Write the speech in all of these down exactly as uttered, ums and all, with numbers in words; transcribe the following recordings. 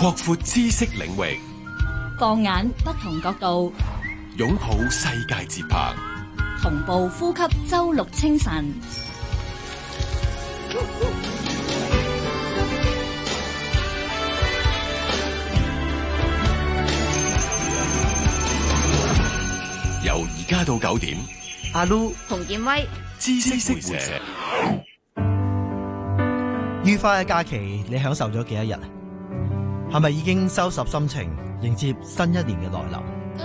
擴闊知識領域， 放眼不同角度， 擁抱世界節拍， 同步呼吸周六清晨。 由而家到九點， 阿 Lu、 洪建威， 知識識社。 愉快嘅假期，你享受咗幾多日？係咪已經收拾心情，迎接新一年嘅來臨？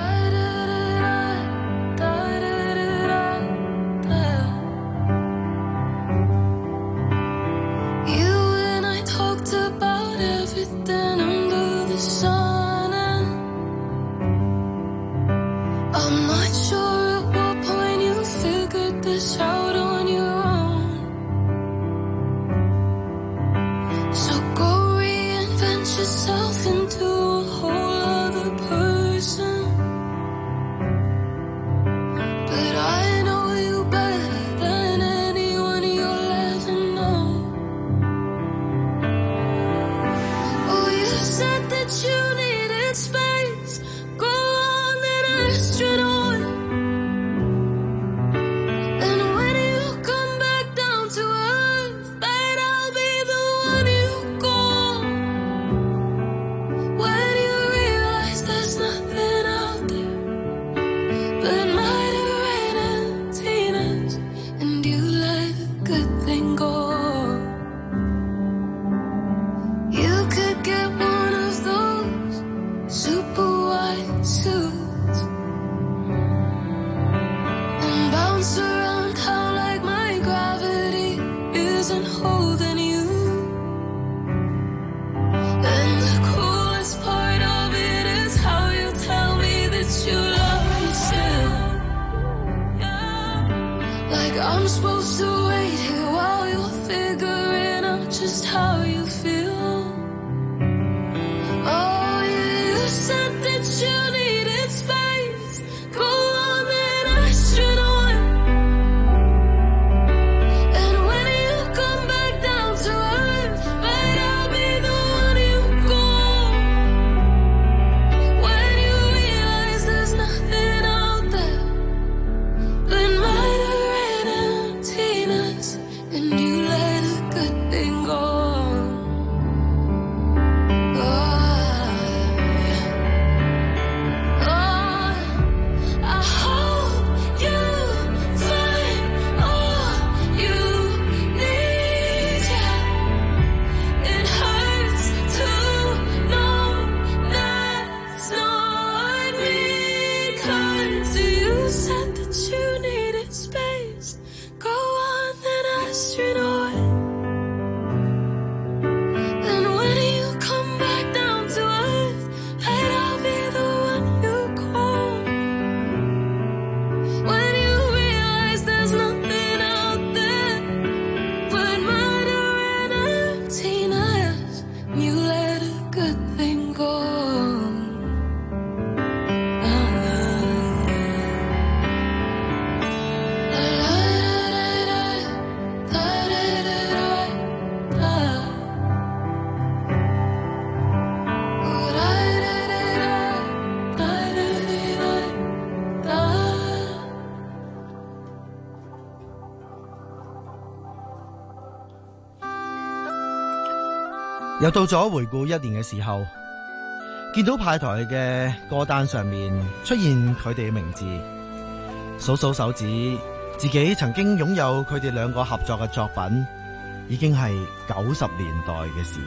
又到咗回顧一年嘅時候，見到派台嘅歌單上面出現佢哋嘅名字，數數手指，自己曾經擁有佢哋兩個合作嘅作品，已經係九十年代嘅事。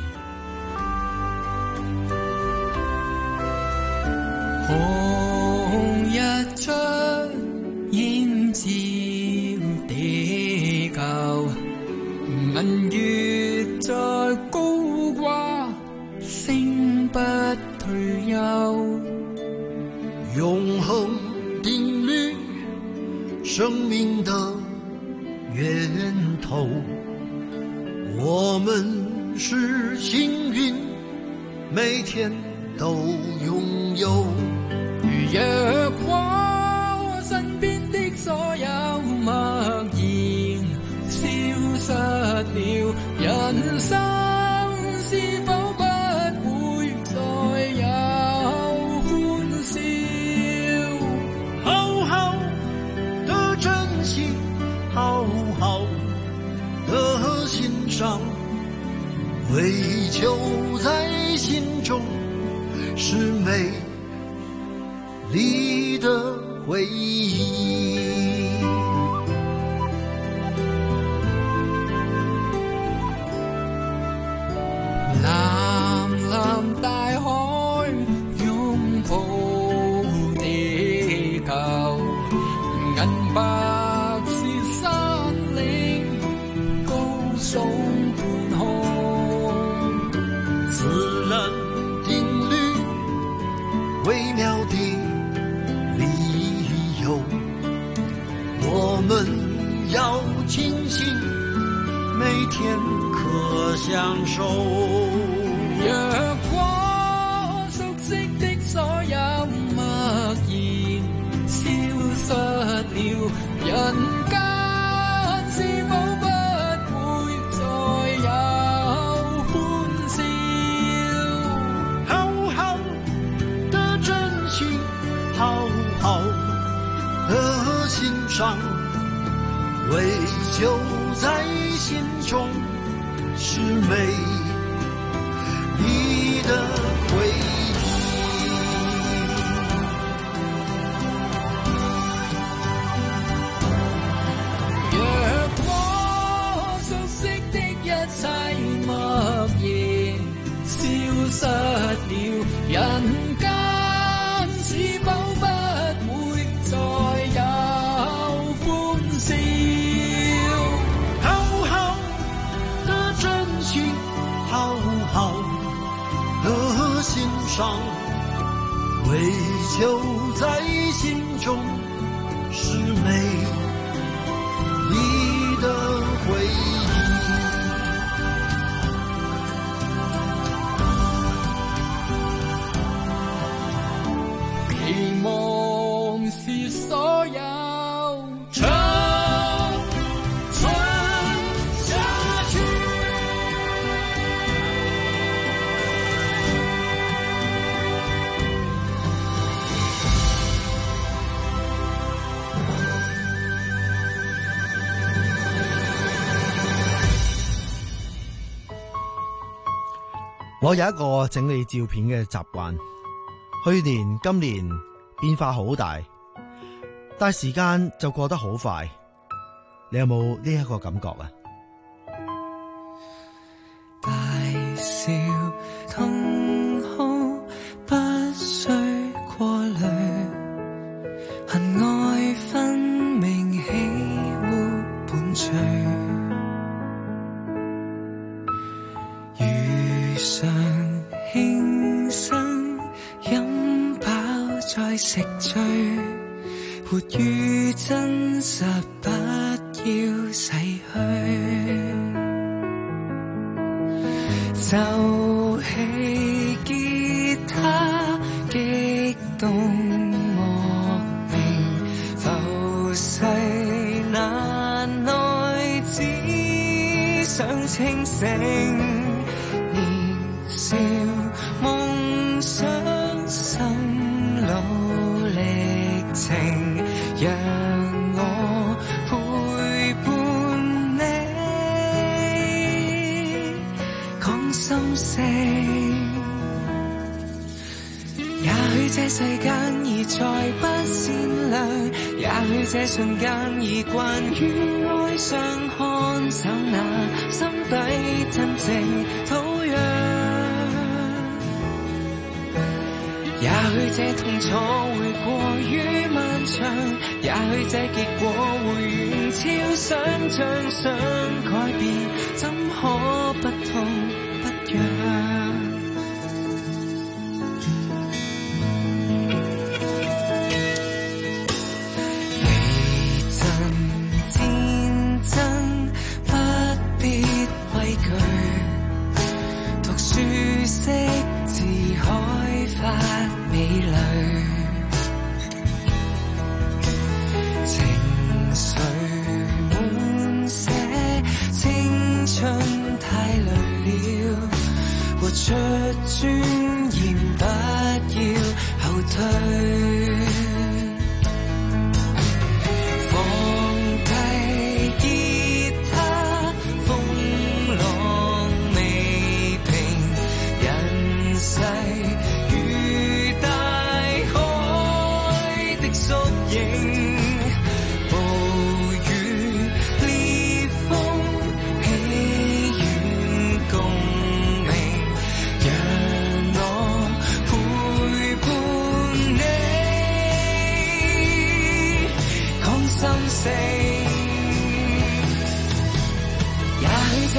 紅日出，豔照地球，銀月在高掛，星不退休。 永恆定律，生命的源頭，我們是幸運，每天都擁有。 如若跨我身邊的所有默然消失了，人生是否不會再上，唯求在心中是美丽的回忆。 藍藍大海擁抱地球，銀白是山嶺高聳半空， 自然定律微妙的理由，我们要庆幸每天可享受。 若果熟悉的所有默然消失了，人間是否不會再有歡笑？ 好好的珍惜，好好的欣賞，唯求在心中是美你的回憶。 若果熟悉的一切默然消失了，人間是否不會再有歡笑？ 好好的珍惜，好好的欣賞，唯求在心中是美麗的回憶。 期望是所有長存下去。 我有一個整理照片嘅習慣，去年、今年變化好大，但係時間就過得好快。你有冇呢一個感覺啊？ 大笑痛哭不需過濾，恨愛分明起污伴隨，如常輕生飲飽再食醉，活於真實不要逝去，奏起吉他激動莫名，浮世難耐只想清醒，年少夢想心路歷程，讓我陪伴你講心聲。也許這世間已再不善良，也許這瞬間已慣於哀傷，看守那心底真正土壤。也許這痛楚會過於漫長，也許這結果會遠超想像，想改變怎可不痛不癢。出尊嚴，不要後退，放低吉他，風浪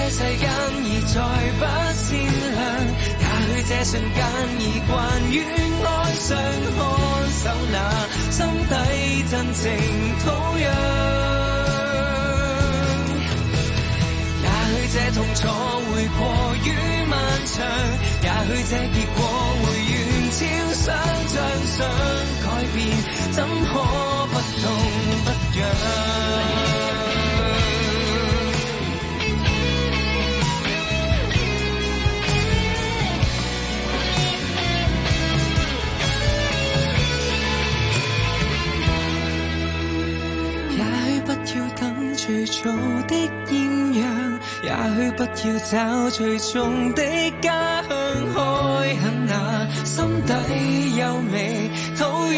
世間已再不善良，也許這瞬間已慣於愛上看守那心底真正土壤，也許這痛楚會過於漫長，也許這結果會遠超想像，想改變怎可不痛不癢。最早的豔陽，也許不要找最終的家鄉，開墾那心底優美土壤。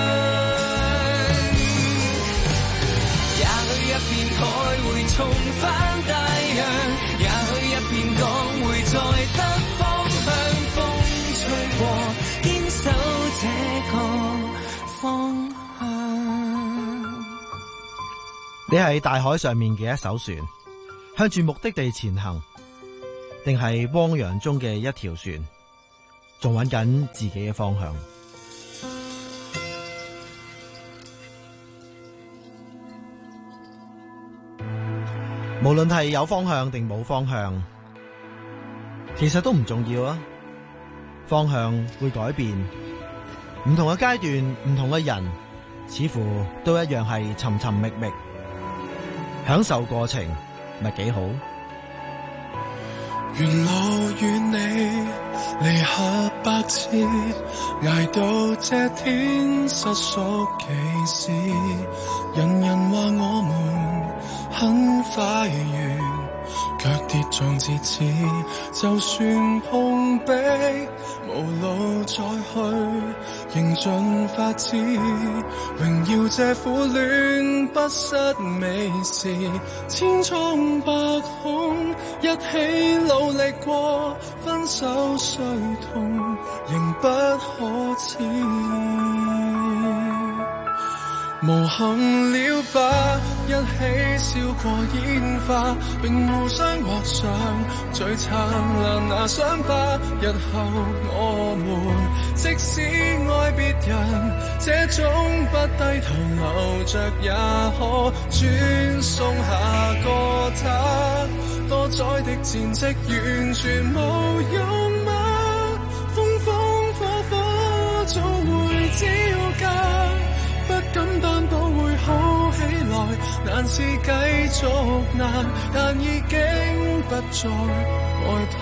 也許一片海會重返大洋，也許一片港會再得方向，風吹過，堅守這個方向。 你係大海上面嘅一艘船，向住目的地前行，定係汪洋中嘅一條船，仲揾緊自己嘅方向。無論係有方向定冇方向，其實都唔重要啊。方向會改變，唔同嘅階段，唔同嘅人，似乎都一樣係尋尋覓覓。享受過程咪幾好？ 沿路與你離合百次，捱到這天失宿幾時？人人話我們很快完，卻跌撞至此。就算碰壁，無路再去，仍盡發指榮耀這苦戀不失美事，千瘡百孔，一起努力過，分手雖痛，仍不可恥。無憾了吧，一起笑過煙花，並互相畫上最燦爛那傷疤。日後我們即使愛別人，這種不低頭留着也可轉送下個他。多載的戰績完全無用嗎？風風火火總會招架，不敢擔保會好起來，難是繼續難，但已經不再愛他。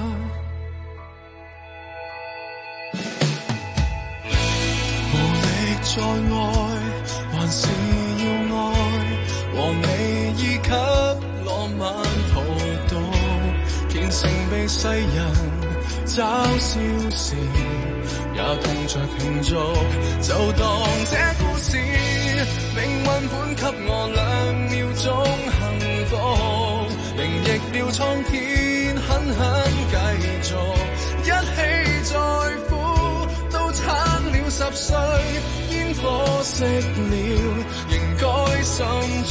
無力再愛，還是要愛，和你依給浪漫荼毒，虔誠被世人嘲笑時，也痛着慶祝，就當這故事命運本給我兩秒鐘幸福，凌逆了蒼天，狠狠繼續一起再苦，都撐了十歲，煙火熄了，仍該心中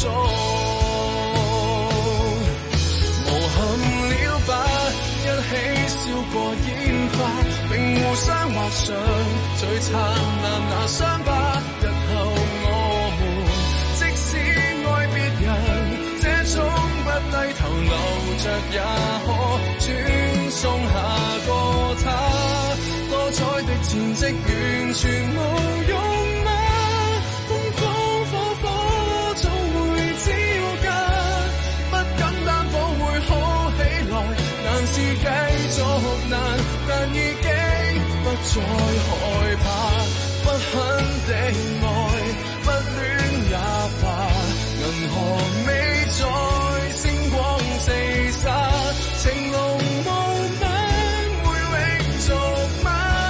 無憾了吧，一起笑過煙花，並互相畫上最燦爛那傷疤。日後我們即使愛別人，這種不低頭留着也可轉送下個他。多彩的戰績完全無用嗎？風風火火總會招架，不敢擔保會好起來，難是繼續難，但已經不再害怕。不肯的愛，不戀也罷，銀河未再星光四灑，情濃霧晚會永續嗎？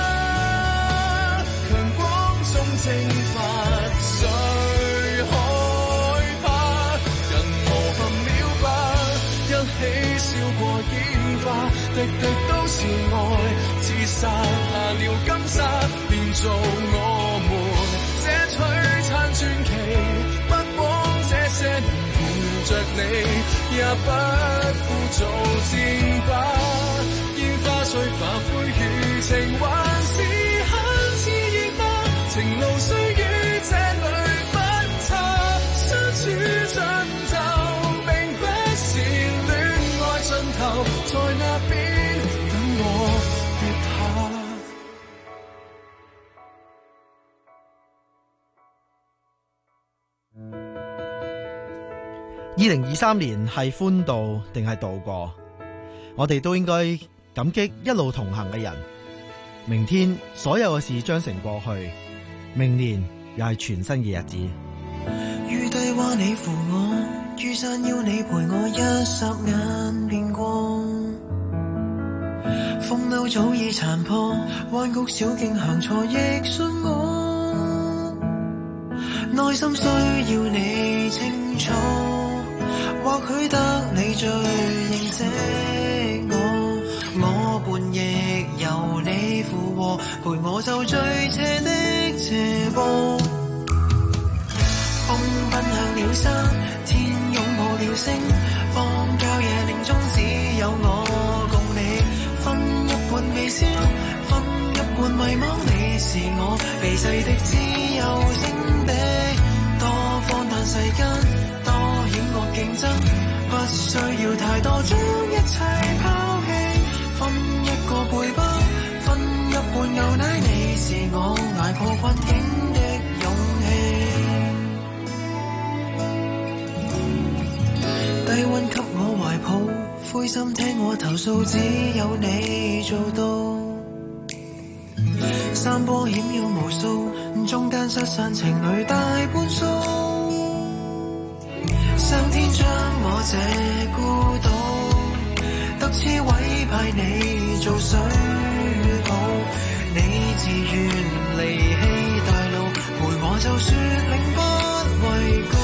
強光中蒸發，誰害怕？人無憾了吧，一起笑過煙花，滴滴都是愛，自殺下了金沙，變做我們這璀璨傳奇。不枉這些年陪着着你，也不負做戰靶。煙花雖化灰如情，還是很熾熱嗎？情路雖於這裏不差，相處盡頭，並不是戀愛盡頭，在那邊等我別下。 二零二三年係歡度定係度過？我哋都應該感激一路同行嘅人。明天所有嘅事將成過去，明年又係全新嘅日子。 於低洼你扶我，於山腰你陪我，一霎眼變光。風褸早已殘破，彎曲小徑行錯亦信我。內心需要你清楚，或許得你最認識我，我伴亦由你附和，陪我走最斜的斜坡。風奔向了山，天擁抱了星，放教夜令中只有我共你，分一半微笑，分一半迷惘，你是我離世的自由聖地。多荒誕世間，多險惡競爭，不需要太多，將一切拋棄，分一個背包，分一半牛奶，你是我捱過困境的勇氣。低溫給我懷抱，灰心聽我投訴，只有你做到。山坡險要無數，中間失散情侶大半數。上天將我這孤島，特此委派你做水泡，你自願離棄大路，陪我就雪嶺不畏高。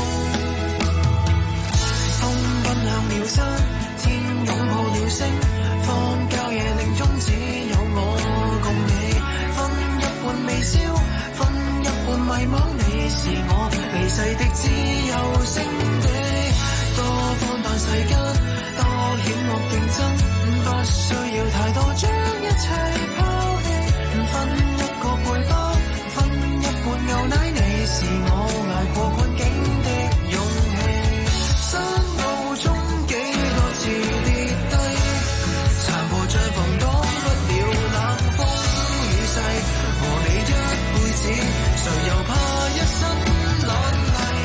風奔向了山，天擁抱了星，放教夜令中只有我共你，分一半微笑，分一半迷惘，你是我離世的自由聖地。多荒誕世間，多險惡競爭，不需要太多，將一切拋棄，分一個背包，分一半牛奶，你是我捱過困境的勇氣。山路中幾多次跌低，殘破帳篷擋不了冷風雨勢，和你一輩子，誰又怕一身躉麗？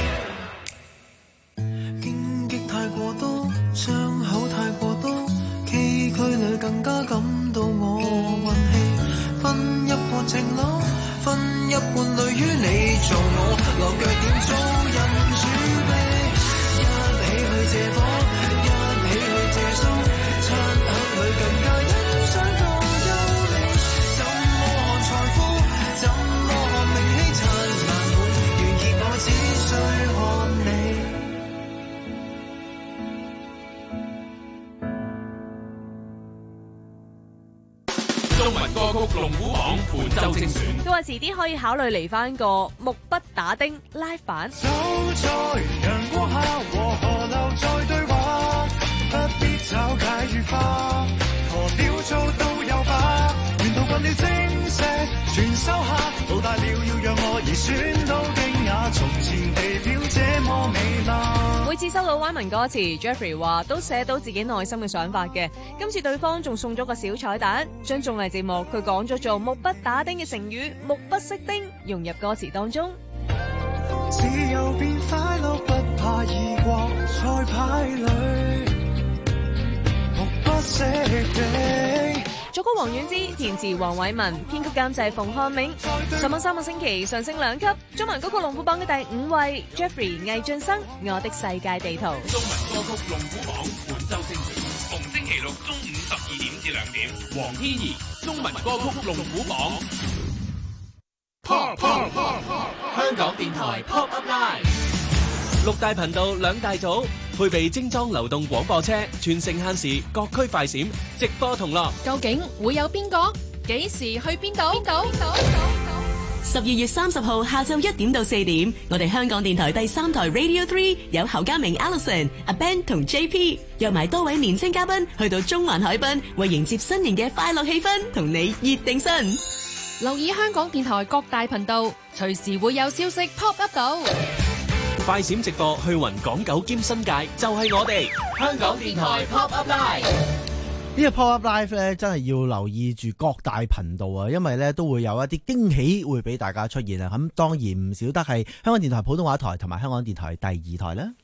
荊棘太過多，傷口太過多，崎嶇裏更加感到我運氣。分一半情郎，分一半淚於你做我落腳點，做人儲備。一起去借火，一起去借宿，漆黑裏更加欣賞到優美。怎麼看財富，怎麼看名氣，燦爛滿完結，我只需看你。 中文歌曲龍虎榜本周精選。 佢話遲啲可以考慮嚟翻個木筆打丁 live 版。 走在陽光下和河流在對話，不必找解與花，何了做到有把，沿途困了精石全收下，到大了要讓我而選到驚訝，從前地表這麼美麗。 每次收到灣文歌詞 Jeffrey 話都寫到自己內心嘅想法嘅，今次對方仲送咗個小彩蛋，將綜藝節目佢講咗做木筆打丁嘅成語木筆識丁融入歌詞當中。 自由變快樂，不怕異國賽牌裏木筆識丁。 作曲黃婉之，填詞黃偉文，編曲監製馮漢明。上網三個星期上升兩級，中文歌曲龍虎榜嘅第五位 Jeffrey 魏浚笙《我的世界地圖》。 中文歌曲龍虎榜本周精選，逢星期六中午十二點至兩點，黃天怡中文歌曲龍虎榜。Pop Pop Pop， 香港電台 Pop Up Live， 六大頻道兩大組，配備精裝流動廣播車，全城限時，各區快閃，直播同樂。 究竟會有邊個？幾時去邊度？邊度？ 十二月三十號下晝一點到四點，我哋香港電台第三台 Radio Three 有侯家明、Alison、阿 Ben 同 J P 約埋多位年輕嘉賓去到中環海濱，為迎接新年嘅快樂氣氛，同你熱定身。 留意香港電台各大頻道，隨時會有消息 pop up 到。 快閃直播去雲港九兼新界，就係我哋香港電台 Pop Up Live。 呢個 Pop Up Live 咧，真係要留意住各大頻道啊，因為咧都會有一啲驚喜會俾大家出現啊。咁當然唔少得係香港電台普通話台同埋香港電台第二台啦。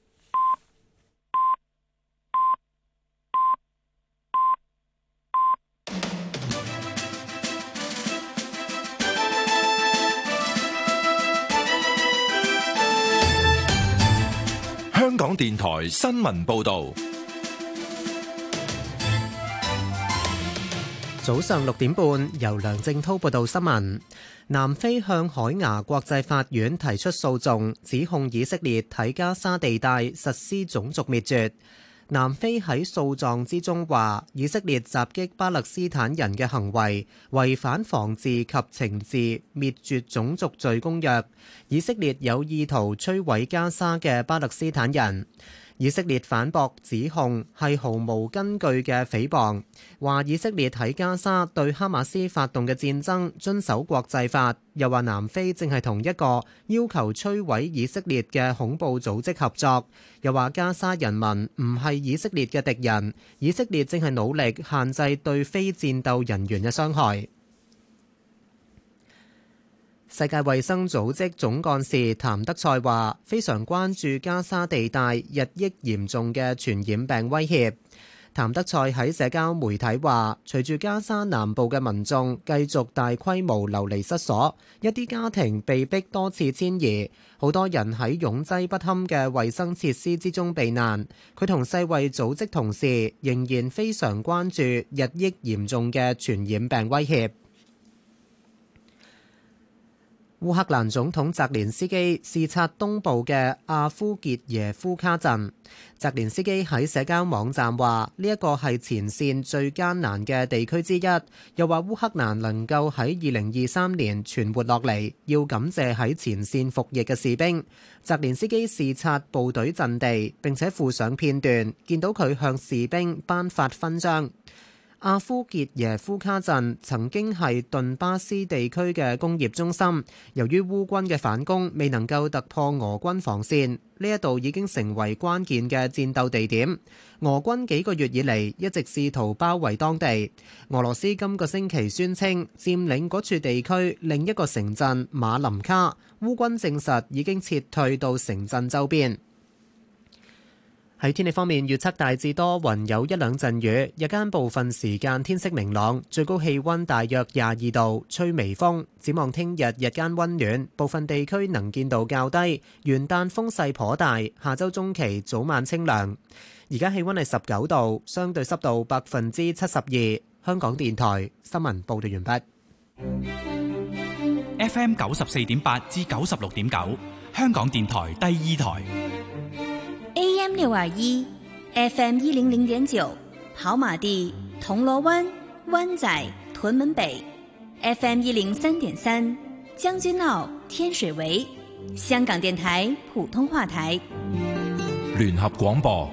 香港電台新聞報道。 早上六點半，由梁正滔報道新聞。南非向海牙國際法院提出訴訟，指控以色列喺加沙地帶實施種族滅絕。南非喺訴狀之中話，以色列襲擊巴勒斯坦人嘅行為違反防治及懲治滅絕種族罪公約，以色列有意圖摧毀加沙嘅巴勒斯坦人。以色列反駁指控係毫無根據嘅誹謗，話以色列喺加沙對哈馬斯發動嘅戰爭遵守國際法，又話南非正係同一個要求摧毀以色列嘅恐怖組織合作，又話加沙人民唔係以色列嘅敵人，以色列正係努力限制對非戰鬥人員嘅傷害。世界衛生組織總幹事譚德塞話：非常關注加沙地帶日益嚴重嘅傳染病威脅。譚德塞喺社交媒體話：隨住加沙南部嘅民眾繼續大規模流離失所，一啲家庭被迫多次遷移，好多人喺擁擠不堪嘅衛生設施之中避難。佢同世衛組織同事仍然非常關注日益嚴重嘅傳染病威脅。烏克蘭總統澤連斯基視察東部嘅阿夫傑耶夫卡鎮。澤連斯基喺社交網站話：呢一個係前線最艱難嘅地區之一，又話烏克蘭能夠喺二零二三年存活落嚟，要感謝喺前線服役嘅士兵。澤連斯基視察部隊陣地，並且附上片段，見到佢向士兵頒發勳章。阿夫傑耶夫卡鎮曾經係頓巴斯地區嘅工業中心，由於烏軍嘅反攻未能夠突破俄軍防線，呢一度已經成為關鍵嘅戰鬥地點。俄軍幾個月以嚟一直試圖包圍當地。俄羅斯今個星期宣稱佔領嗰處地區另一個城鎮馬林卡，烏軍證實已經撤退到城鎮周邊。喺天氣方面，預測大致多雲，有一兩陣雨，日間部分時間天色明朗，最高氣溫大約廿二度，吹微風。展望聽日日間溫暖，部分地區能見度較低，元旦風勢頗大，下周中期早晚清涼。而家氣溫係十九度，相對濕度百分之七十二。香港電台新聞報道完畢。 F M 九十四點八至九十六點九，香港電台第二台。 A M 六二一 ，F M 一零零點九，跑馬地、銅鑼灣、灣仔、屯門北 ，F M 一零三點三，將軍澳、天水圍，香港電台普通話台。 聯合廣播。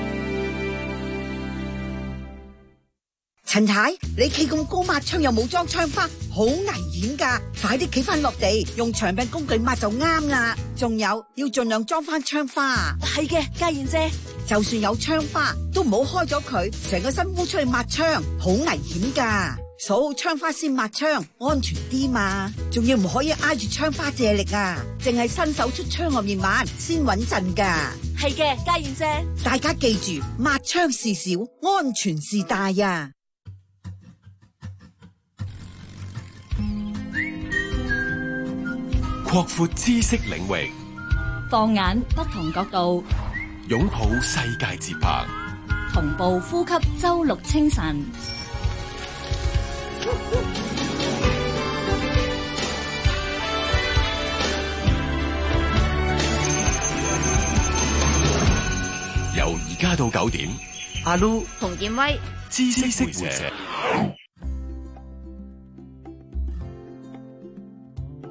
陳太，你企咁高抹窗又冇裝窗花，好危險噶！快啲企翻落地，用長柄工具抹就啱啦。仲有要盡量裝翻窗花。係嘅，嘉燕姐，就算有窗花，都唔好開咗佢，成個身烏出去抹窗，好危險噶。鎖好窗花先抹窗，安全啲嘛。仲要唔可以挨住窗花借力啊，淨係伸手出窗外面抹先穩陣噶。 係嘅，嘉燕姐， 大家記住，抹窗事小，安全事大呀。 擴闊知識領域， 放眼不同角度， 擁抱世界節拍， 同步呼吸周六清晨。 由而家到九點， 阿 Lu 洪建威， 知識活社。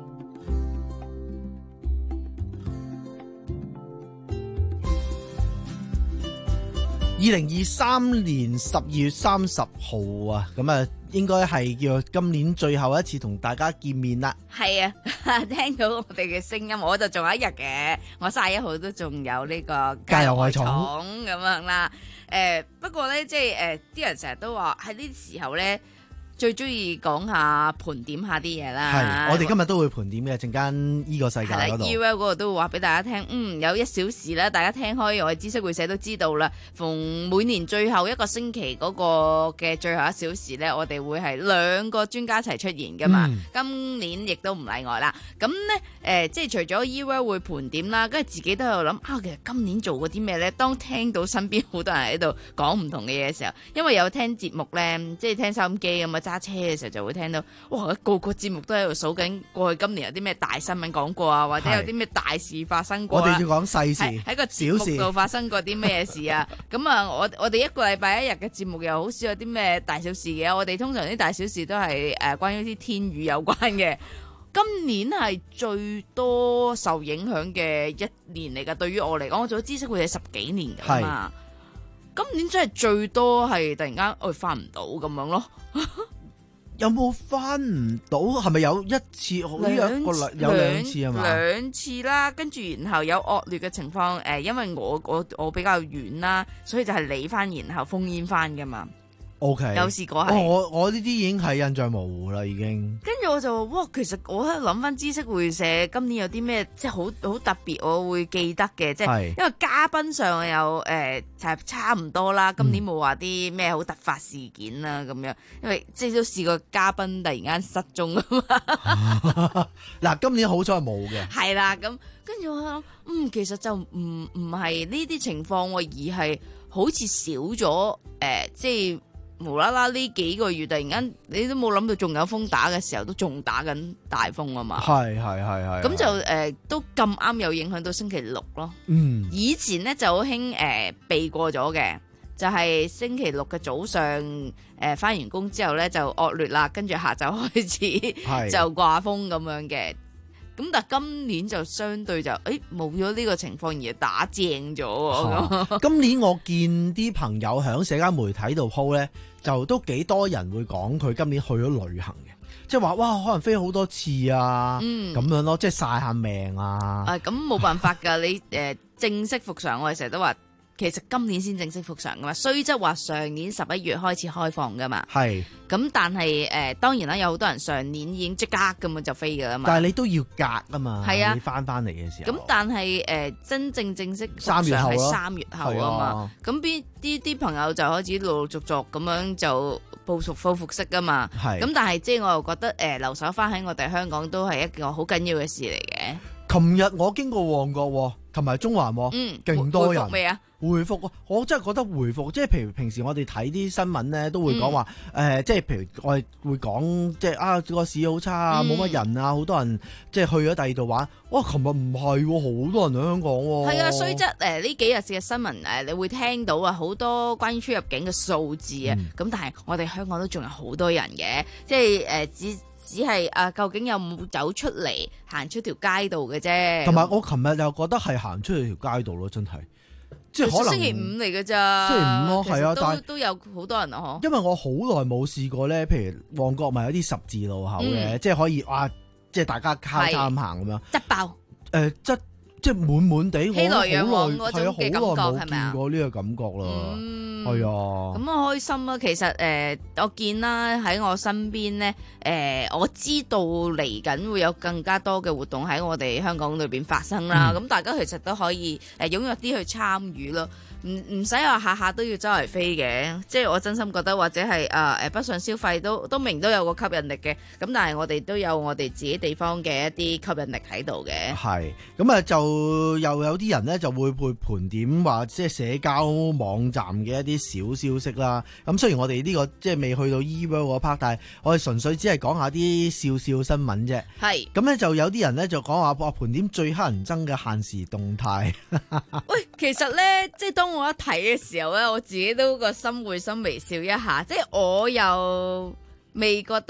零二三年十二月三十號啊，咁啊應該係叫今年最後一次同大家見面啦。 係啊，聽到我哋嘅聲音，我就仲有一日嘅，我三十一號都仲有呢個加油愛寵咁樣啦。誒、呃，不過咧，即係誒，啲、呃、人成日都話喺呢啲時候咧，最中意講下盤點下啲嘢啦。 係，我哋今日都會盤點嘅，陣間依個世界嗰度。 E L 嗰度都會話俾大家聽，嗯，有一小時啦，大家聽開我哋知識會社都知道啦。逢每年最後一個星期嗰個嘅最後一小時咧，我哋會係兩個專家一齊出現噶嘛。嗯、今年亦都唔例外啦。咁咧，誒，即係除咗 E L 會盤點啦，跟住自己都喺度諗啊，其實今年做過啲咩咧？當聽到身邊好多人喺度講唔同嘅嘢嘅時候，因為有聽節目咧，即係聽收音機咁啊。揸車嘅時候就會聽到，哇！個個節目都喺度數緊過去今年有啲咩大新聞講過啊，或者有啲咩大事發生過啊。 我哋要講細事， 喺個節目度發生過啲咩事啊？咁啊，我我哋一個禮拜一日嘅節目又好少有啲咩大小事嘅。我哋通常啲大小事都係誒、呃、關於啲天雨有關嘅。今年係最多受影響嘅一年嚟㗎。對於我嚟講，我做知識會係十幾年㗎嘛。今年真係最多係突然間我翻唔到咁樣咯。 有冇翻唔到？係咪有一次？好似有一個有兩次係嘛？ 兩次啦，跟住然後有惡劣嘅情況。誒、呃，因為我我我比較遠啦，所以就係你翻，然後烽煙翻噶嘛。 O K， 有試過係、 哦、我我呢啲已經係印象模糊啦，已經。 跟住我就哇，其實我喺度諗翻知識會社今年有啲咩即係好好特別，我會記得嘅，即係因為嘉賓上有誒、呃、就係差唔多啦。今年冇話啲咩好突發事件啦咁樣，因為即係都試過嘉賓突然間失蹤啊嘛。 嗱，今年好彩係冇嘅。 係啦，咁跟住我諗，嗯，其實就唔唔係呢啲情況，而係好似少咗誒、呃，即係。無啦啦呢幾個月突然間你都冇諗到仲有風打嘅時候，都仲打緊大風啊嘛。 係係係係。 咁就誒、呃、都咁啱有影響到星期六咯。 嗯。以前咧就好興誒避過咗嘅，就係、是、星期六嘅早上誒翻、呃、完工之後咧就惡劣啦，跟住下晝開始就掛風咁樣嘅。咁但係今年就相對就誒冇咗呢個情況而打正咗、啊。 今年我見啲朋友喺社交媒體度 po 咧，就都幾多人會講佢今年去咗旅行嘅，即係話哇可能飛好多次啊，咁、嗯、樣咯，即係晒下命啊。 啊咁冇辦法㗎，你誒、呃、正式復常，我哋成日都話。其實今年先正式復常噶嘛，雖則話上年十一月開始開放噶嘛。係。咁但係誒、呃，當然啦，有好多人上年已經即刻咁樣就飛噶啦嘛。 但係你都要隔啊嘛。 係啊。 你翻翻嚟嘅時候。 咁但係誒、呃，真正正式復常係三月後啊嘛。咁邊啲啲朋友就開始陸陸續續咁樣就報復報復式噶嘛。係。咁但係即係我又覺得誒、呃，留守翻喺我哋香港都係一個好緊要嘅事嚟嘅。 琴日我經過旺角同埋中環，嗯，勁多人。 回復未啊？ 回復，我真係覺得回復，即係譬如平時我哋睇啲新聞咧，都會講話誒，即係譬如我哋會講，即係啊個市好差啊，冇、嗯、乜人啊，好多人即係去咗第二度玩。哇！琴日唔係，好多人喺香港喎、啊。係啊，雖則誒呢幾日嘅新聞誒，你會聽到啊好多關於出入境嘅數字啊。咁、嗯、但係我哋香港都仲有好多人嘅，即係誒、呃、只。只係啊，究竟有冇走出嚟行出條街度嘅啫？同埋我琴日又覺得係行出去條街度咯，真係，即係可能星期五嚟嘅咋？星期五咯，係啊，但係都有好多人啊，嗬。因為我好耐冇試過咧，譬如旺角咪有啲十字路口嘅、嗯，即係可以哇，即係大家交叉咁行咁樣，擠爆誒，擠、呃、即係滿滿地，我好耐係啊，好耐冇見過呢個感覺啦。係啊，咁啊開心啊！其實誒、呃，我見啦喺我身邊咧，誒、呃，我知道嚟緊會有更加多嘅活動喺我哋香港裏邊發生啦。咁、嗯、大家其實都可以誒踴躍啲去參與咯。唔唔使話下下都要周圍飛嘅，即係我真心覺得或者係誒誒北上消費都都明都有個吸引力嘅。咁但係我哋都有我哋自己地方嘅一啲吸引力喺度嘅。係咁啊，就又有啲人咧就會會盤點話即係社交網站嘅一啲小消息啦。咁雖然我哋呢、這個即係未去到 E-World 嗰 part， 但係我哋純粹只係講下啲笑笑新聞啫。係咁咧，就有啲人咧就講話話盤點最乞人憎嘅限時動態。喂，其實咧即係當我一睇嘅時候咧，我自己都個心會心微笑一下，即係我又未覺得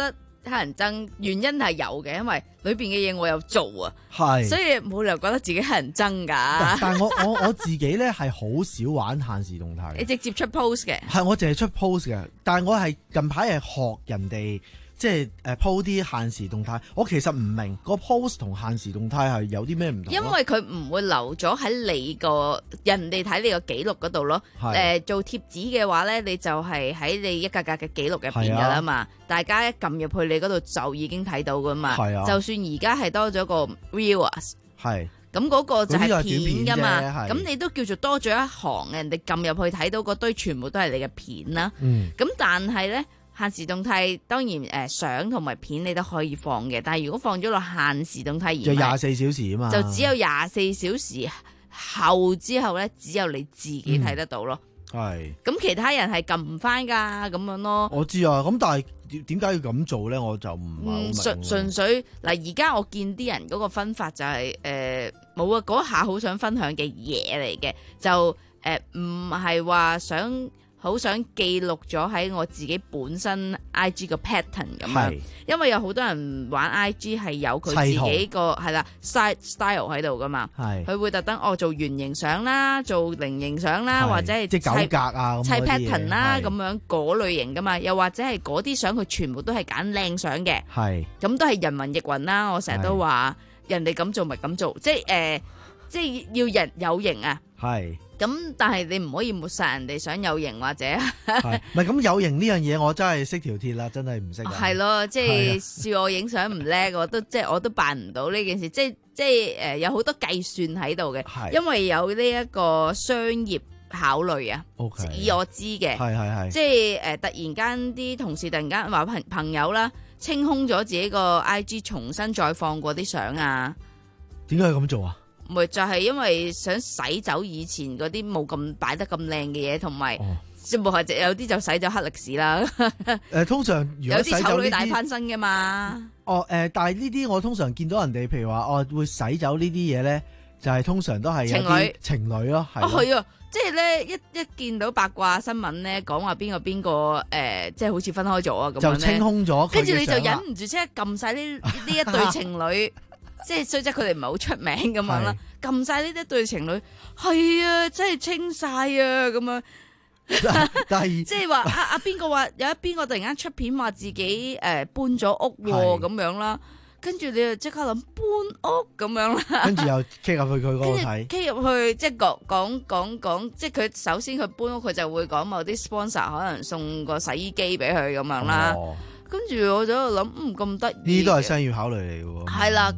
乞人憎，原因係有嘅，因為裏邊嘅嘢我有做啊， 係， 所以冇理由覺得自己乞人憎㗎。 但係我我我自己咧係好少玩限時動態嘅， 你直接出 post 嘅， 係我淨係出 post 嘅，但係我係近排係學人哋。即係誒 po 啲限時動態，我其實唔明個 post 同限時動態係有啲咩唔同。 因為佢唔會留咗喺你個人哋睇你個記錄嗰度咯。誒、呃、做貼紙嘅話咧，你就係喺你一格格嘅記錄入邊㗎啦嘛。啊、大家一撳入去你嗰度就已經睇到㗎嘛。啊、就算而家係多咗個 reels，係咁嗰個就係片㗎嘛。咁你都叫做多咗一行，人哋撳入去睇到嗰堆全部都係你嘅片啦。咁、嗯、但係咧。限時動態當然誒相同埋片你都可以放嘅，但係如果放咗落限時動態， 就廿四小時啊嘛， 就只有廿四小時後之後咧，只有你自己睇得到咯。係、嗯，咁其他人係撳唔翻㗎咁樣咯。我知啊，咁但係點解要咁做咧？我就唔係好明。純純粹嗱，而家我見啲人嗰個分法就係誒冇啊，嗰下好想分享嘅嘢嚟嘅，就誒唔係話想。好想記錄咗喺我自己本身 I G 個 pattern 咁樣，因為有好多人玩 I G 係有佢自己個係啦 style style 喺度噶嘛，佢會特登哦做圓形相啦，做菱形相啦，或者係即係九格啊， 砌 pattern 啦咁樣嗰類型噶嘛，又或者係嗰啲相佢全部都係揀靚相嘅，咁都係人云亦云啦。我成日都話人哋咁做咪咁做，即係誒、呃，即係要人有型啊。係。咁但係你唔可以抹殺人哋想有型或者係唔係咁有型呢樣嘢，我真係識條鐵啦，真係唔識。 係咯，即係笑我影相唔叻，我都即係我都辦唔到呢件事，即係即係誒有好多計算喺度嘅，因為有呢一個商業考慮啊。Okay. 以我知嘅，係係係，即係誒、呃、突然間啲同事突然間話朋朋友啦清空咗自己個 I G， 重新再放過啲相啊。 點解要咁做啊？ 咪就係因為想洗走以前嗰啲冇咁擺得咁靚嘅嘢，同埋即係冇係有啲就洗咗黑歷史啦。誒、呃，通常如果洗走呢啲，有啲醜女大翻身嘅嘛。哦，誒、呃，但係呢啲我通常見到人哋，譬如話哦會洗走呢啲嘢咧，就係、是、通常都係情侶情侶咯，係。哦，係啊，即係咧一一見到八卦新聞咧，講話邊個邊個誒，即係好似分開咗啊咁樣咧，就清空咗，跟住你就忍唔住即係撳晒呢呢一對情侶。即係雖則佢哋唔係好出名咁樣啦，撳晒呢一對情侶，係啊，真係清晒啊咁樣。即係話阿阿邊個話有一邊個突然間出片話自己誒、呃、搬咗屋咁樣啦，跟住你就即刻諗搬屋咁樣啦，跟住又 K 入去佢嗰度睇，K 入去即係講講講講，即係佢首先佢搬屋佢就會講某啲 sponsor 可能送個洗衣機俾佢咁樣啦，跟住、哦、我就喺度諗，嗯咁得意，呢啲都係商業考慮嚟嘅喎，係啦。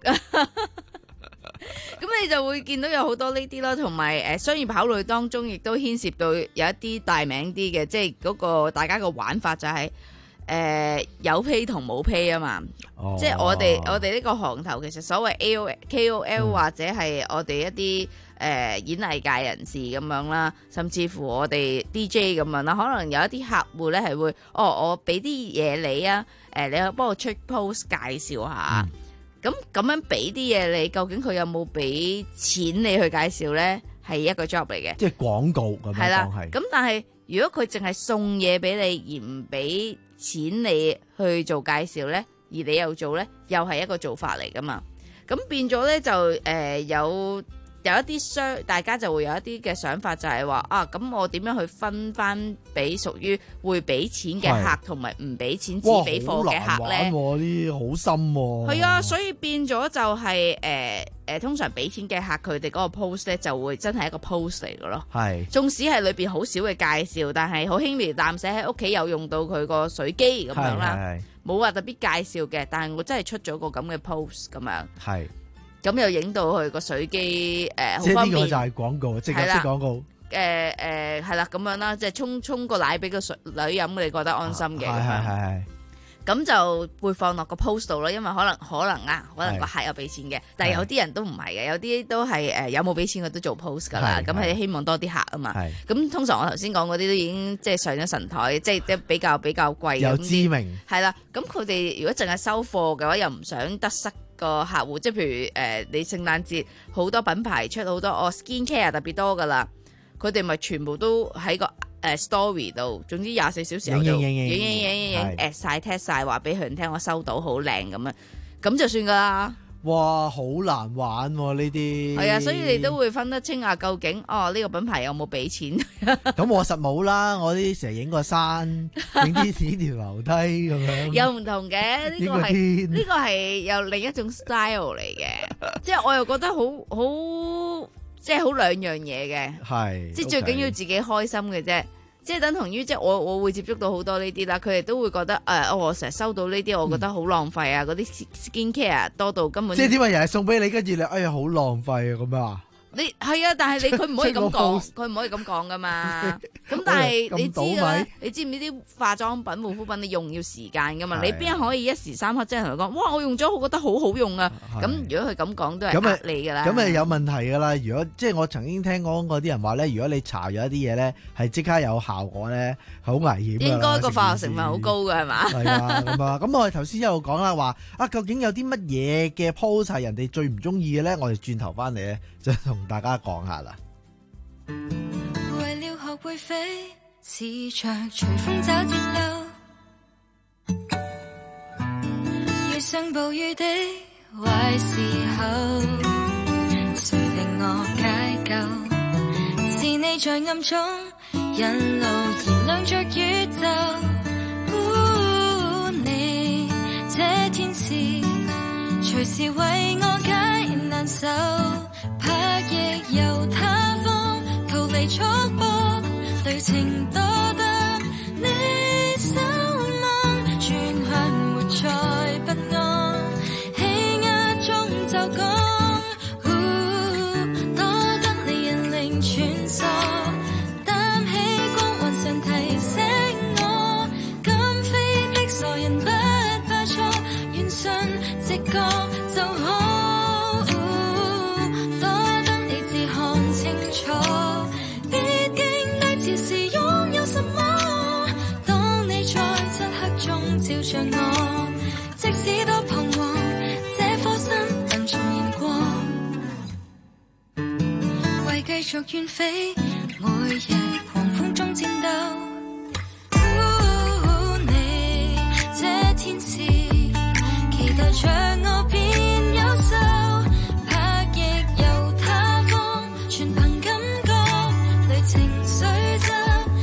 咁你就會見到有好多呢啲咯，同埋誒商業考慮當中，亦都牽涉到有一啲大名啲嘅，即係嗰個大家個玩法就係、是、誒、呃、有 pay 同冇 pay 啊嘛，哦、即係我哋我哋呢個行頭其實所謂 A O K O L、嗯、或者係我哋一啲誒、呃、演藝界人士咁樣啦，甚至乎我哋 D J 咁樣啦，可能有一啲客戶咧係會哦我俾啲嘢你啊，誒、呃、你可幫我出 post 介紹下。嗯咁咁樣俾啲嘢你，究竟佢有冇俾錢你去介紹咧？係一個 job 嚟嘅，即係廣告咁樣講係。係啦，咁但係如果佢淨係送嘢俾你，而唔俾錢你去做介紹咧，而你又做咧，又係一個做法嚟噶嘛？咁變咗咧就誒、呃、有。有一啲商，大家就會有一啲嘅想法，就係話啊，咁我點樣去分翻俾屬於會俾錢嘅客同埋唔俾錢只俾貨嘅客咧？哇，呢啲好深喎。係啊，所以變咗就係誒誒，通常俾錢嘅客佢哋嗰個 post 咧就會真係一個 post 嚟嘅咯。係，縱使係裏邊好少嘅介紹，但係好輕描淡寫喺屋企有用到佢個水機咁樣啦，冇話特別介紹嘅，但係我真係出咗個咁嘅 post 咁樣。係。咁又影到佢個水機誒，好方便。即係呢個就係廣告，即係識廣告。誒誒係啦，咁樣啦，即係沖沖個奶俾個水女飲，你覺得安心嘅。係係係係。咁就會放落個 post 度咯，因為可能可能啊，可能個客有俾錢嘅，但係有啲人都唔係嘅，有啲都係誒有冇俾錢佢都做 post 噶啦。咁係希望多啲客啊嘛。咁通常我頭先講嗰啲都已經即係上咗神台，即係即係比較比較貴。有知名。係啦，咁佢哋如果淨係收貨嘅話，又唔想得失個客戶，即係譬如誒、呃，你聖誕節好多品牌出好多哦 skin care 特別多噶啦，佢哋咪全部都喺個誒誒 story 度，總之廿四小時後就影影影影影影影影影係 at 晒 test 晒，話俾佢人聽我收到好靚咁啊，咁就算噶啦。 哇，好難玩喎呢啲。 係啊，所以你都會分得清啊，究竟哦呢個品牌有冇俾錢？ 咁我實冇啦，我啲成日影個山，影啲影條樓梯咁樣。 有唔同嘅，呢、 影個個係天呢個係有另一種 style 嚟嘅，即係我又覺得好好，即係好兩樣嘢嘅。 係， 即係最緊要自己開心嘅啫。即係等同於即係我我會接觸到好多呢啲啦，佢哋都會覺得誒、呃，我成日收到呢啲，我覺得好浪費啊！嗰啲 skin care 多到根本即係點解人係送俾你，跟住你哎呀好浪費啊咁啊！ 你係啊，但係你佢唔可以咁即係講， 我佢唔可以咁講噶嘛。咁但係你知㗎啦，你知唔知啲化妝品、護膚品你用要時間噶嘛？你邊可以一時三刻即係同佢講，哇！我用咗，我覺得好好用啊！咁如果佢咁講都係呃你㗎啦。 咁咪有問題㗎啦！如果即係我曾經聽講過啲人話咧，如果你搽咗一啲嘢咧，係即刻有效果咧，好危險㗎啦。 應該個化學成分好高㗎係嘛？ 係啊，咁啊，咁我哋頭先一路講啦，話啊，究竟有啲乜嘢嘅 post 係人哋最唔中意嘅咧？我哋轉頭翻嚟咧，就同大家講下啦。 為了學會飛，試着隨風找節奏，遇上暴雨的壞時候，誰令我解救？是你在暗中引路，燃亮着宇宙。哦，你這天使，隨時為我解難受，拍翼由他方逃離束縛，對情多得你守望，轉向活在不安，氣壓中就講，多得你引領穿梭，擔起光環常提醒我，敢飛的傻人不怕錯，願信直覺就好。照着我，即使多彷徨，這顆心能重燃過，為繼續遠飛，每日狂風中戰鬥。哦，你這天使，期待着我變優秀，拍翼由他方，全憑感覺，對情緒就。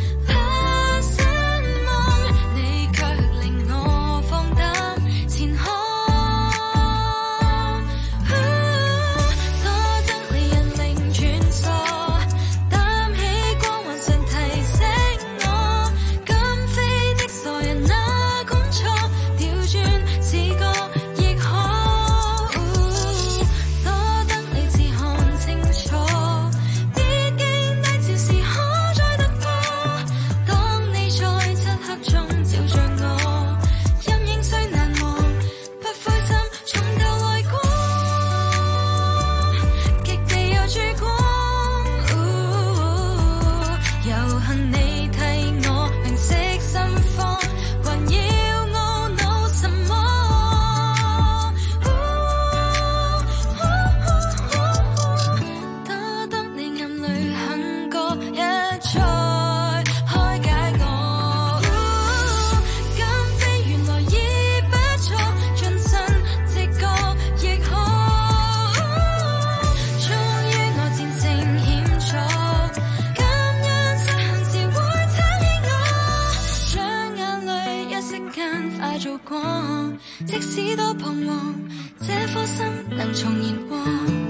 即使多彷徨，這顆心能重燃過。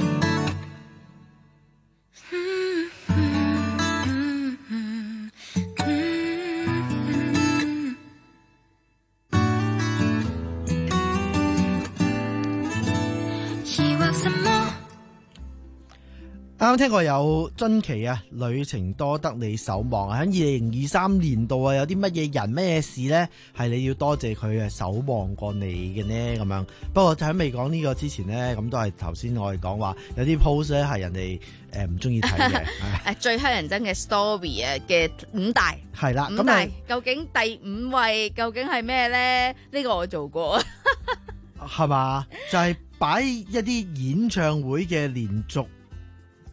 嗯嗯嗯嗯嗯疑惑什麼？ 啱啱聽過有津琪啊，旅程多得你守望啊！喺二零二三年度啊，有啲乜嘢人咩事呢？係你要多謝佢啊，守望過你嘅呢？咁樣。不過喺未講呢個之前呢，咁都係頭先我哋講話有啲 post 咧係人哋誒唔中意睇嘅。 誒最乞人憎嘅 story 啊嘅五大係啦， 五大咁啊究竟第五位究竟係咩咧？呢、呢個我做過， 係嘛？就係、是、擺一啲演唱會嘅連續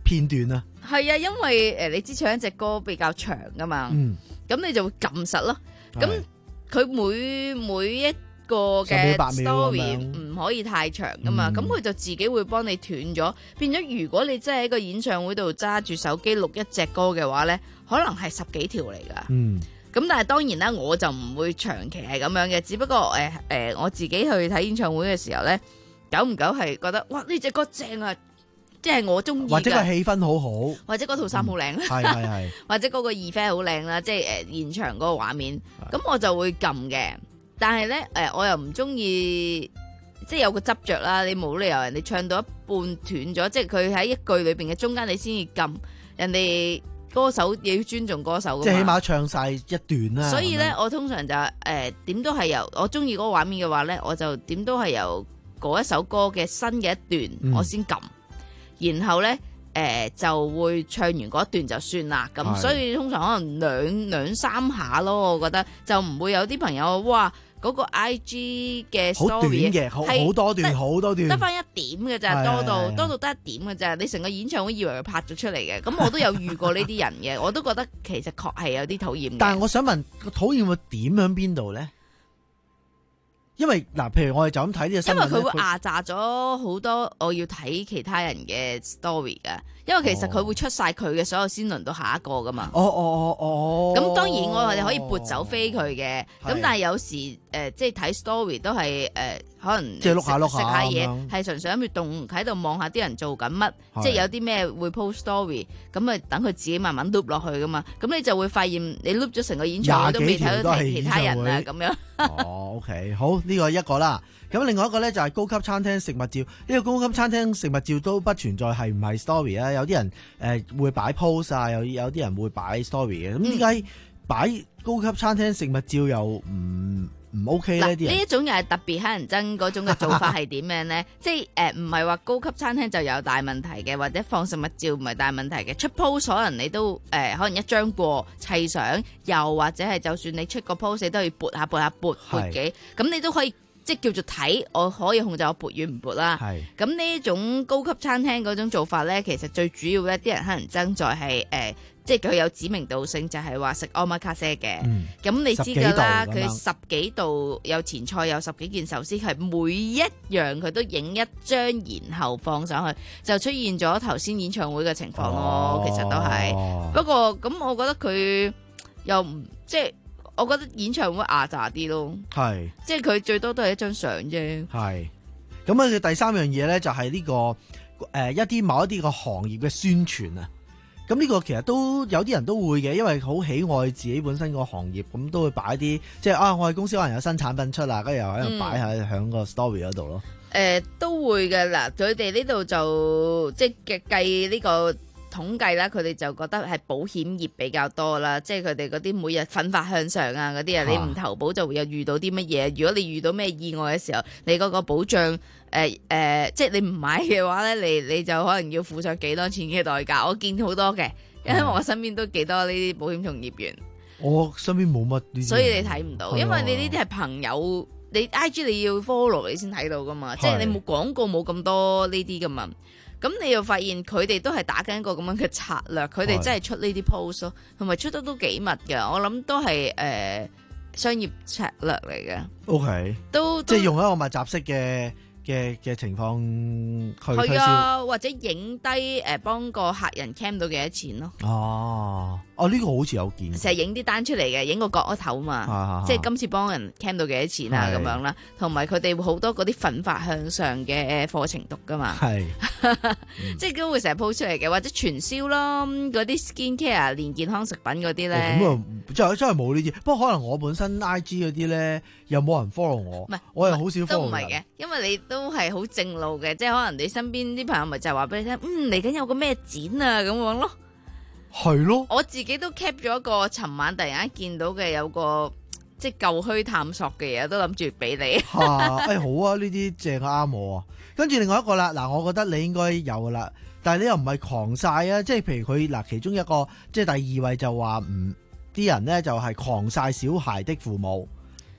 片段啊。 係啊，因為誒你知唱一隻歌比較長噶嘛，咁、 嗯、 你就會撳實咯。咁佢每每一個嘅 story 唔可以太長噶嘛，咁佢、嗯、就自己會幫你斷咗，變咗如果你真係喺個演唱會度揸住手機錄一隻歌嘅話咧，可能係十幾條嚟噶。 嗯，咁但係當然啦，我就唔會長期係咁樣嘅，只不過誒誒、呃呃、我自己去睇演唱會嘅時候咧，久唔久係覺得哇呢隻歌正啊！即係我中意， 或者個氣氛好好， 或者嗰套衫好靚， 係係係， 或者嗰個 effect 好靚啦，即係誒現場嗰個畫面，咁我就會撳嘅。但係咧誒，我又唔中意，即係有個執着啦。你冇理由人哋唱到一半斷咗，即係佢喺一句裏邊嘅中間，你先至撳。人哋歌手亦要尊重歌手㗎嘛， 即係起碼唱晒一段啦。 所以咧，我通常就誒點都係由我中意嗰個畫面嘅話咧，我就點都係由嗰一首歌嘅新嘅一段，嗯、我先撳。然後咧，誒、呃、就會唱完嗰一段就算啦。咁所以通常可能兩兩三下咯，我覺得就唔會有啲朋友哇嗰、嗰個 I G 嘅 story 好短嘅，好好多段，好多段， 得翻一點嘅咋，多到多到得一點嘅咋。你成個演唱會以為佢拍咗出嚟嘅，咁我都有遇過呢啲人嘅，我都覺得其實確係有啲討厭嘅。 但係我想問，個討厭會點喺邊度咧？因為嗱，譬如我哋就咁睇呢個新聞， 因為佢會壓榨咗好多我要睇其他人嘅 story 噶，因為其實佢會出晒佢嘅所有先輪到下一個噶嘛。 哦哦哦哦。咁當然我哋可以撥走飛佢嘅，咁、哦、但係有時誒、呃、即係睇 story 都係誒、呃、可能即係碌下碌下食下嘢，係純粹喺度動喺度望下啲人做緊乜，即係有啲咩會 post story， 咁啊等佢自己慢慢 loop 落去噶嘛。咁你就會發現你 loop 咗成個演唱會都未睇到其他人啊咁樣。 哦，OK， 好。呢個一個啦，咁另外一個咧就係高級餐廳食物照。呢、這個高級餐廳食物照都不存在係唔係 story 啊？有啲人誒、呃、會擺 post 啊，有有啲人會擺 story 嘅。咁點解擺高級餐廳食物照又唔唔 OK 咧？啲人呢一種又係特別乞人憎嗰種嘅做法係點樣咧？即係誒唔係話高級餐廳就有大問題嘅，或者放食物照唔係大問題嘅。出 post 可能你都誒、呃、可能一張過砌相，又或者係就算你出個 post 你都要撥下撥下撥撥幾，咁你都可以。即係叫做睇，我可以控制我撥與唔撥啦。咁呢種高級餐廳嗰種做法咧，其實最主要咧，啲人可能爭在係誒、呃，即係佢有指名道姓，就係話食 omakase 嘅。咁、嗯、你知㗎啦，佢十幾度有前菜，有十幾件壽司，係每一樣佢都影一張，然後放上去，就出現咗頭先演唱會嘅情況咯。哦、其實都係，不過咁我覺得佢又唔即係。我覺得演唱會壓榨啲咯，係，即係佢最多都係一張相啫。係， 咁啊，第三樣嘢咧就係呢、這個誒、呃、一啲某一啲個行業嘅宣傳啊。咁呢個其實都有啲人都會嘅，因為好喜愛自己本身個行業，咁都會擺啲即係啊，我哋公司可能有新產品出啦，跟住又喺度擺喺響個 story 嗰度咯。 誒、呃，都會嘅嗱，佢哋呢度就即係嘅計呢個。統計啦，佢哋就覺得係保險業比較多啦，即係佢哋嗰啲每日奮發向上啊嗰啲啊，你唔投保就會有遇到啲乜嘢？如果你遇到咩意外嘅時候，你嗰個保障誒誒、呃呃，即係你唔買嘅話咧，你你就可能要付上幾多錢嘅代價。我見好多嘅，因為我身邊都幾多呢啲保險從業員。 我身邊冇乜呢啲， 所以你睇唔到，因為你呢啲係朋友，你 I G 你要 follow 你先睇到噶嘛，即係你冇廣告冇咁多呢啲噶嘛。咁你又發現佢哋都係打緊一個咁樣嘅策略，佢哋真係出呢啲 post 咯，同埋出得都幾密嘅。我諗都係誒、呃、商業策略嚟嘅。 OK，都即係用一個密集式嘅嘅嘅情況去推銷，係啊， 或者影低誒幫個客人 cam 到幾多錢咯。 哦，哦呢、這個好似有見， 成日影啲單出嚟嘅，影個角頭嘛，啊啊、即係今次幫人 cam 到幾多錢啊咁樣啦。同埋佢哋會好多嗰啲奮發向上嘅課程讀噶嘛，係，即係都會成日 po 出嚟嘅，或者傳銷咯，嗰啲 skin care 連健康食品嗰啲咧。 咁啊、哦，真係真係冇呢啲。不過可能我本身 I G 嗰啲咧，又冇人 follow 我，唔係，我又好少 follow。都唔係嘅， 因為你都係好正路嘅，即係可能你身邊啲朋友咪就係話俾你聽，嗯，嚟緊有個咩展啊咁樣咯。 係咯， 我自己都 cap 咗一個，尋晚突然間見到嘅有個即係舊墟探索嘅嘢，都諗住俾你。 吓、啊，哎好啊，呢啲正啱我啊。跟住另外一個啦，嗱，我覺得你應該有噶啦，但係你又唔係狂晒啊，即係譬如佢嗱，其中一個即係第二位就話唔啲人咧就係狂晒小孩的父母。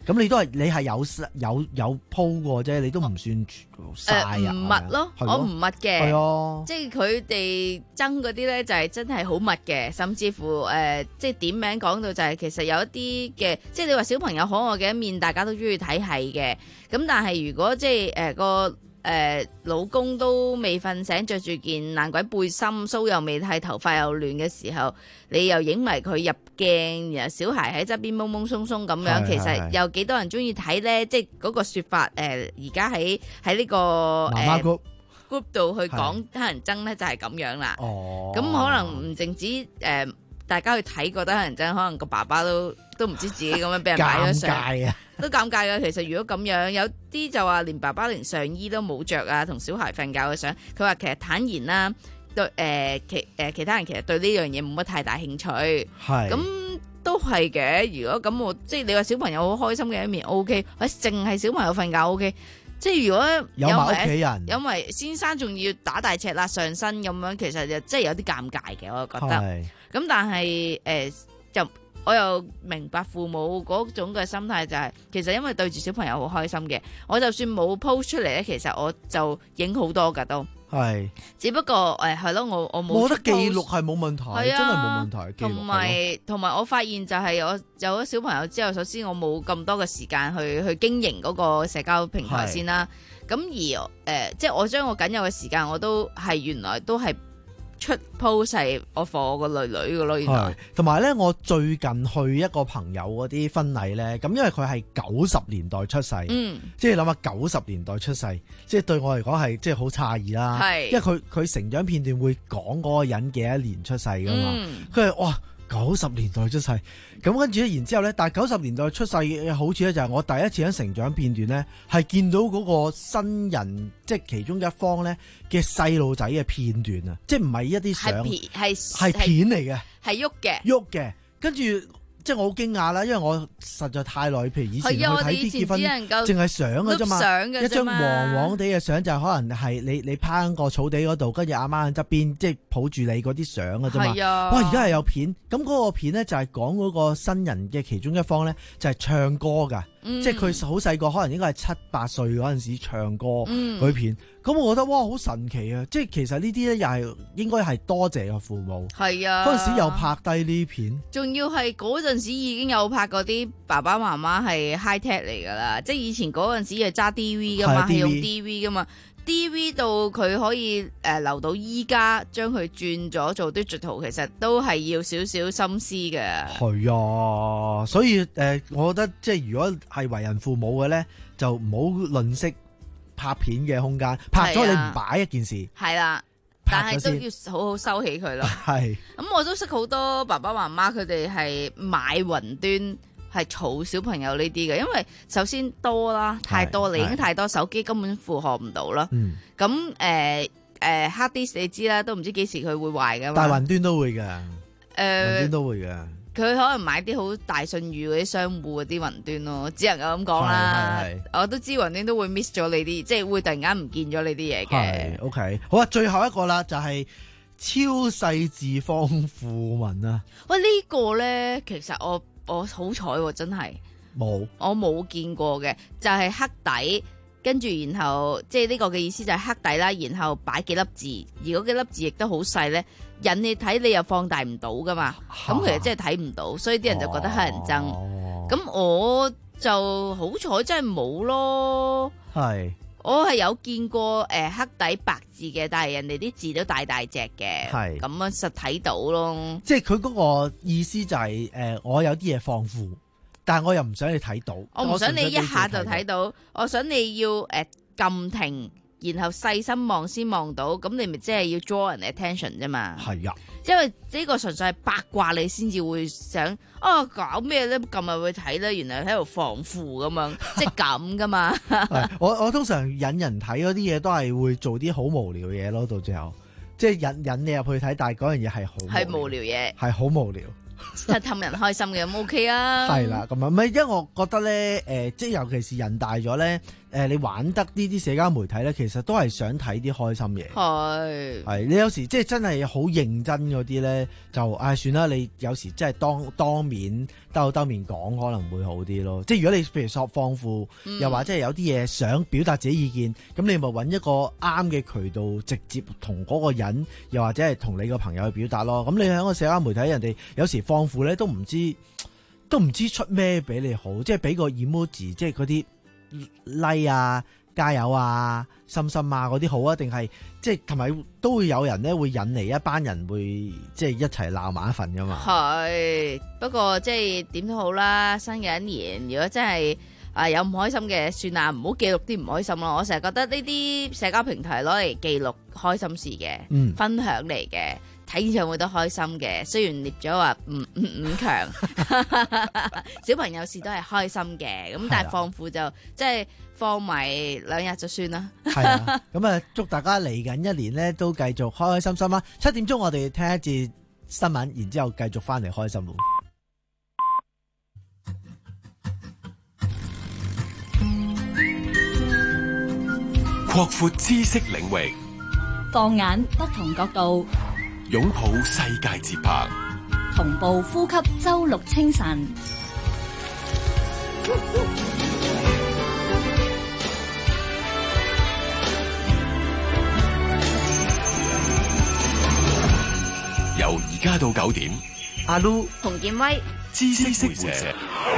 咁你都係你係有有有鋪過啫，你都唔算晒啊。 誒唔密咯，我唔密嘅， 係啊， 即係佢哋爭嗰啲咧就係真係好密嘅，甚至乎誒、呃、即係點名講到就係其實有一啲嘅，即係你話小朋友可愛嘅一面，大家都中意睇係嘅。咁但係如果即係誒個誒老公都未瞓醒，着住件爛鬼背心，鬚又未剃，頭髮又亂嘅時候，你又影埋佢入鏡，然後小孩喺側邊懵懵鬆鬆咁樣，其實有幾多人中意睇咧？即係嗰個説法誒，而家喺喺呢個媽媽 group group 度去講黑人憎咧，就係咁樣啦。哦，咁可能唔淨止誒、呃，大家去睇覺得黑人憎，可能個爸爸都都唔知自己咁樣俾人擺咗上。都尷尬嘅，其實如果咁樣，有啲就話連爸爸連上衣都冇着啊，同小孩瞓覺嘅相，佢話其實坦言啦，對誒、呃、其誒、呃、其他人其實對呢樣嘢冇乜太大興趣，係咁都係嘅。如果咁我即係你話小朋友好開心嘅一面 O K， 或者淨係小朋友瞓覺 O K， 即係如果有埋屋企人，因為先生仲要打大赤辣上身咁樣，其實就即係有啲尷尬嘅，我覺得。咁但係誒、呃、就。我又明白父母嗰種嘅心態就係、是，其實因為對住小朋友好開心嘅，我就算冇 post 出嚟咧，其實我就影好多噶都。係，只不過誒係咯，我我冇。我覺得記錄係冇問題，啊、真係冇問題。同埋同埋，我發現就係我有咗小朋友之後，首先我冇咁多嘅時間去去經營嗰個社交平台先啦。咁而誒、呃，即係我將我僅有嘅時間，我都係原來都係。出 post 係我放我個女女嘅咯，原來。 同埋咧，我最近去一個朋友嗰啲婚禮咧，咁因為佢係九十年代出世，嗯，即係諗下九十年代出世，即係對我嚟講係即係好詫異啦。係，因為佢佢成長片段會講嗰個人幾多年出世噶嘛，佢係、嗯、哇九十年代出世，咁跟住咧，然之後咧，但係九十年代出世嘅好處咧，就係我第一次喺成長片段咧，係見到嗰個新人，即係其中一方咧嘅細路仔嘅片段啊，即係唔係一啲相，係係片嚟嘅，係喐嘅，喐嘅，跟住。即係我好驚訝啦，因為我實在太耐，譬如以前去睇啲結婚，淨係相嘅啫嘛，一張黃黃地嘅相就可能係你你趴喺個草地嗰度，跟住阿媽喺側邊，即係抱住你嗰啲相嘅啫嘛。哇！而家係有片，咁嗰個片咧就係講嗰個新人嘅其中一方咧，就係唱歌㗎。嗯、即係佢好細個，可能應該係七八歲嗰陣時唱歌嗰片，咁、嗯、我覺得哇好神奇啊！即係其實呢啲咧又係應該係多謝個父母，係啊，嗰陣時有拍低呢片，仲要係嗰陣時已經有拍嗰啲爸爸媽媽係 high tech 嚟噶啦，即係以前嗰陣時係揸 D V 噶嘛，係用 D V 噶嘛。D V 到佢可以誒、呃、留到依家，將佢轉咗做 digital， 其實都係要少少心思嘅。係啊，所以誒、呃，我覺得即係如果係為人父母嘅咧，就唔好吝嗇拍片嘅空間。拍咗你唔擺一件事，係啦、啊，但係都要好好收起佢咯。係咁，我都識好多爸爸媽媽，佢哋係買雲端。係儲小朋友呢啲嘅，因為首先多啦，太多啦，已經太多，手機根本負荷唔到啦。咁誒誒 hard disk 你知啦，都唔知幾時佢會壞噶嘛。但係雲端都會嘅，誒、呃、雲端都會嘅。佢可能買啲好大信譽嗰啲商戶嗰啲雲端咯，只能夠咁講啦。我都知雲端都會 miss 咗你啲，即係會突然間唔見咗你啲嘢嘅。OK， 好啊，最後一個啦，就係、是、超細字方富文啊。喂，這個、呢個咧，其實我。我好彩喎，真係冇，我冇見過嘅，就係、是、黑底，跟住然後即係呢個嘅意思就係黑底啦，然後擺幾粒字，而嗰幾粒字亦都好細咧，引你睇你又放大唔到噶嘛，咁、啊、其實真係睇唔到，所以啲人就覺得乞人憎。咁、啊、我就好彩真係冇咯，係我係有見過誒、呃、黑底白字嘅，但係人哋啲字都大大隻嘅，係咁樣實睇到咯。即係佢嗰個意思就係、是、誒、呃，我有啲嘢放負，但係我又唔想你睇到，我唔想你一下就睇到，到，我想你要誒撳、呃、停，然後細心望先望到，咁你咪即係要 draw 人 attention 啫嘛。係啊，因為呢個純粹係八卦，你先至會想啊搞咩咧？撳入去睇咧，原來喺度防腐咁樣，即係咁噶嘛。我我通常引人睇嗰啲嘢都係會做啲好無聊嘅嘢咯，到最後即係引引你入去睇，但係嗰樣嘢係好係無聊嘢，係好無聊，係氹人開心嘅咁 OK 啊。係啦，咁啊，唔係因為我覺得咧，誒、呃，即係尤其是人大咗咧， 誒你玩得呢啲社交媒體咧，其實都係想睇啲開心嘢。 係係你有時即係真係好認真嗰啲咧，就唉、哎、算啦。你有時真係當當面兜兜面講可能會好啲咯。即係如果你譬如索放負， 嗯又或者係有啲嘢想表達自己意見，咁你咪揾一個啱嘅渠道，直接同嗰個人，又或者係同你個朋友去表達咯。咁你喺個社交媒體，人哋有時放負咧都唔知都唔知出咩俾你好，即係俾個 emoji，即係嗰啲 like 啊、加油啊、心心啊嗰啲好啊，定係即係同埋都會有人咧會引嚟一班人會即係一齊鬧埋一份噶嘛。 係，不過即係點都好啦，新嘅一年，如果真係啊有唔開心嘅，算啦，唔好記錄啲唔開心咯。我成日覺得呢啲社交平台攞嚟記錄開心事嘅， 嗯、 分享嚟嘅。睇演唱會都開心嘅，雖然列咗話五五五強，小朋友事都係開心嘅，咁但係放負就即係放埋兩日就算啦。 係啊，咁啊祝大家嚟緊一年咧都繼續開開心心啦。七點鐘我哋聽一節新聞，然之後繼續翻嚟開心咯。 擴闊知識領域， 放眼不同角度， 擁抱世界節拍， 同步呼吸周六清晨。 由而家到九點， 阿 Lu 洪建威， 知識會社。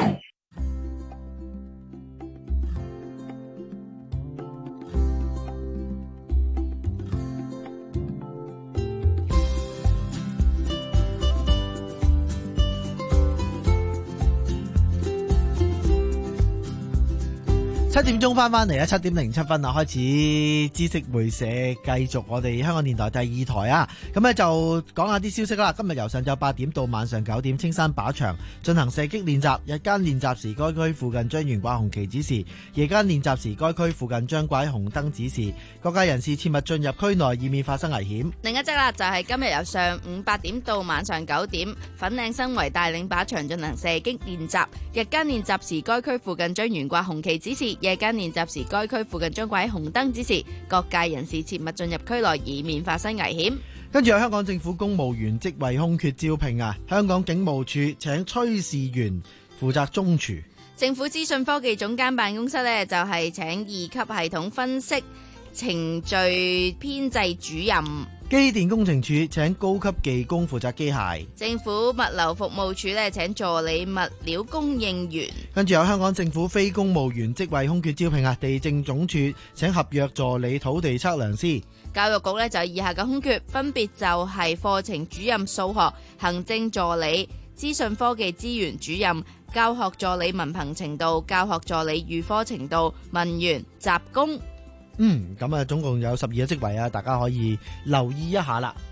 七點鐘翻翻嚟啦，七點零七分啊，開始知識會社，繼續我哋香港電台第二台啊。咁咧就講下啲消息啦。今日由上晝八點到晚上九點，青山靶場進行射擊練習。日間練習時，該區附近將懸掛紅旗指示；夜間練習時，該區附近將掛紅燈指示。各界人士切勿進入區內，以免發生危險。 另一則啦，就係今日由上午八點到晚上九點，粉嶺新圍帶領靶場進行射擊練習。日間練習時，該區附近將懸掛紅旗指示。夜間練習時，該區附近將掛紅燈指示，各界人士切勿進入區內，以免發生危險。 跟住有香港政府公務員職位空缺招聘啊！香港警務處請炊事員負責中廚。 政府資訊科技總監辦公室呢，就係請二級系統分析程序編製主任。 機電工程處請高級技工負責機械。 政府物流服務處咧請助理物料供應員。 跟住有香港政府非公務員職位空缺招聘啊！地政總署請合約助理土地測量師。 教育局咧就以下嘅空缺，分別就係課程主任數學、行政助理、資訊科技資源主任、教學助理文憑程度、教學助理預科程度、文員、雜工。 嗯，咁啊，總共有十二個職位啊，大家可以留意一下啦。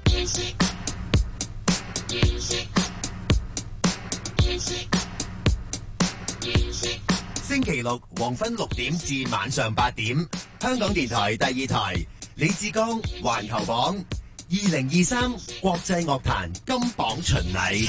星期六黃昏六點至晚上八點，香港電台第二台李志剛環球榜二零二三國際樂壇金榜巡禮。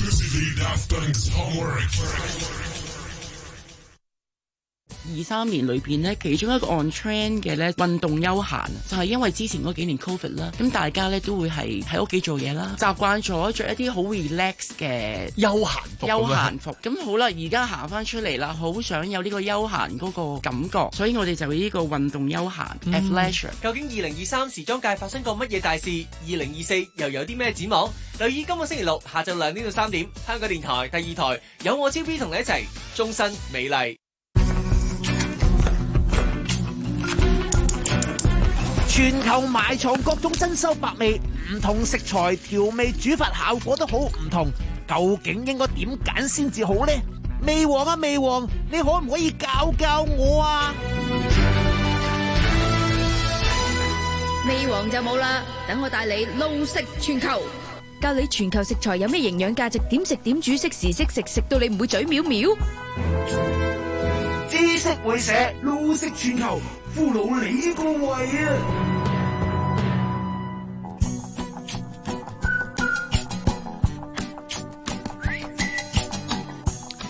二三年裏邊咧，其中一個 on trend 嘅咧運動休閒，就係因為之前嗰幾年 covid 啦，咁大家咧都會係喺屋企做嘢啦，習慣咗着一啲好 relax 嘅休閒服。 休閒服咁好啦，而家行翻出嚟啦，好想有呢個休閒嗰個感覺，所以我哋就會呢個運動休閒 athleisure。 究竟二零二三時裝界發生過乜嘢大事？二零二四又有啲咩展望？留意今個星期六下晝兩點到三點，香港電台第二台有我超 B 同你一齊終身美麗。 全球埋藏各種珍饈百味，唔同食材調味煮法效果都好唔同，究竟應該點揀先至好呢？味王啊味王，你可唔可以教教我啊？ 味王就冇啦，等我帶你路食全球，教你全球食材有咩營養價值，點食點煮，適時適食，食到你唔會嘴藐藐。 知識會社路食全球，俘虜你個胃啊！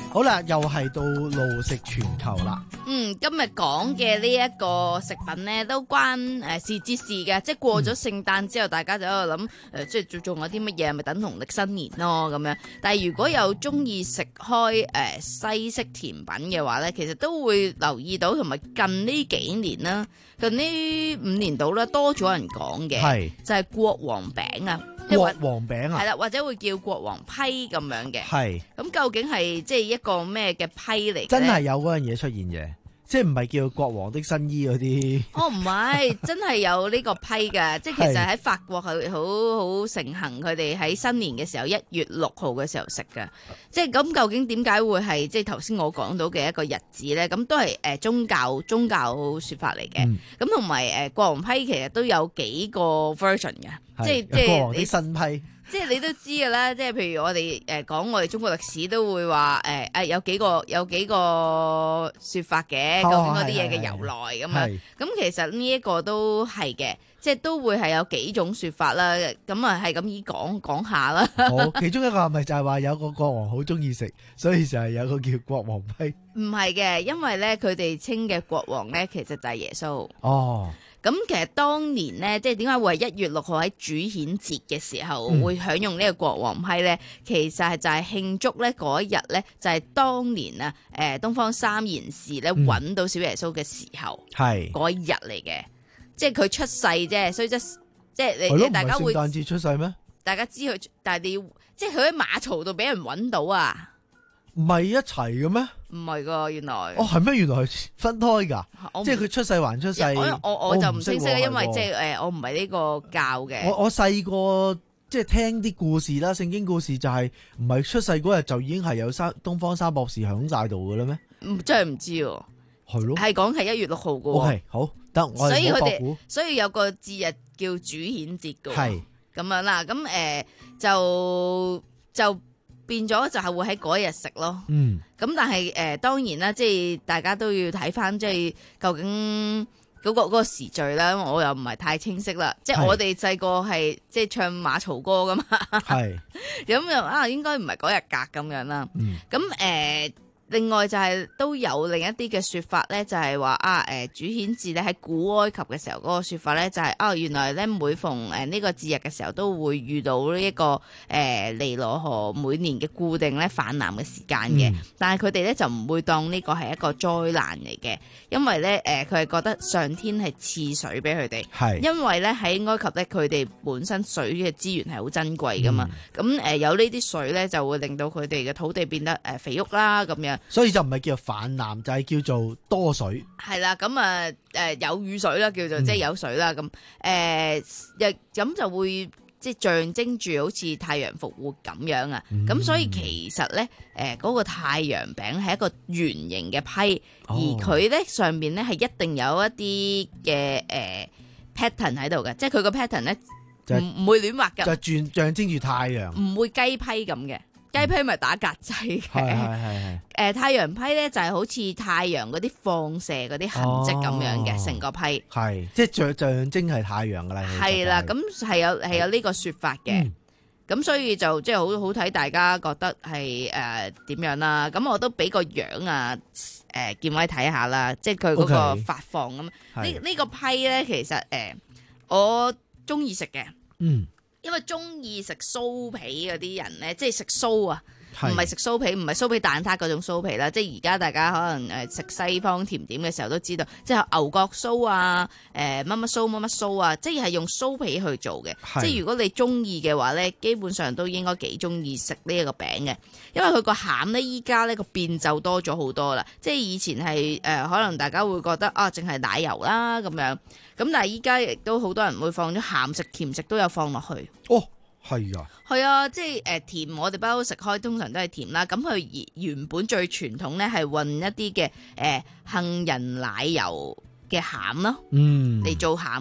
好啦，又係到路食全球啦。 嗯，今日講嘅呢一個食品咧，都關誒、呃、時節事嘅，即係過咗聖誕之後，大家就喺度諗誒，即係仲仲有啲乜嘢，咪等農曆新年咯咁樣。但係如果有中意食開誒、呃、西式甜品嘅話咧，其實都會留意到，同埋近呢幾年啦，近呢五年度啦，多咗人講嘅， 係就係國王餅啊。 國王餅啊， 係啦，或者會叫國王批咁樣嘅。 係咁究竟係即係一個咩嘅批嚟嘅？ 真係有嗰樣嘢出現嘅，即係唔係叫國王的新衣嗰啲。 哦，唔係，真係有呢個批嘅，即係其實喺法國係好好盛行，佢哋喺新年嘅時候一月六號嘅時候食嘅。即係咁，究竟點解會係即係頭先我講到嘅一個日子咧？咁都係誒宗教宗教說法嚟嘅。咁同埋誒國王批其實都有幾個 version 嘅。即係即係國王啲新批， 即係你都知㗎啦。即係譬如我哋誒講我哋中國歷史都會話誒誒有幾個有幾個説法嘅，究竟嗰啲嘢嘅由來咁樣。咁其實呢一個都係嘅，即係都會係有幾種説法啦。咁啊係咁依講講下啦。 好，其中一個係咪就係話有個國王好中意食，所以就係有個叫國王批？ 唔係嘅，因為咧佢哋稱嘅國王咧，其實就係耶穌。 哦。 咁其實當年咧，即係點解會係一月六號喺主顯節嘅時候、嗯、會享用呢個國王批咧？其實係就係慶祝咧嗰一日咧，就係、是、當年啊誒東方三賢士咧揾到小耶穌嘅時候，係嗰、嗯、一日嚟嘅，即係佢出世啫，所以即即係你你大家會聖誕節出世咩？ 大家知佢，但係你要即係佢喺馬槽度俾人揾到啊！ 唔係一齊嘅咩？ 唔係噶，原來哦係咩？原來係分開噶，即係佢出世還出世。 我我我就唔清晰啦，因為即係誒，我唔係呢個教嘅。 我我細個即係聽啲故事啦，聖經故事就係唔係出世嗰日就已經係有三東方三博士響晒度嘅啦咩？ 唔真係唔知喎。係咯，係講係一月六號嘅。 OK，好得我所以佢哋所以有個節日叫主顯節嘅。係咁樣啦，咁誒、呃、就就。變咗就係會喺嗰日食咯，嗯，咁但係誒、呃、當然啦，即係大家都要睇翻，即係究竟嗰、嗰個嗰、嗰個時序啦，我又唔係太清晰啦，即係我哋細個係即係唱馬槽歌噶嘛，係，咁又啊應該唔係嗰日隔咁樣啦，咁誒、嗯。呃另外就係都有另一啲嘅説法咧，就係話啊誒主顯節咧喺古埃及嘅時候嗰個説法咧，就係啊原來咧每逢誒呢個節日嘅時候都會遇到呢一個誒尼羅河每年嘅固定咧泛濫嘅時間嘅，嗯、但係佢哋咧就唔會當呢個係一個災難嚟嘅，因為咧誒佢係覺得上天係賜水俾佢哋，係因為咧喺埃及咧佢哋本身水嘅資源係好珍貴噶嘛，咁誒、嗯呃、有呢啲水咧就會令到佢哋嘅土地變得誒肥沃啦咁樣。 所以就唔係叫做泛濫，就係、是、叫做多水。 係啦，咁啊誒有雨水啦，叫做、嗯、即係有水啦。咁誒亦咁就會即係象徵住好似太陽復活咁樣啊。咁、嗯、所以其實咧誒嗰個太陽餅係一個圓形嘅批，哦、而佢咧上面咧係一定有一啲嘅誒 pattern 喺度嘅，即係佢個 pattern 咧唔唔會亂畫㗎， 就轉象徵住太陽， 唔會雞批咁嘅。雞批咪打格仔嘅，係係係。誒太陽批咧就係好似太陽嗰啲放射嗰啲痕跡咁樣嘅，成、哦、個批。係， 即係象象徵係太陽噶啦。 係啦，咁係有係有呢個説法嘅。咁、嗯、所以就即係好好睇，大家覺得係誒點樣啦？咁我都俾個樣啊誒、呃、建威睇下啦，即係佢嗰個發放咁。呢呢 Okay. 呢個批咧其實誒、呃、我中意食嘅。嗯。因為中意食酥皮嗰啲人咧，即係食酥啊，唔係食酥皮，唔係酥皮蛋撻嗰種酥皮啦。即係而家大家可能誒食西方甜點嘅時候都知道，即係牛角酥啊，誒乜乜酥乜乜酥啊，即係用酥皮去做嘅。即係如果你中意嘅話咧，基本上都應該幾中意食呢一個餅嘅，因為佢個餡咧依家呢個變奏多咗好多啦。即係以前係誒、呃、可能大家會覺得啊，淨係奶油啦咁樣。咁但係依家亦都好多人會放咗鹹食、甜食都有放落去。 哦，係啊， 係啊，即係誒、呃、甜，我哋不嬲食開，通常都係甜啦。咁佢原本最傳統咧係混一啲嘅誒杏仁奶油嘅餡咯，嗯，嚟做餡嘅。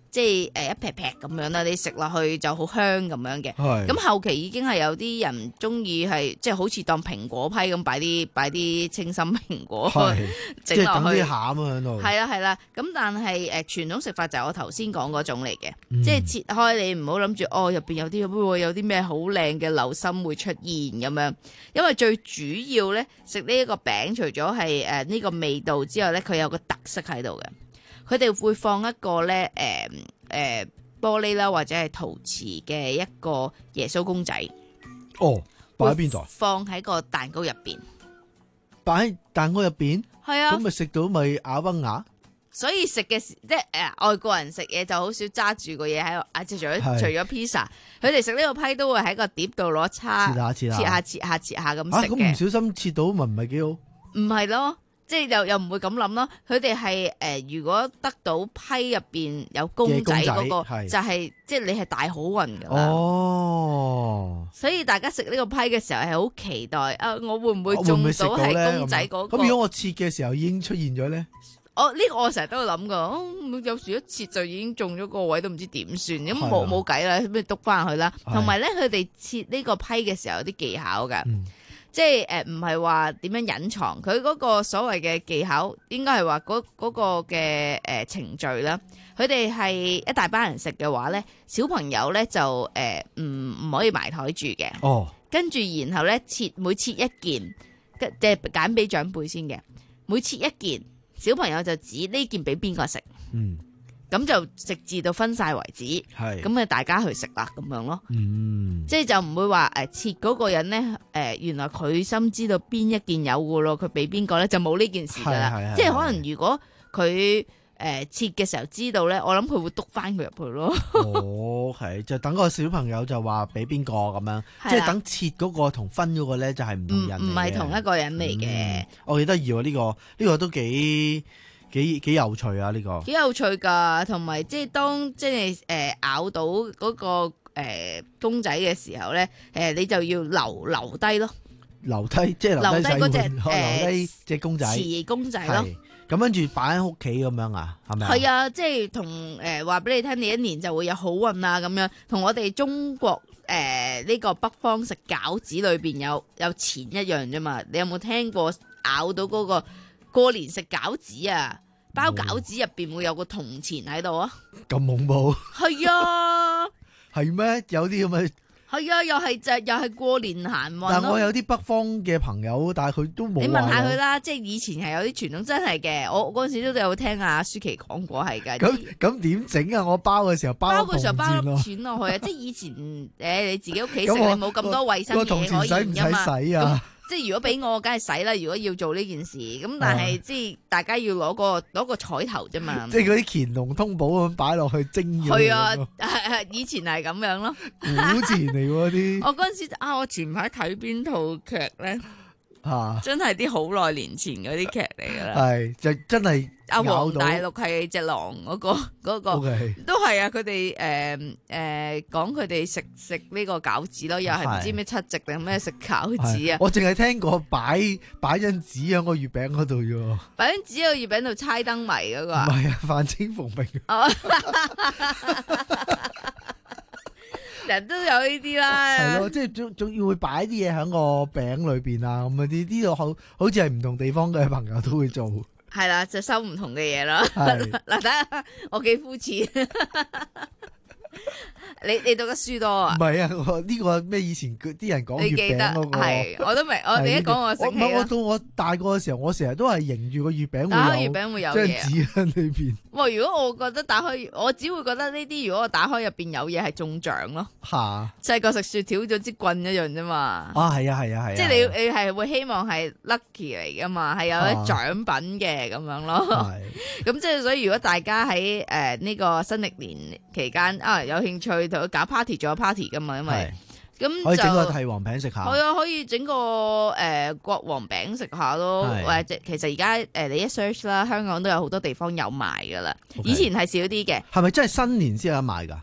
即係誒一劈劈咁樣啦，你食落去就好香咁樣嘅。 係咁後期已經係有啲人中意係即係好似當蘋果批咁擺啲擺啲清心蘋果整即係整落去。 啲餡啊喺度。 係啦係啦，咁但係誒傳統食法就係我頭先講嗰種嚟嘅， 嗯即係切開你唔好諗住哦入邊有啲會有啲咩好靚嘅流心會出現咁樣，因為最主要咧食呢一個餅，除咗係誒呢個味道之外咧，佢有個特色喺度嘅。佢哋會放一個咧誒誒玻璃啦，或者係陶瓷嘅一個耶穌公仔。 哦，擺喺邊度？ 放喺個蛋糕入邊。 擺喺蛋糕入邊？ 係啊。 咁咪食到咪咬崩牙？ 所以食嘅時即係誒、呃、外國人食嘢就好少揸住個嘢喺度，啊！即係除咗係除咗 pizza，佢哋食呢個批都會喺個碟度攞叉切下切下切下切下切下咁啊， 食嘅。 咁唔小心切到咪唔係幾好？ 唔係咯，即係又又唔會咁諗咯。佢哋係誒，如果得到批入邊有公仔嗰、 嘅公個， 仔係就係即係你係大好運㗎啦。 哦， 所以大家食呢個批嘅時候係好期待啊！我會唔會我會中唔會食到到係咧？ 公仔嗰、個？ 咁如果我切嘅時候已經出現咗咧？ 我呢、個我成日都有諗噶，哦有時一切就已經中咗個位，都唔知點算，咁係啊冇冇計啦，咁咪篤翻去啦。 係同埋咧，佢哋切呢個批嘅時候有啲技巧噶， 嗯即係誒唔係話點樣隱藏，佢嗰個所謂嘅技巧，應該係話嗰嗰個嘅誒程序啦。佢哋係一大班人食嘅話咧，小朋友咧就誒唔唔可以埋台住嘅。 哦， 跟住然後咧切每切一件，即係揀俾長輩先嘅，每切一件。小朋友就指呢件俾邊個食， 嗯， 咁就直至到分晒為止， 係咁啊大家去食啦咁樣咯， 嗯， 即係就唔會話誒切嗰個人咧誒、呃、原來佢心知道邊一件有嘅咯，佢俾邊個咧就冇呢件事噶啦， 係係係即係可能如果佢誒、呃、切嘅時候知道咧，我諗佢會督翻佢入去咯。 哦，係就等個小朋友就話俾邊個咁樣， 係啦即係等切嗰個同分嗰個咧就係唔同人嚟嘅， 唔係同一個人嚟嘅。 我幾得意喎呢個，呢個都幾幾幾有趣啊呢個。 幾有趣㗎，同埋即係當即係誒咬到嗰、個、呃、公仔嘅時候咧，誒、呃、你就要留留低咯， 留低即係留低嗰隻隻留低隻公仔， 瓷公仔咯。 係咁跟住擺喺屋企咁樣啊，係咪啊？ 係啊，即係同誒話俾你聽，你一年就會有好運啊咁樣，同我哋中國誒呢、呃呢個北方食餃子裏邊有有錢一樣啫嘛。你有冇聽過咬到嗰、個過年食餃子啊？包餃子入邊會有個銅錢喺度啊？ 咁恐怖係啊， 係咩？有啲咁嘅。 係啊，又係就又係過年行運咯。 但我有啲北方嘅朋友，但係佢都冇。 你問下佢啦，即係以前係有啲傳統真係嘅，我嗰陣時都有聽阿舒淇講過係㗎。 咁咁點整啊？我包嘅時候包包嘅時候包銅錢咯粒錢落去啊！即係以前誒你自己屋企食， 咁我你冇咁多衞生個銅錢嘢可以使唔使㗎嘛。 洗啊？ 即係如果俾我，梗係洗啦。如果要做呢件事，咁但係啊即係大家要攞個攞個彩頭啫嘛。 即係嗰啲乾隆通寶咁擺落去蒸咗佢係啊咁咯， 係係以前係咁樣咯。 古錢嚟喎啲我嗰陣時啊，我前排睇邊套劇咧， 嚇， 真係啲好耐年前嗰啲劇嚟㗎啦。 係就真係阿咬到黃大陸係隻狼嗰、個嗰、個 OK 都係啊！佢哋誒誒講佢哋食食呢個餃子咯，又係唔知咩七夕定咩食餃子啊！ 係我淨係聽過擺擺張紙喺個月餅嗰度啫喎，唔擺張紙喺個月餅度猜燈謎嗰個啊！ 係啊，范清鳳明哦人都有呢啲啦， 係咯，即係仲仲要會擺啲嘢喺個餅裏邊啊咁嗰啲，呢度好好似係唔同地方嘅朋友都會做。 係啦，就收唔同嘅嘢啦。 係嗱，睇下我幾膚淺。你你讀得書多啊？ 唔係啊，我呢個咩以前佢啲人講月你記得餅嗰個係，我都明。我你一講我醒起啦。 唔係我到我大個嘅時候，我成日都係迎住個月餅打開會有月餅會有張嘢啊紙喺裏邊。 哇！如果我覺得打開，我只會覺得呢啲如果我打開入邊有嘢係中獎咯。 嚇！ 細個食雪條咗支棍一樣啫嘛。 啊，係啊，係啊，係啊！ 即係你你係會希望係 lucky 嚟噶嘛，係有啲獎品嘅咁樣咯。 係。 咁即係所以，如果大家喺誒呢個新歷年期間啊有興趣同佢搞 party，仲有 party 噶嘛，因為咁可以整個就帝王餅食下。 係啊，可以整個誒、呃、國王餅食下咯。 係或者其實而家誒你一 search 啦，香港都有好多地方有賣噶啦。 OK 以前係少啲嘅。 係咪真係新年先有得賣㗎？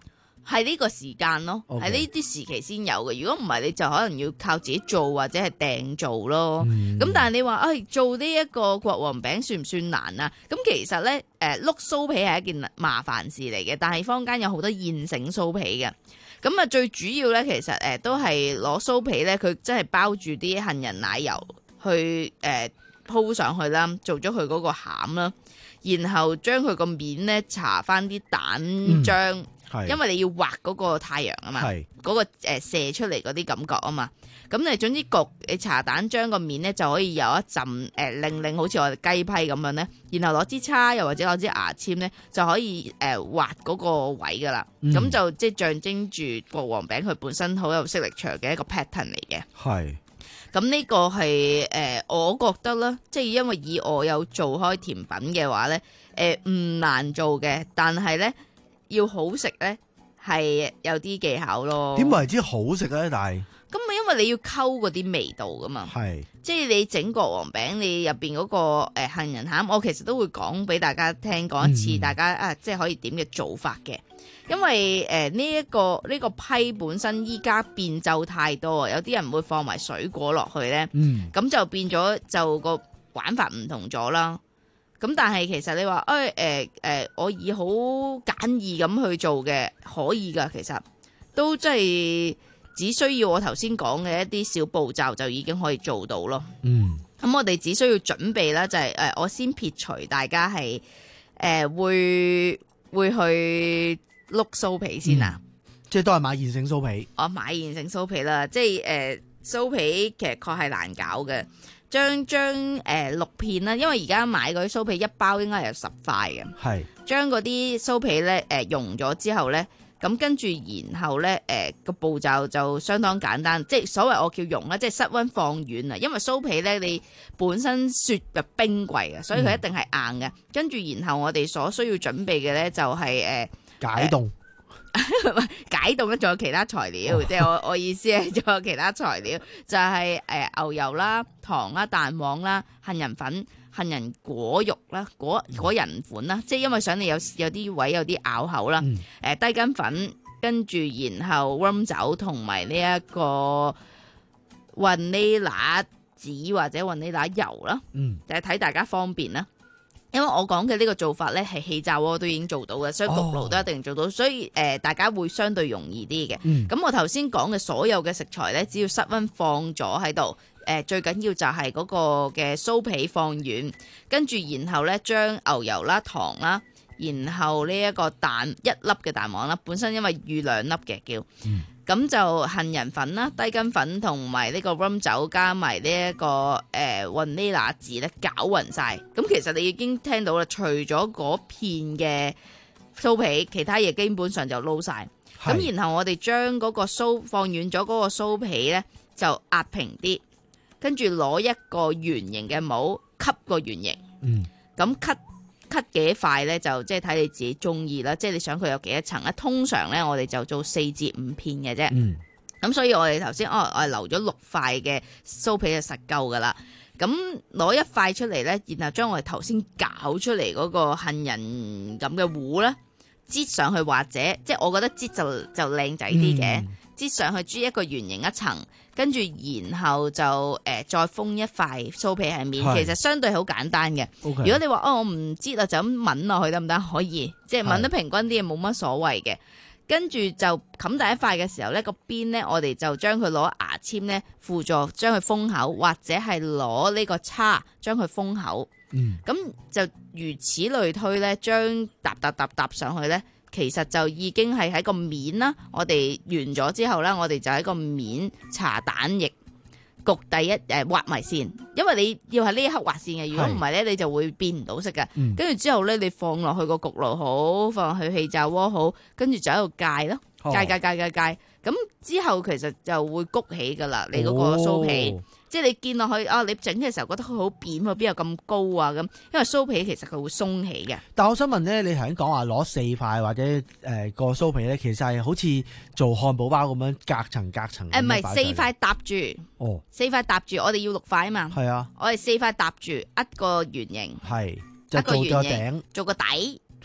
係呢個時間咯，係呢啲時期先有嘅。如果唔係，你就可能要靠自己做或者係訂做咯。咁、嗯、但係你話，誒、哎、做呢一個國王餅算唔算難啊？咁其實咧，誒碌酥皮係一件麻煩事嚟嘅，但係坊間有好多現成酥皮嘅。咁啊，最主要咧，其實誒都係攞酥皮咧，佢真係包住啲杏仁奶油去誒鋪上去啦，做咗佢嗰個餡啦，然後將佢個面咧搽翻啲蛋漿。嗯因為你要畫嗰個太陽啊嘛，嗰、嗰個誒射出嚟嗰啲感覺啊嘛，咁你總之焗你茶蛋漿個面咧就可以有一陣誒令令好似我哋雞批咁樣咧，然後攞支叉又或者攞支牙籤咧就可以誒畫嗰個位噶啦，咁、嗯、就即係象徵住國王餅佢本身好有色力場嘅一個 pattern 嚟嘅。係，咁呢個係誒、呃、我覺得啦，即係因為以我有做開甜品嘅話咧，誒、呃、唔難做嘅，但係咧。要好食咧，係有啲技巧咯。 點為之好食咧？但係咁啊，因為你要溝嗰啲味道噶嘛。係，即係你整國王餅，你入邊嗰個誒杏仁餡，我其實都會講俾大家聽，講一次，嗯、大家啊，即係可以點嘅做法嘅。因為誒呢一個呢、呢個批本身依家變奏太多啊，有啲人會放埋水果落去咧，咁、嗯、就變咗就個玩法唔同咗啦。咁但係其實你話誒誒誒，我以好簡易咁去做嘅可以噶，其實都即係只需要我頭先講嘅一啲小步驟就已經可以做到咯。嗯，咁我哋只需要準備啦，就係、是、誒、呃、我先撇除大家係誒、呃、會會去碌酥皮先啊、嗯， 即係都係買現成酥皮。 我買現成酥皮啦，即係誒酥皮其實確係難搞嘅。將將誒六片啦，因為而家買嗰啲酥皮一包應該係有十塊嘅。係將嗰啲酥皮咧誒溶咗之後咧，咁跟住然後咧誒個步驟就相當簡單，即係所謂我叫溶啦，即係室溫放軟啊。因為酥皮咧你本身雪入冰櫃嘅，所以佢一定係硬嘅。跟、嗯、住然後我哋所需要準備嘅咧就係、是、誒解凍。 解凍咧，仲有其他材料，即、哦、係我我意思係仲有其他材料，就係、是、誒、呃、牛油啦、糖啦、蛋黃啦、杏仁粉、杏仁果肉啦、果果仁款啦，即係因為想你有有啲位有啲咬口啦，誒、嗯呃、低筋粉，跟住然後 rum 酒同埋呢一個雲呢拿籽或者雲呢拿油啦，嗯，就係睇大家方便啦。因為我講嘅呢個做法咧係氣炸鍋都已經做到嘅，所以焗爐都一定做到，哦、所以誒、呃、大家會相對容易啲嘅。咁、嗯、我頭先講嘅所有嘅食材咧，只要室溫放咗喺度，誒、呃、最緊要就係嗰個嘅酥皮放軟，跟住然後咧將牛油啦、糖啦，然後呢一個蛋一粒嘅蛋黃啦，本身因為預兩粒嘅叫。嗯咁就杏仁粉啦、低筋粉同埋呢個 rum 酒加埋呢一個誒雲呢拿籽咧，攪勻晒。咁其實你已經聽到啦，除咗嗰片嘅酥皮，其他嘢基本上就撈晒。咁然後我哋將嗰個酥放軟咗嗰個酥皮咧，就壓平啲，跟住攞一個圓形嘅模，吸個圓形。嗯。咁吸。cut 幾塊咧，就即係睇你自己中意啦，即係你想佢有幾多層咧。通常咧，我哋就做四至五片嘅啫。嗯，咁所以我哋頭先哦，我係留咗六塊嘅酥皮就實夠噶啦。咁攞一塊出嚟咧，然後將我哋頭先攪出嚟嗰個杏仁咁嘅糊咧，擠上去或者即係我覺得擠就就靚仔啲嘅，擠、嗯、上去擠一個圓形一層。跟住，然後就誒、呃、再封一塊酥皮喺面，其實相對好簡單嘅。Okay. 如果你話哦，我唔知啦，就咁抿落去得唔得？可以，即係抿得平均啲嘢冇乜所謂嘅。跟住就冚第一塊嘅時候咧，個邊咧我哋就將佢攞牙籤咧輔助將佢封口，或者係攞呢個叉將佢封口。嗯，咁就如此類推咧，將搭搭搭搭上去咧。其實就已經係喺個面啦，我哋完咗之後啦，我哋就喺個面搽蛋液焗第一誒、呃、畫埋線，因為你要喺呢一刻畫線嘅，如果唔係咧，你就會變唔到色嘅。跟、嗯、住之後咧，你放落去個焗爐好，放落去氣炸鍋好，跟住就喺度戒咯，戒戒戒戒戒，咁之後其實就會谷起噶啦，你嗰個酥皮。哦，即係你見落去啊！你整嘅時候覺得佢好扁喎，邊有咁高啊咁？因為酥皮其實佢會鬆起嘅。但我想問咧，你頭先講話攞四塊或者誒、呃、個酥皮咧，其實係好似做漢堡包咁樣隔層隔層。誒唔係四塊搭住。哦。四塊搭住，我哋要六塊啊嘛。係啊。我哋四塊搭住一個圓形。係。就做個頂。做個底。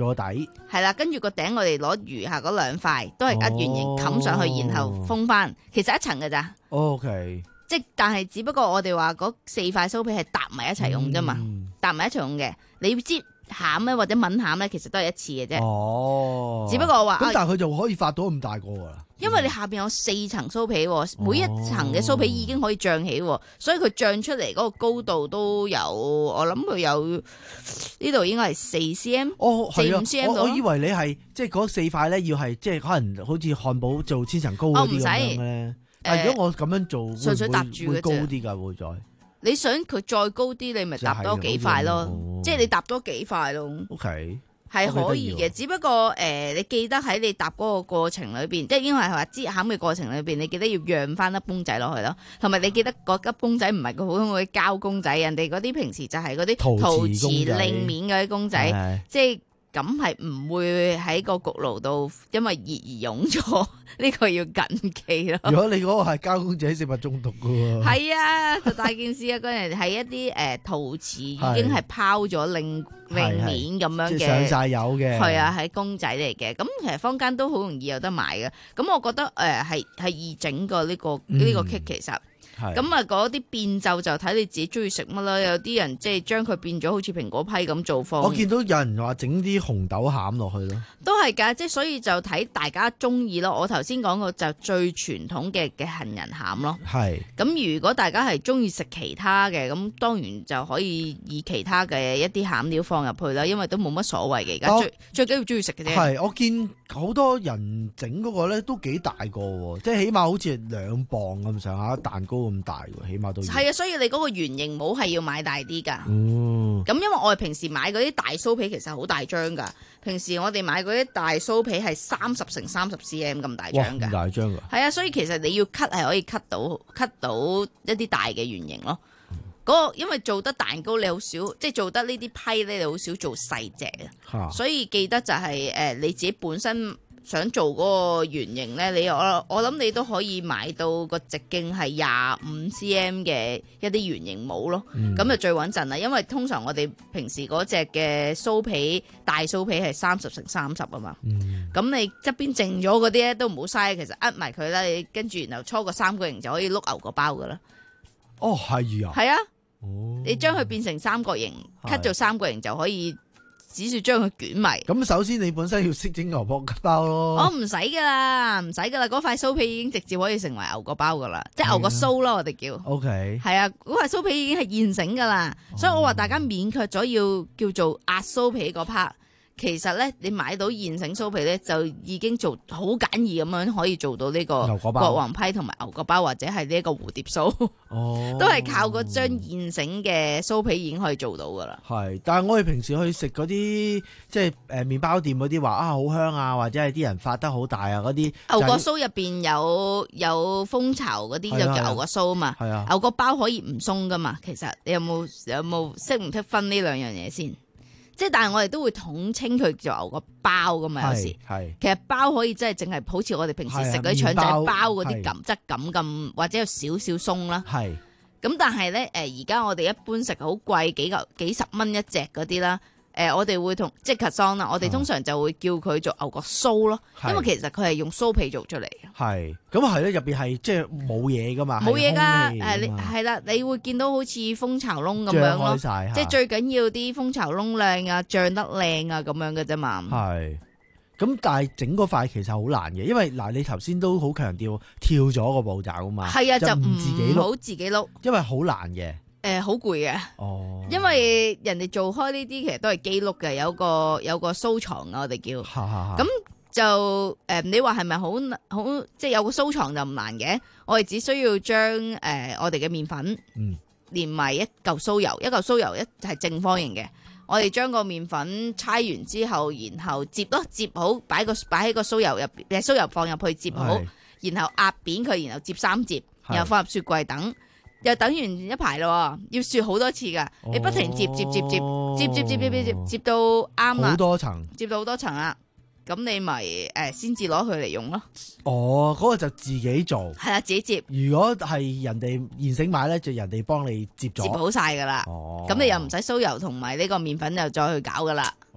個底。 係啦，跟住個頂我哋攞餘下嗰兩塊都係一圓形冚上去，然後封翻，其實一層㗎咋。 O K。 即係但係只不過我哋話嗰四塊酥皮係搭埋一齊用啫嘛，搭埋一齊用嘅。你要知餡咧或者抿餡咧，其實都係一次嘅啫。 哦。 只不過我話咁，但係佢就可以發到咁大個噶啦。 因為你下邊有四層酥皮，每一層嘅酥皮已經可以脹起，所以佢脹出嚟嗰個高度都有，我諗佢有呢度應該係四 cm， 哦， 四五 cm 我我以為你係即係嗰四塊咧，要係即係可能好似漢堡做千層糕嗰啲咁樣咧。但係如果我咁樣做， 純粹搭住會高啲㗎，會再。 你想佢再高啲，你咪搭多幾塊咯，即係你搭多幾塊咯。 O K。 係可以嘅，只不過誒、呃，你記得喺你搭嗰個過程裏邊，即係應該係話擠餡嘅過程裏邊，你記得要讓翻粒公仔落去咯，同埋你記得嗰粒公仔唔係個普通嗰啲膠公仔，人哋嗰啲平時就係嗰啲陶瓷靚面嗰啲公仔，即係咁係唔會喺個焗爐度因為熱而溶咗，呢個要緊記咯。 如果你嗰個係膠公仔，食物中毒噶喎。 係啊，就大件事啊！嗰人係一啲誒陶瓷已經係拋咗令令面咁樣嘅， 上晒油嘅。 係啊，係公仔嚟嘅。咁其實坊間都好容易有得買嘅。咁我覺得誒係係易整過呢個呢個 cake 其實。咁啊，嗰啲變奏就睇你自己中意食乜啦。有啲人即係將佢變咗好似蘋果批咁做方。 我見到有人話整啲紅豆餡落去咯， 都係㗎。即係所以就睇大家中意咯。我頭先講過就最傳統嘅嘅杏仁餡咯。 係。咁如果大家係中意食其他嘅，咁當然就可以以其他嘅一啲餡料放入去啦。因為都冇乜所謂嘅。而家最最緊要中意食嘅啫。 係，我見好多人整嗰個咧都幾大個喎，即係起碼好似係兩磅咁上下蛋糕咁大喎，起碼都要。 係啊，所以你嗰個圓形模係要買大啲㗎。 嗯。 咁因為我哋平時買嗰啲大酥皮其實好大張㗎。平時我哋買嗰啲大酥皮係三十乘三十 cm 咁大張㗎。 咁大張㗎。 係啊，所以其實你要 cut 係可以 cut 到 cut 到一啲大嘅圓形咯。嗰個因為做得蛋糕你好少，即係做得呢啲批咧，你好少做細隻啊。所以記得就係誒你自己本身想做嗰個圓形咧，你我我諗你都可以買到個直徑係廿五 cm 嘅一啲圓形模咯。咁、嗯、就最穩陣啦，因為通常我哋平時嗰隻嘅酥皮大酥皮係三十乘三十啊嘛。咁、嗯、你側邊剩咗嗰啲咧都唔好嘥，其實呃埋佢啦，你跟住然後搓個三角形就可以碌牛角包噶啦。 哦，係啊。 係啊。哦。你將佢變成三角形 ，cut 做三角形就可以。只需將佢捲埋。 咁首先你本身要識整牛角包咯。 我唔使噶啦，唔使噶啦，嗰塊酥皮已經直接可以成為牛角包噶啦，即係牛角酥咯，我哋叫。O K。係啊，嗰塊酥皮已經係現成噶啦，哦、所以我話大家勉強咗要叫做壓酥皮嗰 part。其實咧，你買到現成酥皮咧，就已經做好簡易咁樣可以做到呢個國王批同埋牛角包，或者係呢一個蝴蝶酥。哦，都係靠嗰張現成嘅酥皮已經可以做到噶啦。係， 但係我哋平時去食嗰啲即係誒麵包店嗰啲話啊好香啊，或者係啲人發得好大啊嗰啲。牛角酥入邊有有蜂巢嗰啲就叫牛角酥啊嘛。係啊。牛角包可以唔鬆噶嘛？其實你有冇有冇識唔識分呢兩樣嘢先？即係，但係我哋都會統稱佢做牛角包噶嘛。有時係其實包可以真係淨係好似我哋平時食嗰啲腸仔包嗰啲感質感咁，或者有少少鬆啦。係咁，但係咧誒，而家我哋一般食好貴幾嚿幾十蚊一隻嗰啲啦。誒、呃，我哋會同即係 croissant 啦，我哋通常就會叫佢做牛角酥咯，因為其實佢係用酥皮做出嚟嘅。係咁係咧，入邊係即係冇嘢噶嘛，冇嘢噶。誒，你係啦，你會見到好似蜂巢窿咁樣咯，即係最緊要啲蜂巢窿靚啊，脹得靚啊咁樣嘅啫嘛。係咁，但係整嗰塊其實好難嘅，因為嗱，你頭先都好強調跳咗個步驟啊嘛。係啊，就唔自己碌，好自己碌，因為好難嘅。誒，好攰嘅，哦，因為人哋做開呢啲其實都係機碌嘅，有個有個酥床啊，我哋叫，咁就誒、呃，你話係咪好好，即係有個酥床就唔難嘅，我哋只需要將誒、呃、我哋嘅麵粉，嗯，連埋一嚿酥油，一嚿酥油一係正方形嘅，我哋將個麵粉搓完之後，然後摺咯，摺好，擺個擺喺個酥油入邊，酥油放入去摺好，然後壓扁佢，然後摺三摺，然後放入雪櫃等。又等完一排咯，要雪好多次噶，哦、你不停接接接接接接接接接接到啱啦，好多層，接到好多層啦，咁你咪誒先至攞佢嚟用咯。哦，嗰、嗰個就自己做，係啦，自己接。如果係人哋現成買咧，就人哋幫你接咗，接好晒噶啦。哦，咁你又唔使酥油同埋呢個麵粉又再去搞噶啦。哦，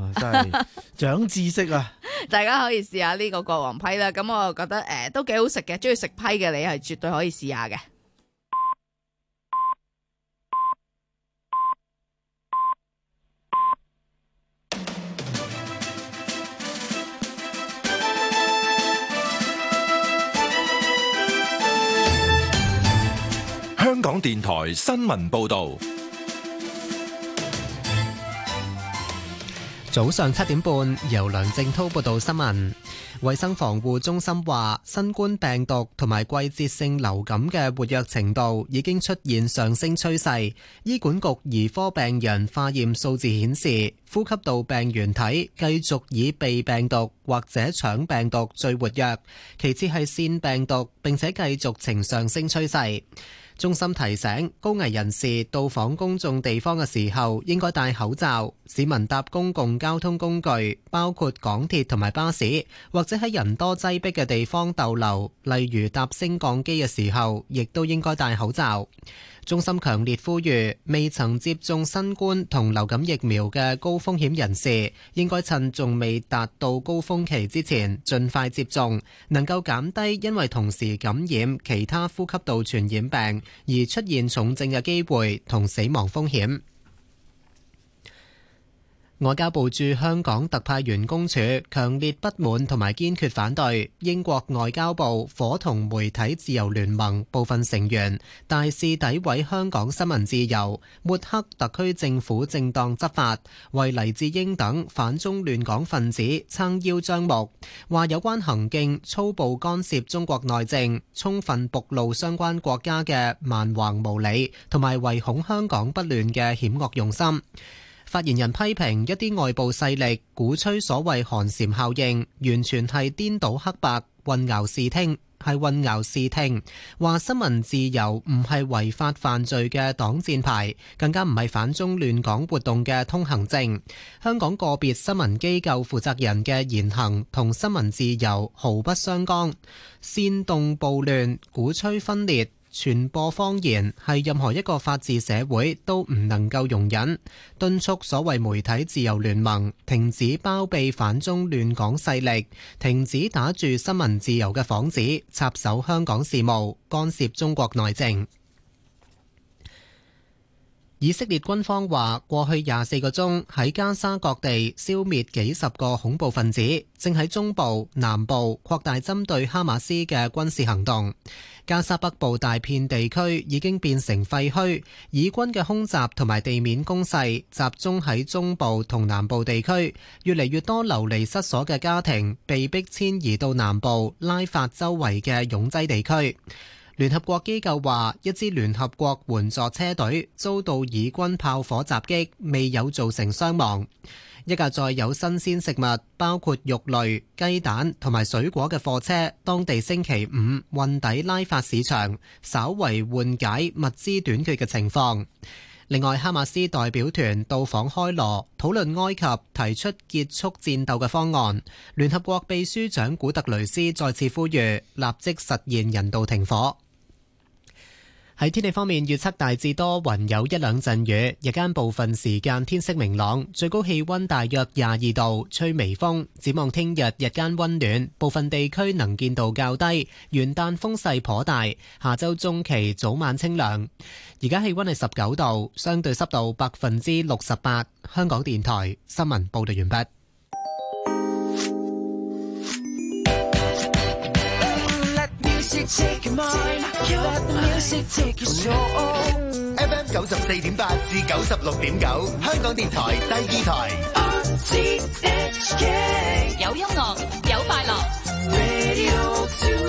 真係長知識啊！ 大家可以試下呢個國王批啦，咁我覺得誒、呃、都幾好食嘅，中意食批嘅你係絕對可以試下嘅。 香港電台新聞報道。 早上七點半，由梁正滔報道新聞。衛生防護中心話，新冠病毒同埋季節性流感嘅活躍程度已經出現上升趨勢。醫管局兒科病人化驗數字顯示，呼吸道病原體繼續以鼻病毒或者腸病毒最活躍，其次係腺病毒，並且繼續呈上升趨勢。中心提醒高危人士到訪公眾地方嘅時候應該戴口罩，市民搭公共交通工具，包括港鐵同埋巴士，或者喺人多擠迫嘅地方逗留，例如搭升降機嘅時候，亦都應該戴口罩。中心強烈呼籲未曾接種新冠同流感疫苗嘅高風險人士，應該趁仲未達到高峰期之前盡快接種，能夠減低因為同時感染其他呼吸道傳染病而出現重症嘅機會同死亡風險。外交部駐香港特派員公署強烈不滿同埋堅決反對英國外交部伙同媒體自由聯盟部分成員大肆詆毀香港新聞自由，抹黑特區政府正當執法，為黎智英等反中亂港分子撐腰張目，話有關行徑粗暴干涉中國內政，充分暴露相關國家嘅蠻橫無理同埋唯恐香港不亂嘅險惡用心。發言人批評一啲外部勢力鼓吹所謂寒蟬效應，完全係顛倒黑白、混淆視聽，係混淆視聽。話新聞自由唔係違法犯罪嘅擋箭牌，更加唔係反中亂港活動嘅通行證。香港個別新聞機構負責人嘅言行同新聞自由毫不相干，煽動暴亂、鼓吹分裂、傳播謊言係任何一個法治社會都唔能夠容忍，敦促所謂媒體自由聯盟停止包庇反中亂港勢力，停止打住新聞自由嘅幌子，插手香港事務，干涉中國內政。以色列軍方話，過去廿四個鐘喺加沙各地消滅幾十個恐怖分子，正喺中部、南部擴大針對哈馬斯嘅軍事行動。加沙北部大片地區已經變成廢墟，以軍嘅空襲同埋地面攻勢集中喺中部同南部地區，越嚟越多流離失所嘅家庭被迫遷移到南部拉法周圍嘅擁擠地區。聯合國機構話，一支聯合國援助車隊遭到以軍炮火襲擊，未有造成傷亡。一架載有新鮮食物，包括肉類、雞蛋同埋水果嘅貨車，當地星期五運抵拉法市場，稍為緩解物資短缺嘅情況。另外，哈馬斯代表團到訪開羅，討論埃及提出結束戰鬥嘅方案。聯合國秘書長古特雷斯再次呼籲立即實現人道停火。喺天氣方面，預測大致多雲，有一兩陣雨，日間部分時間天色明朗，最高氣溫大約廿二度，吹微風。展望聽日日間溫暖，部分地區能見度較低，元旦風勢頗大。下周中期早晚清涼。而家氣溫係十九度，相對濕度百分之六十八。香港電台新聞報道完畢。 Take your mind, let the music take your soul. F M 九十四點八至九十六點九，香港電台第二台。R T H K 有音樂，有快樂。 Radio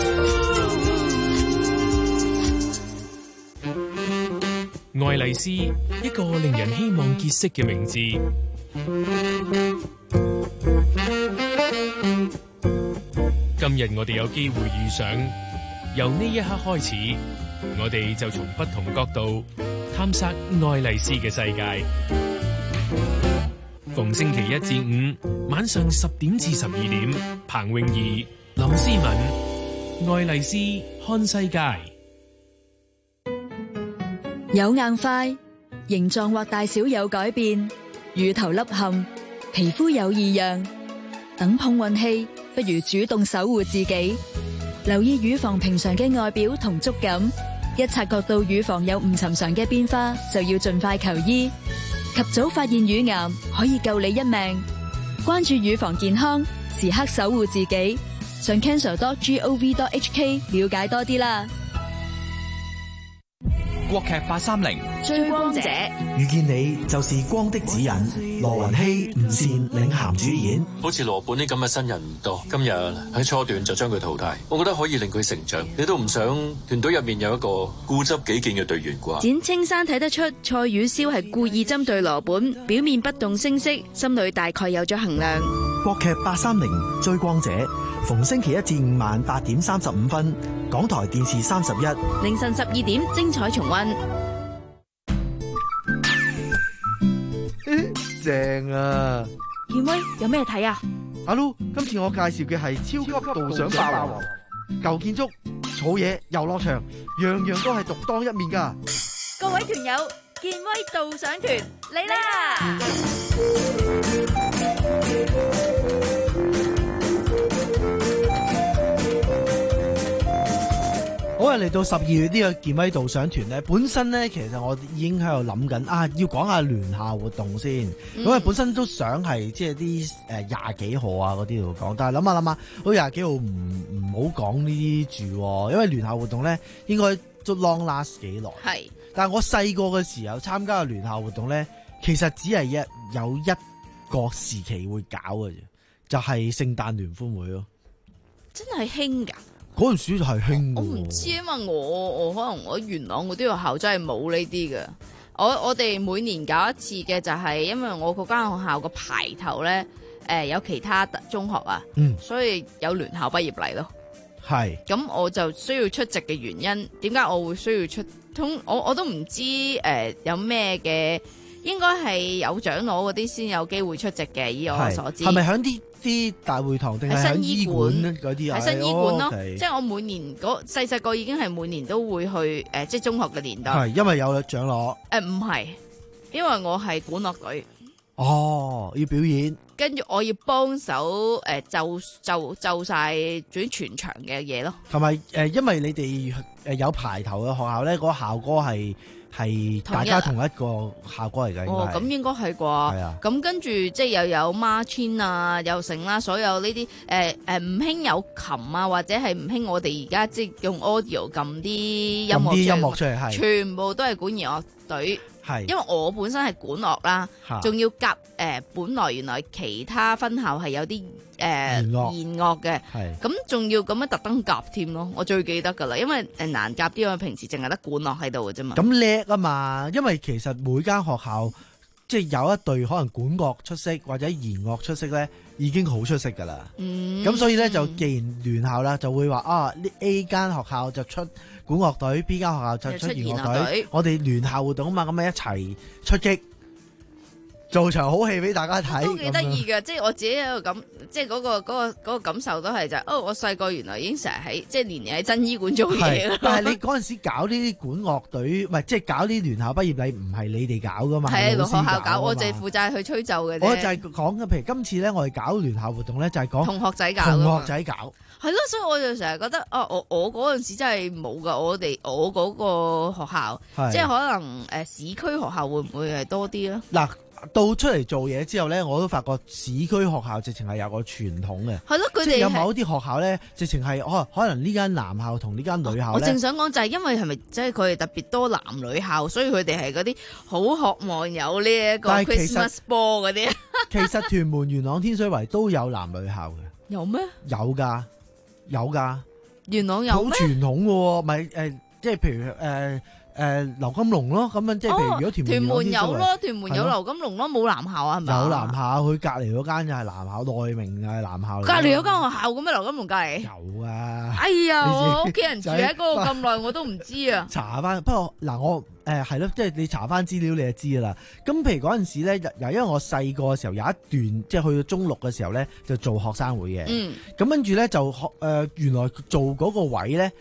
two。 愛麗絲，一個令人希望結識嘅名字。今日我哋有機會遇上。由呢一刻開始，我哋就從不同角度探索愛麗絲嘅世界。逢星期一至五晚上十點至十二點，彭詠儀、林思敏，愛麗絲看世界。 有硬塊，形狀或大小有改變，乳頭凹陷， 皮膚有異樣，等碰運氣，不如主動守護自己。留意乳房平常嘅外表同觸感，一察覺到乳房有唔尋常嘅變化，就要盡快求醫。及早發現乳癌，可以救你一命。關注乳房健康，時刻守護自己。上 cancer dot gov dot hk 了解多啲啦。 國劇八三零追光者遇見你就是光的指引，羅雲熙、吳倩領銜主演。 好似羅本呢咁嘅新人唔多，今日喺初段就將佢淘汰，我覺得可以令佢成長。你都唔想團隊入面有一個固執己見嘅隊員啩？ 展青山睇得出蔡宇霄係故意針對羅本，表面不動聲色，心裏大概有咗衡量。 國劇八三零追光者，逢星期一至五晚八點三十五分，港台電視三十一， 凌晨十二點精彩重溫。 正啊！ 健威有咩睇啊？ 阿 Lu，今次我介紹嘅係超級導賞霸王，舊建築、草野、遊樂場，樣樣都係獨當一面噶。 各位團友，健威導賞團嚟啦！ 好啊！嚟到十二月呢個健威導賞團咧，本身咧其實我已經喺度諗緊啊，要講下聯校活動先。咁啊、嗯，本身都想係即係啲誒廿幾號啊嗰啲度講，但係諗下諗下，好廿幾號唔唔好講呢啲住，因為聯校活動咧應該都 long last 幾耐。係，但係我細個嘅時候參加嘅聯校活動咧，其實只係一有一個時期會搞嘅啫，就係聖誕聯歡會咯。 真係興㗎！ 嗰陣時就係興， 我唔知，因為我我可能我元朗嗰啲學校真係冇呢啲嘅。我我哋每年搞一次嘅就係因為我嗰間學校個排頭咧，誒、呃、有其他中學啊，嗯、所以有聯校畢業禮咯。係，咁我就需要出席嘅原因，點解我會需要出？通我我都唔知誒、呃、有咩嘅，應該係有獎攞嗰啲先有機會出席嘅。以我所知，係咪響啲？啲大會堂定係喺醫館嗰啲啊？喺新醫館咯，哎 okay、即係我每年嗰細細個已經係每年都會去誒、呃，即係中學嘅年代。係因為有獎攞。誒唔係，因為我係管樂隊。哦，要表演。跟住我要幫手誒，就就就晒總之全場嘅嘢咯。同埋誒，因為你哋誒有排頭嘅學校咧，嗰、那個校歌係。係大家同一個校歌嚟嘅。哦，咁應該係啩。係啊。咁跟住即係又有 Marching 啊，又成啦，所有呢啲誒誒唔興有琴啊，或者係唔興我哋而家即係用 audio 撳啲音樂音樂出嚟，係全部都係管弦樂隊。係，因為我本身係管樂啦，仲要夾誒、呃，本來原來其他分校係有啲誒弦樂嘅，咁仲要咁樣特登夾添咯，我最記得噶啦，因為誒難夾啲，因為平時淨係得管樂喺度嘅啫嘛。咁叻啊嘛，因為其實每間學校即係有一隊可能管樂出色或者弦樂出色咧，已經好出色噶啦。嗯，咁所以咧就既然聯校啦，就會話啊呢 A 間學校就出管樂隊 ，B 間學校就出弦樂隊，我哋聯校活動啊嘛，咁樣一齊出擊，做場好戲俾大家睇，都幾得意嘅。即係我自己喺度咁，即係嗰個嗰個嗰個感受都係就係，哦，我細個原來已經成日喺即係年年喺真醫館做嘢。但係你嗰陣時搞呢啲管樂隊，唔係即係搞啲聯校畢業禮，唔係你哋搞噶嘛？係啊，學校搞，我淨係負責去吹奏嘅啫。我就係講嘅，譬如今次咧，我哋搞聯校活動咧，就係講同學仔搞，同學仔搞。係咯，所以我就成日覺得，啊，我我嗰陣時真係冇噶，我哋我嗰個學校，即係可能誒、呃、市區學校會唔會係多啲咧？嗱，到出嚟做嘢之後咧，我都發覺市區學校直情係有個傳統嘅，係咯，佢哋有某啲學校咧，直情係可可能呢間男校同呢間女校。我正想講就係因為係咪即係佢哋特別多男女校，所以佢哋係嗰啲好渴望有呢一個 Christmas ball 嗰啲。其實屯門、元朗、天水圍都有男女校嘅，有咩？有噶。有噶，元朗有咩？好傳統嘅喎，咪誒、呃，即係譬如誒誒、呃呃、劉金龍咯，咁樣即係譬如如果屯門、屯門有咯，屯門有劉金龍咯，冇男校啊，係咪？有男校，佢隔離嗰間就係男校，內明係男校。隔離嗰間學校咁咩？劉金龍隔離有啊！哎呀，我屋企人住喺嗰度咁耐，我都唔知啊。查翻，不過嗱我。誒係咯，即係你查翻資料你就知噶啦。咁譬如嗰陣時咧，又因為我細個嘅時候有一段，即係去到中六嘅時候咧，就做學生會嘅。嗯。咁跟住咧就學誒、呃，原來做嗰個位咧，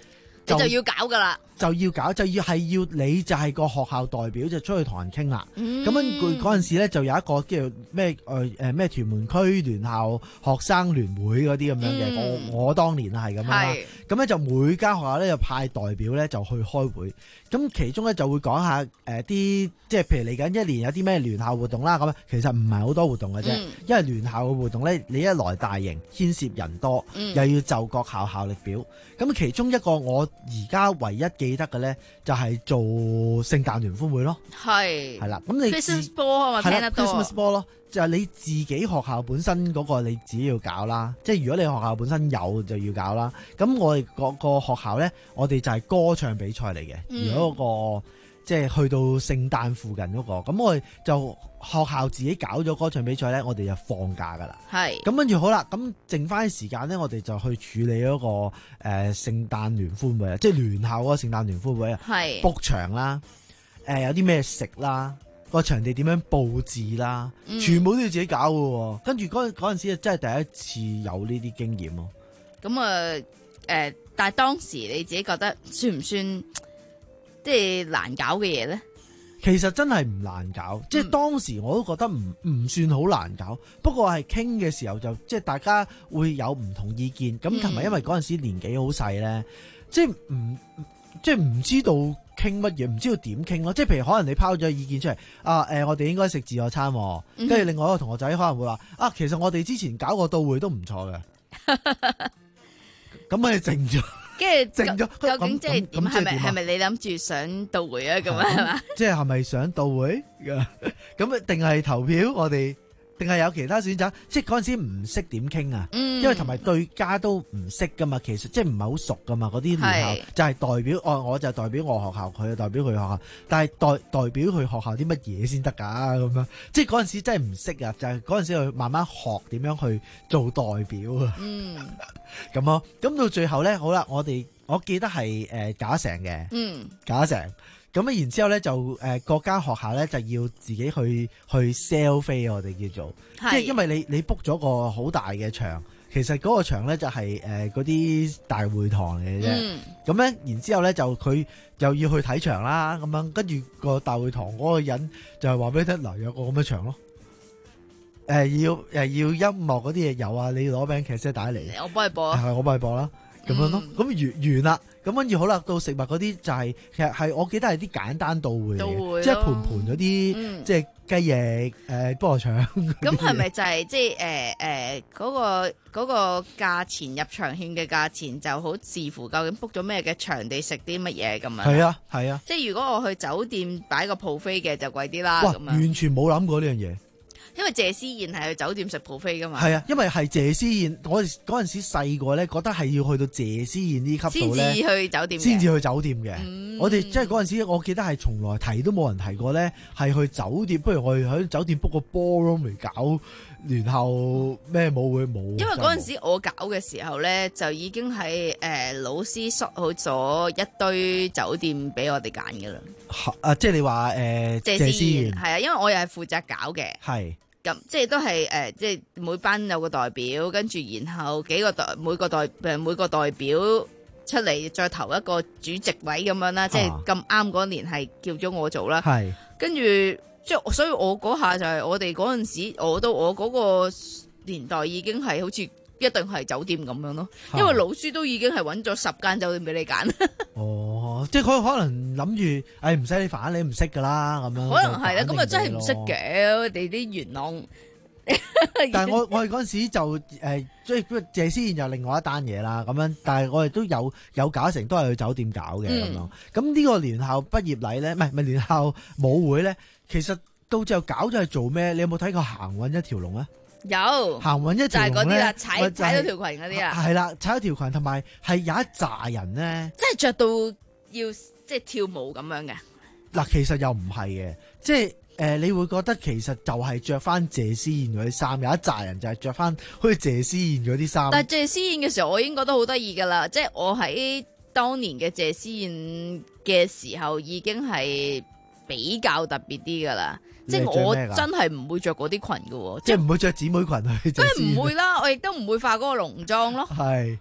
你就要搞噶啦。 就要搞就要係要你就係個學校代表就出去同人傾啦。咁、嗯、樣佢嗰陣時咧就有一個叫做咩誒誒咩屯門區聯校學生聯會嗰啲咁樣嘅、嗯。我我當年係咁樣啦。咁咧就每間學校咧就派代表咧就去開會。咁其中咧就會講下誒啲、呃、即係譬如嚟緊一年有啲咩聯校活動啦。咁其實唔係好多活動嘅啫、嗯，因為聯校嘅活動咧你一來大型牽涉人多，嗯、又要就各校效力表。咁其中一個我而家唯一記得嘅咧就係做聖誕聯歡會咯，係係啦，咁你 Christmas ball 我聽得多 Christmas ball 咯，就係你自己學校本身嗰個你自己要搞啦，即係如果你學校本身有就要搞啦。咁我哋嗰個學校咧，我哋就係歌唱比賽嚟嘅。如果嗰個即係去到聖誕附近嗰個，咁我哋就學校自己搞咗歌唱比賽咧，我哋就放假噶啦。係咁跟住好啦，咁剩翻啲時間咧，我哋就去處理嗰個誒聖誕聯歡會啊，即係聯校嗰個聖誕聯歡會啊。係 book 場啦，誒有啲咩食啦，個場地點樣佈置啦，全部都要自己搞嘅。跟住嗰嗰陣時真係第一次有呢啲經驗咯。咁啊誒，但係當時你自己覺得算唔算即係難搞嘅嘢咧？其實真係唔難搞，嗯、即係當時我都覺得唔唔算好難搞。不過係傾嘅時候就即係大家會有唔同意見，咁同埋因為嗰陣時年紀好細咧，即係唔即係唔知道傾乜嘢，唔知道點傾咯。即係譬如可能你拋咗意見出嚟，啊誒、呃，我哋應該食自助餐，跟住、嗯、另外一個同學仔可能會話啊，其實我哋之前搞個到會都唔錯嘅，咁咪靜咗。跟住究竟即係點？係咪係咪你諗住想到會啊？咁啊係嘛？即係係咪想到會？咁啊定係投票？我哋定係有其他選擇？即係嗰陣時唔識點傾啊！因為同埋對家都唔識噶嘛，其實即係唔係好熟噶嘛。嗰啲聯校就係代表我，我就代表我學校，佢就代表佢學校。但係代代表佢學校啲乜嘢先得㗎？咁樣即係嗰陣時真係唔識啊！就係嗰陣時去慢慢學點樣去做代表啊！嗯。咁咯，咁到最後咧，好啦，我哋我記得係誒搞成嘅，嗯，搞成，咁啊，然之後咧就誒各間學校咧就要自己去去 sell 飛，我哋叫做，即係因為你你 book 咗個好大嘅場，其實嗰個場咧就係誒嗰啲大會堂嚟嘅啫，咁、嗯、咧然之後咧就佢又要去睇場啦，咁樣跟住個大會堂嗰個人就係話俾你聽，嗱有個咁嘅場咯。誒、呃，要誒要音樂嗰啲嘢有啊，你攞餅劇聲帶嚟，我幫你播啊，係我幫你播啦，咁、嗯、樣咯，咁完完啦，咁跟住好啦，到食物嗰啲就係、是、其實係我記得係啲簡單到會嚟，即係盤盤嗰啲，即係雞翼誒菠蘿腸。咁係咪就係即係誒誒嗰個嗰、嗰個價錢入場券嘅價錢就好視乎究竟 book 咗咩嘅場地食啲乜嘢咁樣？係啊係啊，即係如果我去酒店擺個 buffet嘅就貴啲啦。哇，完全冇諗過呢樣嘢。因為謝師宴係去酒店食 buffet 噶嘛，係啊，因為係謝師宴，我哋嗰陣時細個咧，覺得係要去到謝師宴呢級數咧，先至去酒店，先至去酒店嘅、嗯。我哋即係嗰陣時，我記得係從來提都冇人提過咧，係去酒店，不如我哋喺酒店 book 個 ballroom 嚟搞聯校咩舞會冇。因為嗰陣時我搞嘅時候咧，就已經係誒、呃、老師縮好咗一堆酒店俾我哋揀噶啦。啊，即係你話誒、呃、謝師宴係啊，因為我又係負責搞嘅，係。咁即係都係誒、呃，即係每班有個代表，跟住然後幾個代每個代誒每個代表出嚟再投一個主席位咁樣啦、啊，即係咁啱嗰年係叫咗我做啦。係跟住即係，所以我嗰下就係我哋嗰陣時，我到我嗰個年代已經係好似一定係酒店咁樣咯，因為老師都已經係揾咗十間酒店俾你揀。哦，即係佢可能諗住，誒唔使你煩，你唔識噶啦咁樣。可能係啦，咁啊真係唔識嘅，我哋啲元朗。但係我我哋嗰陣時就誒，即係謝師宴又另外一單嘢啦，咁樣。但係我哋都有有搞成，都係去酒店搞嘅咁樣。咁呢個聯校畢業禮咧，唔係唔係聯校舞會咧，其實到最後搞咗係做咩？你有冇睇過行運一條龍啊？有行運一條龍咧，就係嗰啲啦，踩踩到條裙嗰啲啊，係啦，踩到條裙，同埋係有一紮人咧，即係着到要即係跳舞咁樣嘅。嗱，其實又唔係嘅，即係誒、呃，你會覺得其實就係着翻謝師宴嗰啲衫，有一紮人就係着翻好似謝師宴嗰啲衫。但係謝師宴嘅時候，我已經覺得好得意噶啦，即係我喺當年嘅謝師宴嘅時候，已經係比較特別啲噶啦。即係我真係唔會着嗰啲裙嘅，即係唔會着姊妹裙去。梗係唔會啦，我亦都唔會化嗰個濃妝咯。係，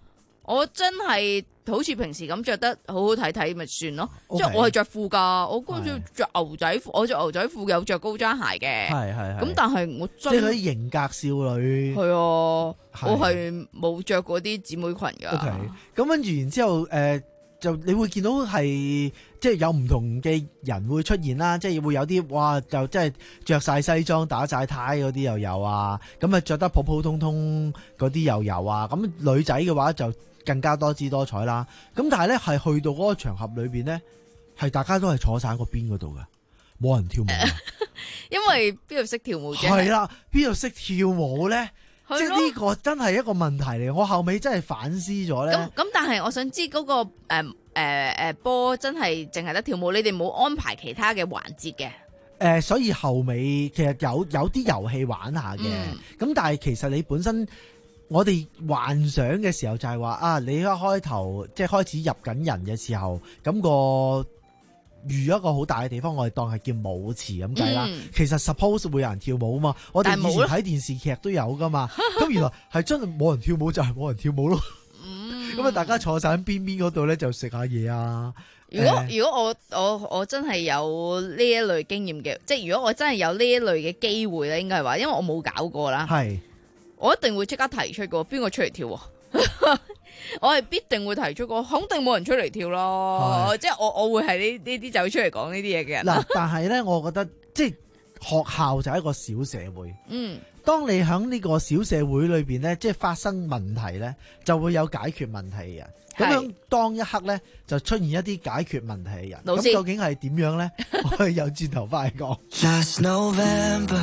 我真係好似平時咁着得好好睇睇咪算咯。 Okay. 即係我係着褲㗎，我嗰陣時着牛仔褲，我着牛仔褲有着高踭鞋嘅。 係係係。 咁但係我真即係嗰啲型格少女。 係啊，我係冇着嗰啲姊妹裙㗎。 OK，咁跟住然之後誒。呃就你會見到係即係有唔同嘅人會出現啦，即係會有啲哇就即係着晒西裝打晒呔嗰啲又有啊，咁啊着得普普通通嗰啲又有啊，咁女仔嘅話就更加多姿多彩啦。咁但係咧係去到嗰個場合裏邊咧，係大家都係坐晒喺個邊嗰度㗎，冇人跳舞。 因為邊度識跳舞啫？ 係啦，邊度識跳舞咧？即係呢個真係一個問題嚟，我後尾真係反思咗咧。 咁咁，但係我想知嗰、嗰個誒誒誒波真係淨係得跳舞，你哋冇安排其他嘅環節嘅？誒、 呃，所以後尾其實有有啲遊戲玩下嘅，咁、嗯、但係其實你本身我哋幻想嘅時候就係話啊，你一開頭即係開始入緊人嘅時候，咁、那個。預一個好大嘅地方，我哋當係叫舞池咁計啦。嗯、其實 suppose 會有人跳舞啊嘛，我哋以前睇電視劇都有噶嘛。咁原來係真係冇人跳舞就係冇人跳舞咯。咁啊、嗯，大家坐晒喺邊邊嗰度咧就食下嘢啊。 如果、呃、如果我我我真係有呢一類經驗嘅，即係如果我真係有呢一類嘅機會咧，應該係話，因為我冇搞過啦。係，我一定會即刻提出個邊個出嚟跳。我係必定會提出過，肯定冇人出嚟跳咯，即係我我會係呢呢啲走出嚟講呢啲嘢嘅人。 嗱，但係咧，我覺得即係學校就係一個小社會。嗯，當你喺呢個小社會裏邊咧，即係發生問題咧，就會有解決問題嘅人。咁樣當一刻咧，就出現一啲解決問題嘅人。咁究竟係點樣咧？我哋又轉頭翻嚟講。 Last November,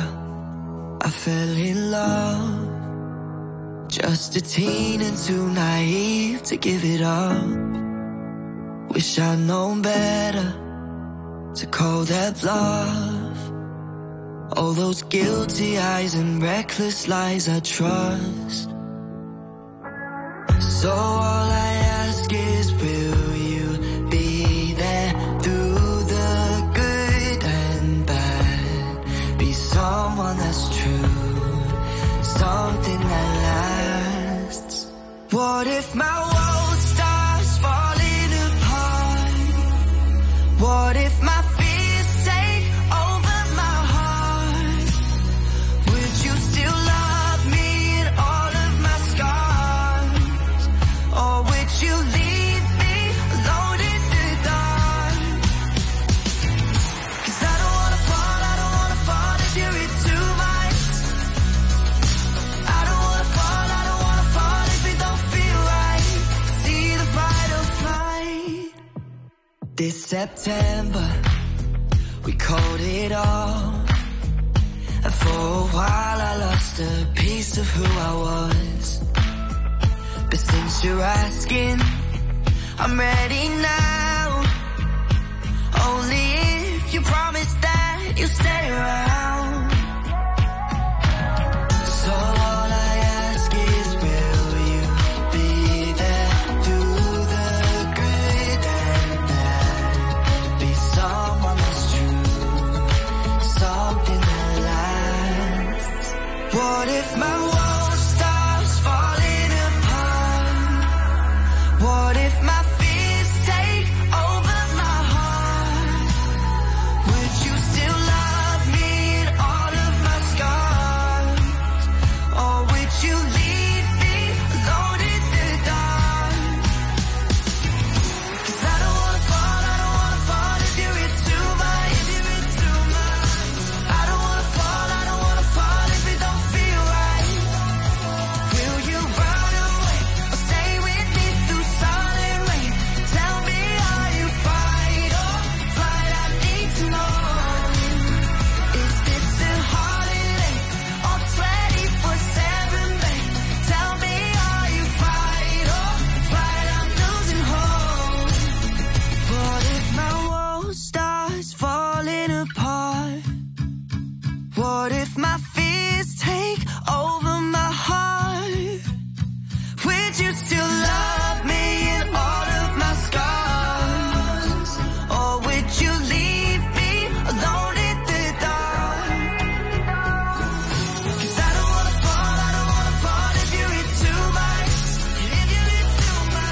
I fell in love. Just a teen and too naive to give it up. Wish I'd known better to call that bluff. All those guilty eyes and reckless lies I trust. So all I ask is, will you be there through the good and bad? Be someone that's true, something that lasts. What if my world starts falling apart? What if my fears take over my heart? Would you still love me in all of my scars? Or would you leave me alone in the dark? 'Cause I don't wanna fall, I don't wanna fall if you're in too much. I don't wanna fall, I don't wanna fall if it don't feel right. See the fight or flight. This September, we called it all. And for a while I lost a piece of who I was. But since you're asking, I'm ready now. Only if you promise that you'll stay around. So all I ask is, will you be there through the good and bad? Be someone that's true, something that lasts. What if my world starts falling apart? What if my fears take over my heart? Would you still love me in all of my scars? Or would you leave me alone in the dark? 'Cause I don't wanna fall, I don't wanna fall if you're in too much. If you're in too much. I don't wanna fall, I don't wanna fall if it don't feel right. Will you run away or stay with me through sun and rain? Tell me, are you fight or flight? I need to know. Is this still holiday or twenty-four seven, babe? Tell me, are you fight or flight? I'm losing hope. What if my world starts falling apart? What if my fears take over my heart? Would you still love me in all of my scars? Or would you leave me alone in the dark? 'Cause I don't wanna fall, I don't wanna fall if you're in too much. If you're in too much.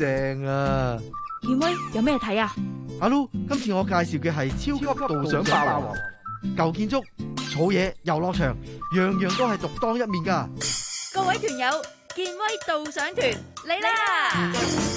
正啊！ 健威有咩睇啊？ 阿 Lu，今次我介紹嘅係超級導賞霸王，舊建築、草野、遊樂場，樣樣都係獨當一面㗎。 各位團友，健威導賞團嚟啦！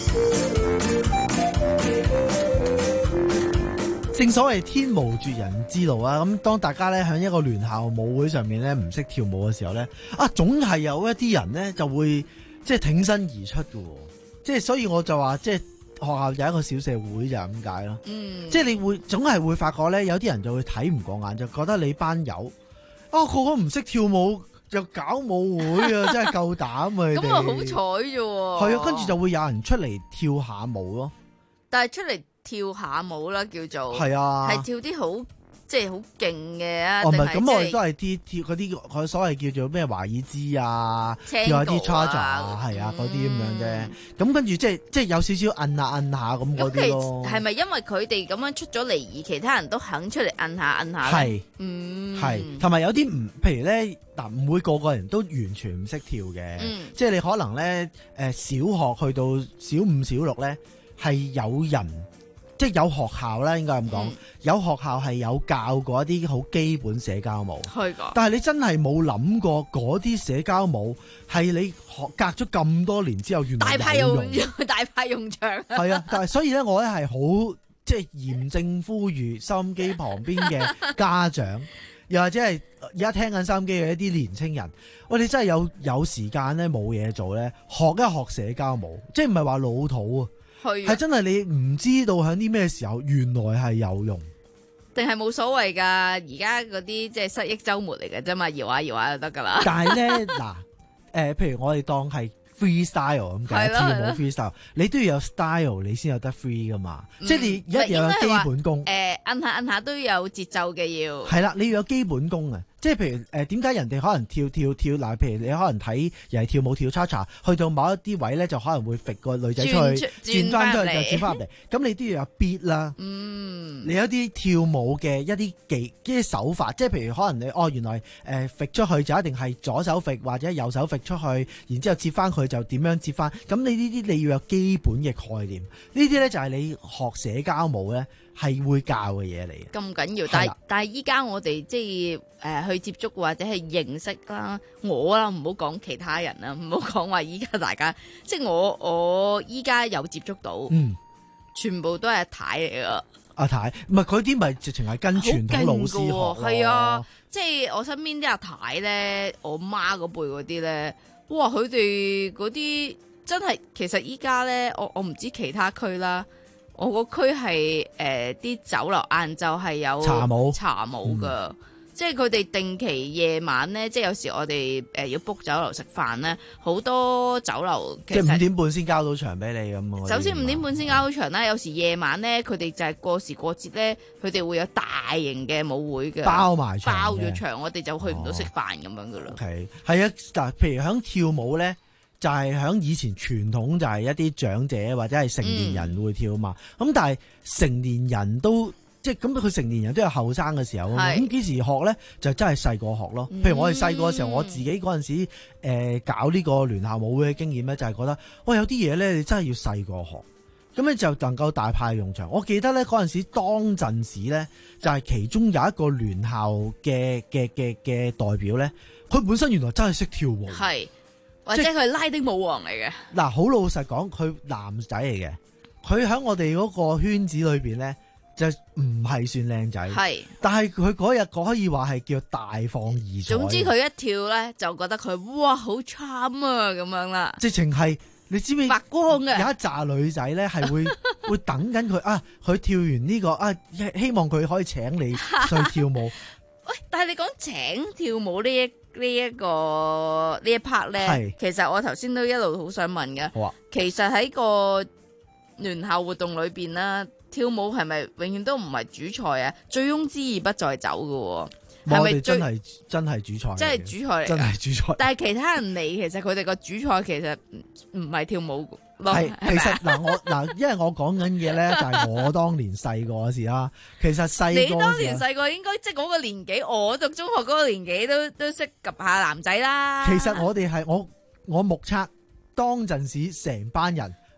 正所謂天無絕人之路啊！咁當大家咧喺一個聯校舞會上面咧唔識跳舞嘅時候咧，啊總係有一啲人咧就會即係挺身而出嘅，即係所以我就話即係學校有一個小社會就係咁解咯。嗯，即係你會總係會發覺咧，有啲人就會睇唔過眼，就覺得你班友啊個個唔識跳舞就搞舞會啊，真係夠膽啊！你哋咁啊好彩啫喎。 係啊，跟住就會有人出嚟跳下舞咯。 但係出嚟跳下舞啦，叫做係啊， 係跳啲好即係好勁嘅啊！ 哦，唔係，咁定係我哋都係啲跳嗰啲佢所謂叫做咩華爾茲啊， 青跳下啲歌 charge 啊係啊嗰啲咁樣啫。咁跟住即係即係有少少摁下摁下咁嗰啲咯。 係咪因為佢哋咁樣出咗嚟，而其他人都肯出嚟摁下摁下咧？ 係， 嗯， 係，同埋有啲唔，譬如咧嗱，唔會個個人都完全唔識跳嘅。 嗯即係你可能咧誒小學去到小五小六咧係有人。即係有學校啦，應該咁講，嗯、有學校係有教過一啲好基本社交舞， 係㗎。 但係你真係冇諗過嗰啲社交舞係你學隔咗咁多年之後，原來大派有用， 大派用場。 係啊，但係所以咧，我咧係好即係嚴正呼籲收音機旁邊嘅家長，又或者係而家聽緊收音機嘅一啲年青人，我哋真係有有時間咧冇嘢做咧，學一學社交舞，即係唔係話老土啊。係真係你唔知道喺啲咩時候，原來係有用， 定係冇所謂噶？而家嗰啲即係失憶週末嚟嘅啫嘛，搖下搖下就得噶啦。 但係咧嗱，誒，譬如我哋當係 freestyle 咁嘅跳舞 freestyle，你都要有 style，你先有得 free 噶嘛。嗯、即係你一定要有基本功。 誒，摁下摁下都要有節奏嘅要。係啦，你要有基本功啊。即係譬如誒點解人哋可能跳跳跳嗱，譬如你可能睇又係跳舞跳 cha-cha，去到某一啲位咧就可能會揈個女仔出去，轉翻出去就轉翻入嚟。咁你都要有 beat 啦。嗯，你有啲跳舞嘅一啲技一啲手法，即係譬如可能你哦原來誒揈出去就一定係左手揈或者右手揈出去，然之後接翻佢就點樣接翻。咁你呢啲你要有基本嘅概念。呢啲咧就係你學社交舞咧係會教嘅嘢嚟嘅。 咁緊要，但係但係依家我哋即係誒、呃、去接觸或者係認識啦，我啦唔好講其他人啦，唔好講話依家大家，即係我我依家有接觸到，嗯，全部都係阿太嚟噶。 阿太唔係佢啲咪直情係跟傳統老師學咯。 係啊，即係我身邊啲阿太咧，我媽嗰輩嗰啲咧，哇佢哋嗰啲真係，其實依家咧，我我唔知其他區啦。我個區係誒啲酒樓晏晝係有茶舞茶舞噶，嗯、即係佢哋定期夜晚咧，即係有時我哋誒、呃、要 book 酒樓食飯咧，好多酒樓即係五點半先交到場俾你咁。 首先五點半先交到場啦，有時夜晚咧，佢哋就係過時過節咧，佢哋會有大型嘅舞會嘅， 包埋場， 包咗場，我哋就去唔到食飯咁樣噶啦。 係係啊，嗱，譬如響跳舞咧。就係喺以前傳統就係一啲長者或者係成年人會跳嘛，咁、嗯、但係成年人都即係咁，佢成年人都有後生嘅時候，咁幾時學咧？就真係細個學咯。譬如我哋細個嘅時候，我自己嗰陣時誒、呃、搞呢個聯校舞會嘅經驗咧，就係覺得，喂，有啲嘢咧，你真係要細個學，咁你就能夠大派用場。我記得咧嗰陣時當陣時咧，就係、是、其中有一個聯校嘅嘅嘅嘅代表咧，佢本身原來真係識跳舞。 係。或者佢係拉丁舞王嚟嘅。 嗱，好老實講，佢男仔嚟嘅，佢喺我哋嗰個圈子裏邊咧，就唔係算靚仔。係，但係佢嗰日可以話係叫大放異彩。總之佢一跳咧，就覺得佢哇好 charm 啊咁樣啦。 直情係，你知唔知？ 發光嘅。有一紮女仔咧係會會等緊佢啊，佢跳完呢、這個啊，希望佢可以請你去跳舞。 喂，但係你講請跳舞呢一呢一個呢一 part 咧，其實我頭先都一路好想問嘅。 好啊， 其實喺個聯校活動裏邊啦，跳舞係咪永遠都唔係主菜啊？醉翁之意不在酒嘅，係咪真係真係主菜？ 真係主菜嚟， 真係主菜。 但係其他人嚟，其實佢哋個主菜其實唔係跳舞。 係，其實嗱我嗱，因為我講緊嘅咧就係我當年細個嘅事啦。其實細個你當年細個應該即係嗰個年紀，我讀中學嗰個年紀都都識及下男仔啦。 其實我哋係我我目測當陣時成班人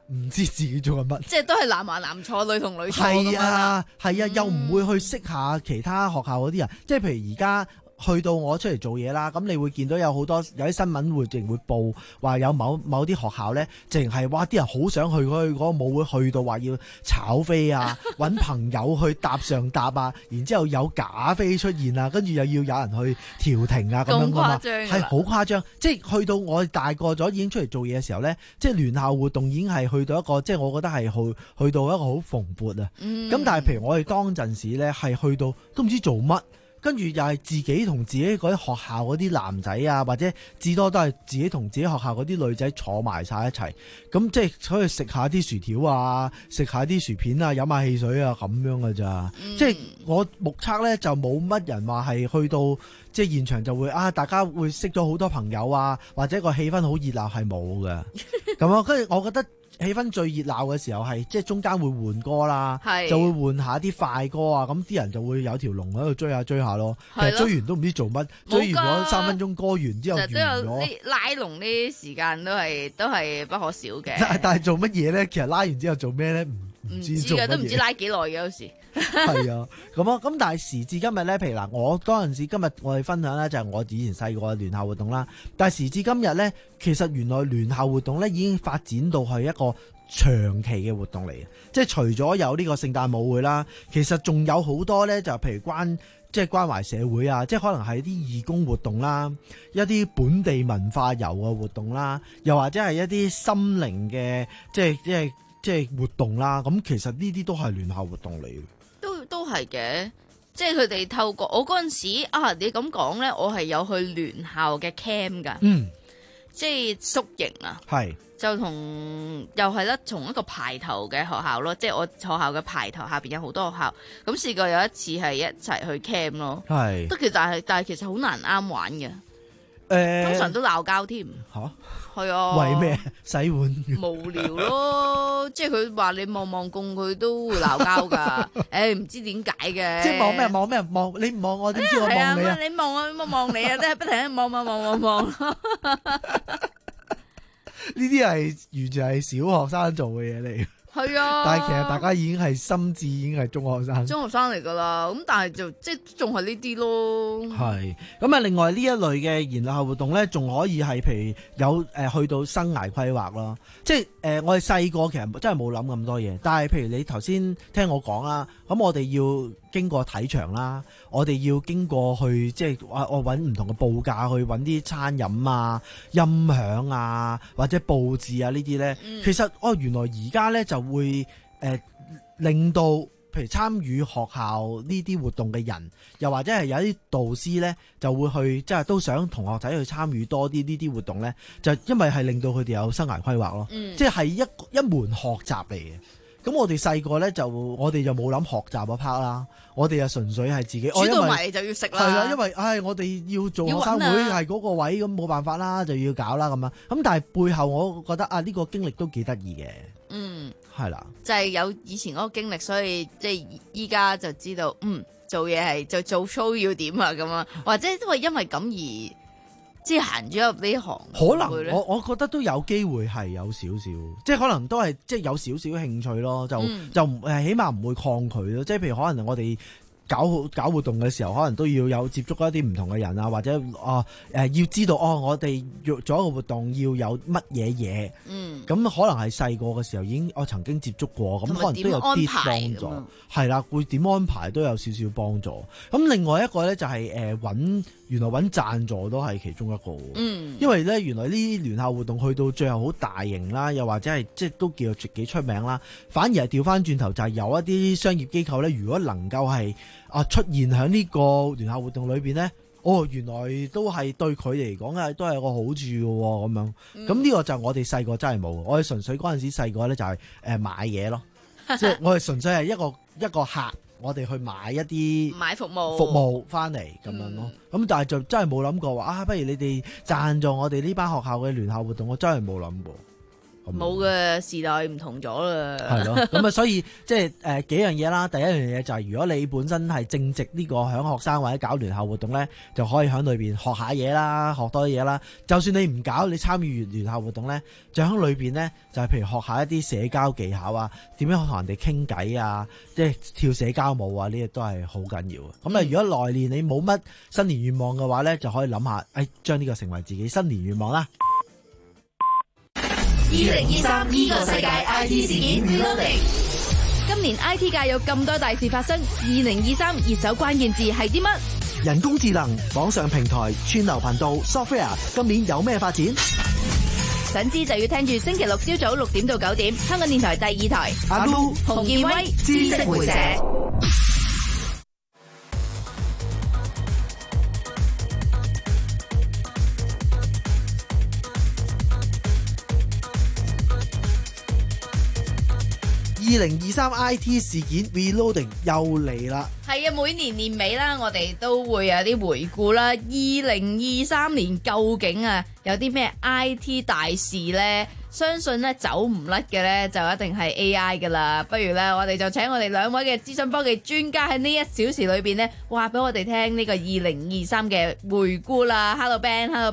唔知自己做緊乜。 即係都係男還男錯，女同女錯咁係樣啦。 啊，係啊，又唔會去識下其他學校嗰啲人，即係譬如而家。去到我出嚟做嘢啦，咁你會見到有好多有啲新聞會淨會報話有某某啲學校呢，淨係哇啲人好想去嗰嗰個舞會，去到話要炒飛啊，揾朋友去搭上搭啊，然之後有假飛出現啊，跟住又要有人去調停啊咁樣噶嘛，係好誇張。即係去到我哋大個咗已經出嚟做嘢嘅時候呢，即係聯校活動已經係去到一個即係我覺得係去去到一個好蓬勃啊。咁、嗯、但係譬如我哋當陣時呢，係去到都唔知做乜。跟住又係自己同自己嗰啲學校嗰啲男仔啊，或者至多都係自己同自己學校嗰啲女仔坐埋晒一齊，咁即係可以食下啲薯條啊，食下啲薯片啊，飲下汽水啊咁樣㗎咋。嗯、即係我目測呢，就冇乜人話係去到即係現場就會啊，大家會識咗好多朋友啊，或者個氣氛好熱鬧，係冇嘅。咁啊，跟住我覺得。氣氛最熱鬧嘅時候係即係中間會換歌啦，就會換下啲快歌啊，咁啲人就會有條龍喺度追下追下咯。其實追完都唔知做乜，追完咗三分鐘歌完之後完咗。其實都有啲拉龍呢啲時間都係都係不可少嘅。 但但係做乜嘢咧？其實拉完之後做咩咧？唔唔知做乜嘢， 都唔知拉幾耐嘅有時。 係啊，咁啊，咁但係時至今日咧，譬如嗱，我嗰陣時今日我哋分享咧就係我以前細個嘅聯校活動啦。但係時至今日咧，其實原來聯校活動咧已經發展到係一個長期嘅活動嚟嘅，即係除咗有呢個聖誕舞會啦，其實仲有好多咧，就譬如關即係關懷社會啊，即係可能係啲義工活動啦，一啲本地文化遊嘅活動啦，又或者係一啲心靈嘅即係即係即係活動啦。咁其實呢啲都係聯校活動嚟嘅。 都都係嘅，即係佢哋透過我嗰陣時啊，你咁講咧，我係有去聯校嘅 camp 噶，嗯，即係宿營啊，係就同又係咧，從一個排頭嘅學校咯，即係我學校嘅排頭下邊有好多學校，咁試過有一次係一齊去 camp 咯，係，都其實但係但係其實好難啱玩嘅，誒、欸，通常都鬧交添，吓，係啊， 為咩洗碗？ 無聊咯，即係佢話你望望共佢都會鬧交噶，誒、欸，唔知點解嘅， 即係望咩望咩望，你唔望我點知我望你啊？ 你望我，我望你啊，即係不停喺度望望望望望。 呢啲係完全係小學生做嘅嘢嚟，係啊！但係其實大家已經係心智已經係中學生， 中學生嚟噶啦。咁但係就即係仲係呢啲咯。 係咁啊！另外呢一類嘅研校活動咧，仲可以係譬如有誒、呃、去到生涯規劃咯。即係誒、呃、我哋細個其實真係冇諗咁多嘢，但係譬如你頭先聽我講啦，咁我哋要經過睇場啦，我哋要經過去即係我我揾唔同嘅報價去揾啲餐飲啊、音響啊或者佈置啊呢啲咧，嗯、其實哦原來而家咧就會誒、呃、令到譬如參與學校呢啲活動嘅人，又或者係有啲導師咧就會去即係都想同學仔去參與多啲呢啲活動咧，就因為係令到佢哋有生涯規劃咯，嗯、即係一一門學習嚟嘅。咁我哋細個咧就我哋就冇諗學習嗰 part 啦，我哋就純粹係自己煮到埋就要食啦。係啦， 因為唉，我哋要做學生會係嗰個位，咁冇辦法啦，就要搞啦咁樣。咁但係背後我覺得啊，呢個經歷都幾得意嘅。嗯，係啦， 就係有以前嗰個經歷，所以即係依家就知道，嗯，做嘢係就做 show 要點啊咁啊，或者都係因為咁而。即係行咗入呢行， 可能我我覺得都有機會係有少少，即係可能都係即係有少少興趣咯，就、嗯、就誒起碼唔會抗拒咯，即係譬如可能我哋搞搞活動嘅時候，可能都要有接觸一啲唔同嘅人啊，或者啊誒、呃、要知道哦，我哋做一個活動要有乜嘢嘢，嗯，咁可能係細個嘅時候已經我曾經接觸過，咁可能都有啲幫助，係啦，會點安排都有少少幫助。咁另外一個咧就係誒揾。原來揾贊助都係其中一個，嗯，因為咧原來呢啲聯校活動去到最後好大型啦，又或者係即係都叫做幾出名啦，反而係調翻轉頭就係有一啲商業機構咧，如果能夠係啊出現喺呢個聯校活動裏邊咧，哦原來都係對佢嚟講係都係有個好處嘅喎，咁樣，咁呢、嗯、個就我哋細個真係冇，我哋純粹嗰陣時細個咧就係誒買嘢咯，即係我哋純粹係一個一個客。我哋去買一啲買服務服務翻嚟咁樣咯，咁、嗯、但係就真係冇諗過話啊，不如你哋贊助我哋呢班學校嘅聯校活動，我真係冇諗過。 冇嘅時代唔同咗啦。 係咯，咁啊，所以即係誒幾樣嘢啦。第一樣嘢就係如果你本身係正值呢個響學生或者搞聯校活動咧，就可以喺裏邊學下嘢啦，學多啲嘢啦。就算你唔搞，你參與聯校活動咧，就喺裏邊咧，就係譬如學下一啲社交技巧啊，點樣同人哋傾偈啊，即係跳社交舞啊，呢啲都係好緊要嘅。咁啊，如果來年你冇乜新年願望嘅話咧，就可以諗下，誒將呢個成為自己新年願望啦。 二零二三呢個世界 I T 事件 Reloading。 今年 I T 界有咁多大事發生，二零二三熱搜關鍵字係啲乜？ 人工智能、網上平台、串流頻道、software， 今年有咩發展？ 想知就要聽住星期六朝早六點到九點，香港電台第二台。 阿 Lu、 洪建威、 知識會社。 二零二三 I T 事件 Reloading 又嚟啦。 係啊，每年年尾啦，我哋都會有啲回顧啦。二零二三年究竟啊有啲咩 I T 大事呢？相信咧走唔甩嘅咧就一定係 A I 噶啦。不如咧我哋就請我哋兩位嘅資訊科技專家喺呢一小時裏邊咧話俾我哋聽呢個二零二三嘅回顧啦。Hello Ben，Hello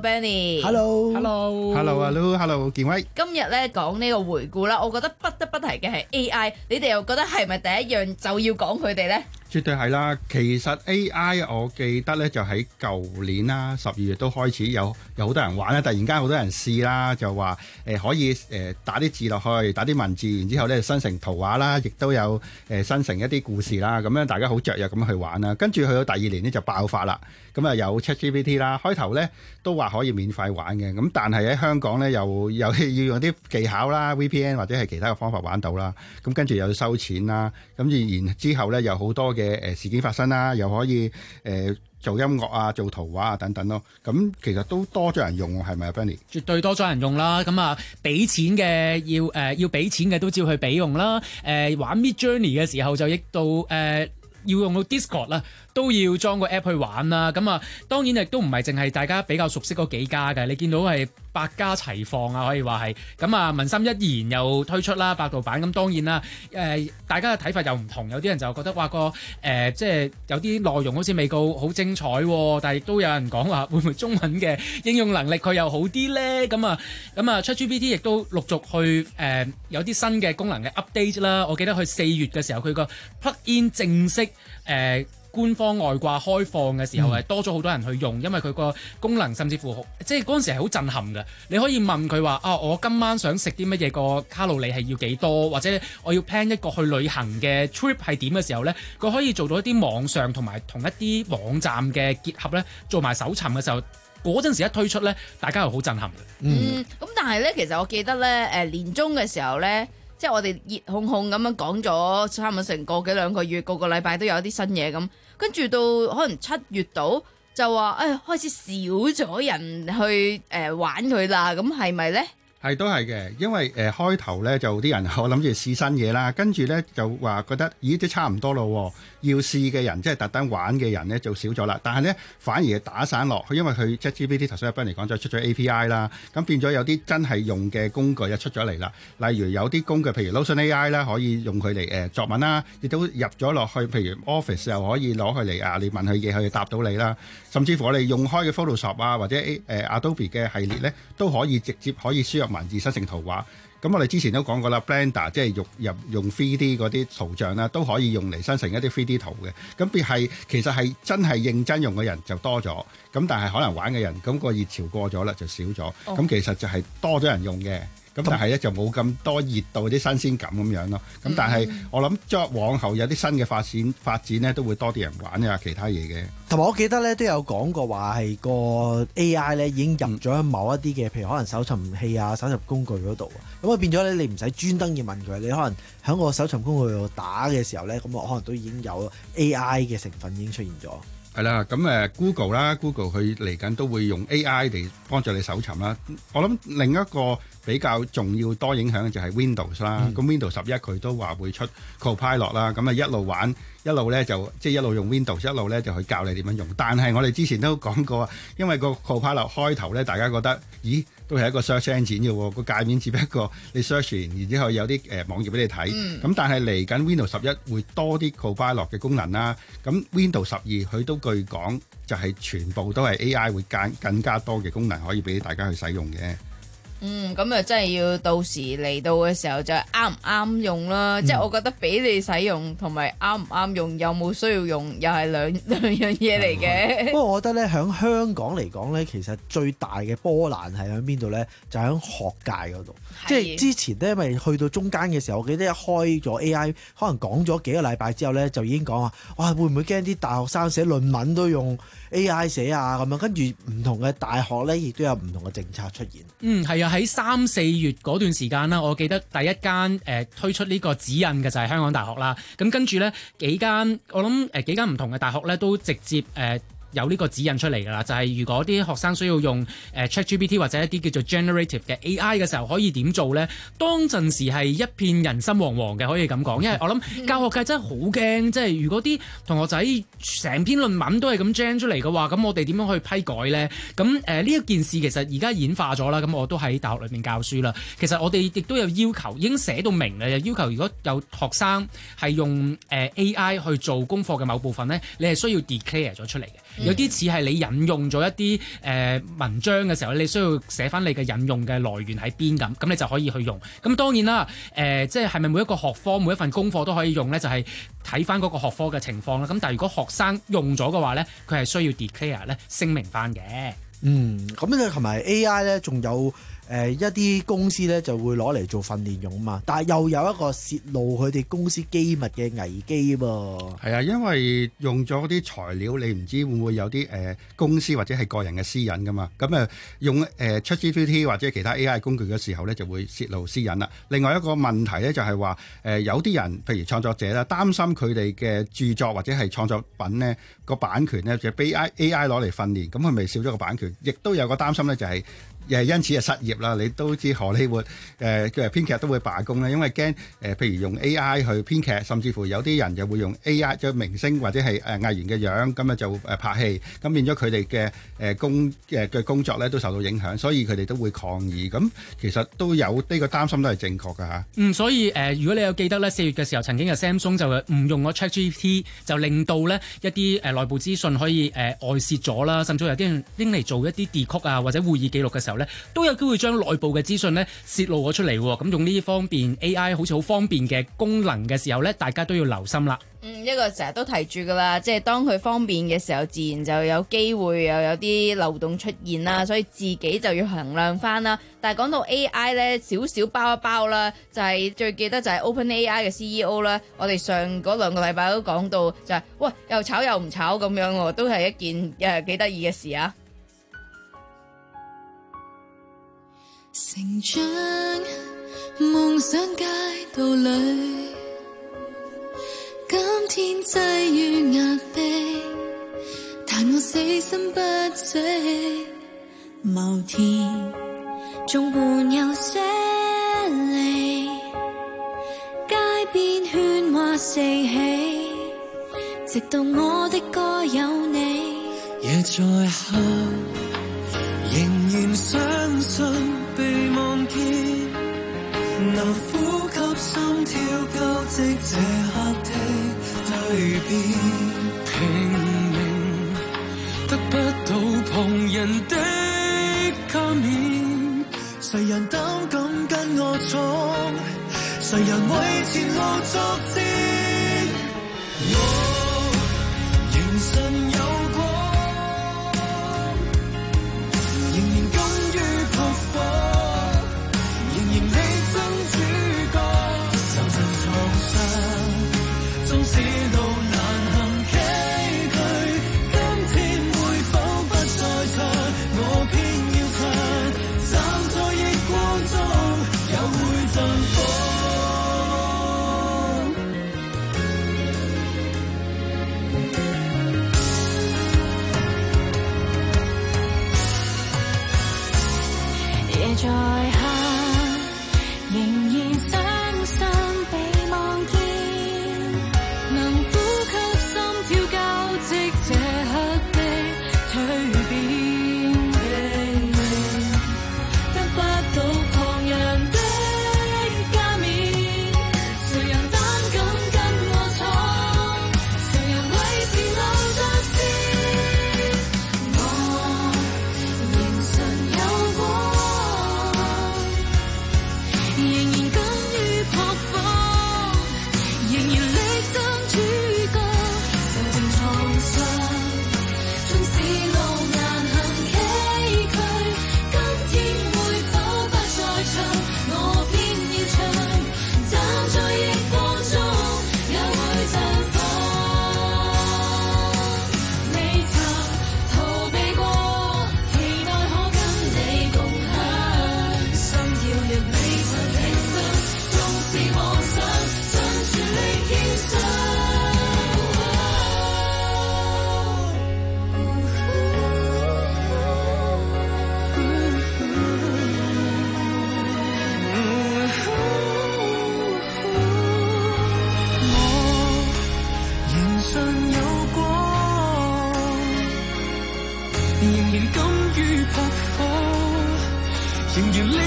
Benny，Hello，Hello，Hello 阿 Lu，Hello 建威。 今日咧講呢個回顧啦，我覺得不得不提嘅係 A I， 你哋又覺得係咪第一樣就要講佢哋咧？ 絕對係啦，其實 A I 我記得咧就喺舊年啦，十二月都開始有有好多人玩啦，突然間好多人試啦，就話誒、呃、可以誒、呃、打啲字落去，打啲文字，然之後咧生成圖畫啦，亦都有誒、呃、生成一啲故事啦，咁樣大家好雀躍咁去玩啦。跟住去到第二年呢，就爆發啦，咁啊有 ChatGPT 啦，開頭咧都話可以免費玩嘅，咁但係喺香港咧又又要用啲技巧啦 ，V P N 或者係其他嘅方法玩到啦，咁跟住又要收錢啦，咁然之後咧有好多嘅嘅誒事件發生啦，又可以誒、呃、做音樂啊、做圖畫啊等等咯。咁其實都多咗人用，係咪啊 Benny？ 絕對多咗人用啦。咁啊，俾錢嘅要誒、呃、要俾錢嘅都照去俾用啦。誒、呃、玩 Midjourney 嘅時候就益到誒、呃、要用到 Discord 啦。都要裝個 app 去玩啦，咁啊當然亦都唔係淨係大家比較熟悉嗰幾家嘅，你見到係百家齊放啊，可以話係咁啊。文心一言又推出啦，百度版，咁當然啦，誒、呃、大家嘅睇法又唔同，有啲人就覺得話個誒即係有啲內容好似未夠好精彩，但係亦都有人講話會唔會中文嘅應用能力佢又好啲咧？咁啊咁啊 ChatGPT 亦都陸續去誒、呃、有啲新嘅功能嘅 update 啦。我記得佢四月嘅時候佢個 plug-in 正式誒。呃官方外掛開放嘅時候係多咗好多人去用，因為佢個功能甚至乎即係嗰陣時係好震撼嘅。你可以問佢話啊，我今晚想食啲乜嘢，個卡路里係要幾多，或者我要 plan 一個去旅行嘅 trip 係點嘅時候呢，佢可以做到一啲網上同埋同一啲網站嘅結合呢，做埋搜尋嘅時候，嗰陣時一推出呢，大家係好震撼嘅。 嗯，咁但係呢，其實我記得呢，誒年中嘅時候呢。即係我哋熱烘烘咁樣講咗差唔多成個幾兩個月，個個禮拜都有啲新嘢咁，跟住到可能七月度就話誒、哎、開始少咗人去誒、呃、玩佢啦，咁係咪咧？ 係都係嘅，因為誒、呃、開頭咧就啲人我諗住試新嘢啦，跟住咧就話覺得咦都差唔多咯，要試嘅人即係特登玩嘅人咧就少咗啦。但係咧反而係打散落去，因為佢 ChatGPT 頭先一般嚟講就出咗 A P I 啦，咁變咗有啲真係用嘅工具就出咗嚟啦。例如有啲工具，譬如 Notion A I 啦，可以用佢嚟誒作文啦，亦都入咗落去。譬如 Office 又可以攞佢嚟啊，你問佢嘢佢答到你啦。甚至乎我哋用開嘅 Photoshop 啊或者 A 誒、呃、Adobe 嘅系列咧，都可以直接可以輸入文字生成圖畫。咁我哋之前都講過啦 ，Blender 即係用入用 three D 嗰啲圖像啦，都可以用嚟生成一啲 three D 圖嘅。咁別係其實係真係認真用嘅人就多咗，咁但係可能玩嘅人咁、個熱潮過咗啦，就少咗。咁、哦、其實就係多咗人用嘅。咁但係咧就冇咁多熱度啲新鮮感咁樣咯。咁但係我諗將往後有啲新嘅發展發展咧，都會多啲人玩呀其他嘢嘅。 同埋我記得咧都有講過話係個 A I 咧已經入咗某一啲嘅，譬如可能搜尋器啊、搜尋工具嗰度啊。咁啊變咗咧，你唔使專登要問佢，你可能喺個搜尋工具度打嘅時候咧，咁啊可能都已經有 A I 嘅成分已經出現咗。 係啦，咁誒 Google 啦 ，Google 佢嚟緊都會用 A I 嚟幫助你搜尋啦。我諗另一個比較重要多影響嘅就係 Windows 啦。咁、嗯、Windows 十一佢都話會出 Copilot 啦，咁啊一路玩一路咧就即係一路用 Windows， 一路咧就去教你點樣用。但係我哋之前都講過，因為個 Copilot 開頭咧，大家覺得咦都係一個 search engine 嘅喎，個界面只不過你 search 完，然之後有啲誒、呃、網頁俾你睇。咁、嗯、但係嚟緊 Windows 十一會多啲 Copilot 嘅功能啦。咁 Windows 十二佢都據講就係全部都係 A I 會更更加多嘅功能可以俾大家去使用嘅。 嗯，咁啊真係要到時嚟到嘅時候就啱唔啱用啦。嗯、即係我覺得俾你使用同埋啱唔啱用，有冇需要用，又係兩兩樣嘢嚟嘅。 不過我覺得咧，喺香港嚟講咧，其實最大嘅波瀾係喺邊度咧？就喺學界嗰度。即係之前咧，咪去到中間嘅時候，我記得一開咗 A I， 可能講咗幾個禮拜之後咧，就已經講話，哇，會唔會驚啲大學生寫論文都用 A I 寫啊？咁樣跟住唔同嘅大學咧，亦都有唔同嘅政策出現。 嗯，係啊，喺三四月嗰段時間啦，我記得第一間誒、呃、推出呢個指引嘅就係香港大學啦。咁跟住咧幾間，我諗誒幾間唔同嘅大學咧都直接誒。呃有呢個指引出嚟㗎啦，就係、是、如果啲學生需要用誒 ChatGPT 或者一啲叫做 generative 嘅 A I 嘅時候，可以點做咧？當陣時係一片人心惶惶嘅，可以咁講，因為我諗教學界真係好驚，即係如果啲同學仔成篇論文都係咁 gen 出嚟嘅話，咁我哋點樣去批改咧？咁誒呢一件事其實而家演化咗啦，咁我都喺大學裏面教書啦。其實我哋亦都有要求，已經寫到明嘅，要求如果有學生係用誒 A I 去做功課嘅某部分咧，你係需要 declare 咗出嚟嘅。有啲似係你引用咗一啲誒、呃、文章嘅時候，你需要寫翻你嘅引用嘅來源喺邊咁，咁你就可以去用。咁當然啦，誒、呃、即係係咪每一個學科每一份功課都可以用咧？就係睇翻嗰個學科嘅情況啦。咁但係如果學生用咗嘅話咧，佢係需要 declare 咧聲明翻嘅。 嗯，咁咧同埋 A I 咧，仲有。誒、呃、一啲公司咧就會攞嚟做訓練用嘛，但係又有一個泄露佢哋公司機密嘅危機噃。 係啊，因為用咗啲材料，你唔知會唔會有啲誒、呃、公司或者係個人嘅私隱噶嘛？咁誒、呃、用誒、呃、ChatGPT 或者其他 A I 工具嘅時候咧，就會泄露私隱啦。另外一個問題咧就係話誒有啲人，譬如創作者啦，擔心佢哋嘅著作或者係創作品呢個版權咧就俾 A I 攞嚟訓練，咁佢咪少咗個版權？亦都有個擔心咧，就係、是。誒因此係失業啦，你都知荷里活誒嘅編劇都會罷工啦，因為驚誒、呃，譬如用 A I 去編劇，甚至乎有啲人就會用 A I 即係明星或者係誒藝員嘅樣，咁啊就誒拍戲，咁變咗佢哋嘅誒工誒嘅、呃、工作咧都受到影響，所以佢哋都會抗議。咁其實都有呢、這個擔心都係正確㗎嚇。嗯， 所以誒、呃，如果你有記得咧，四月嘅時候曾經有 Samsung 就唔用咗 ChatGPT， 就令到咧一啲誒內部資訊可以誒、呃、外泄咗啦，甚至有啲人拎嚟做一啲 decode 啊或者會議記錄嘅時候咧，都有機會將內部嘅資訊咧泄露咗出嚟喎。咁用呢方面 A I 好似好方便嘅功能嘅時候咧，大家都要留心啦。 嗯，一個成日都提住噶啦，即係當佢方便嘅時候，自然就有機會又有啲漏洞出現啦，所以自己就要衡量翻啦。但係講到 A I 咧，少少包一包啦，就係、是、最記得就係 OpenAI 嘅 C E O 啦。我哋上嗰兩個禮拜都講到就係、是，喂，又炒又唔炒咁樣喎，都係一件誒幾得意嘅事啊！ 成長夢想街道裏，今天際遇壓迫，但我死心不息。某天縱伴有些離，街邊喧嘩四起，直到我的歌有你。 夜再黑，仍然相信被望見，能呼吸心跳交織這刻的蛻變，拼命得不到旁人的加冕，誰人膽敢跟我闖，誰人為前路作戰，我仍信有光，仍然敢於撲火，縱使路難行崎嶇，今天會否不再錯？我偏要唱，站在逆光中，又會綻放。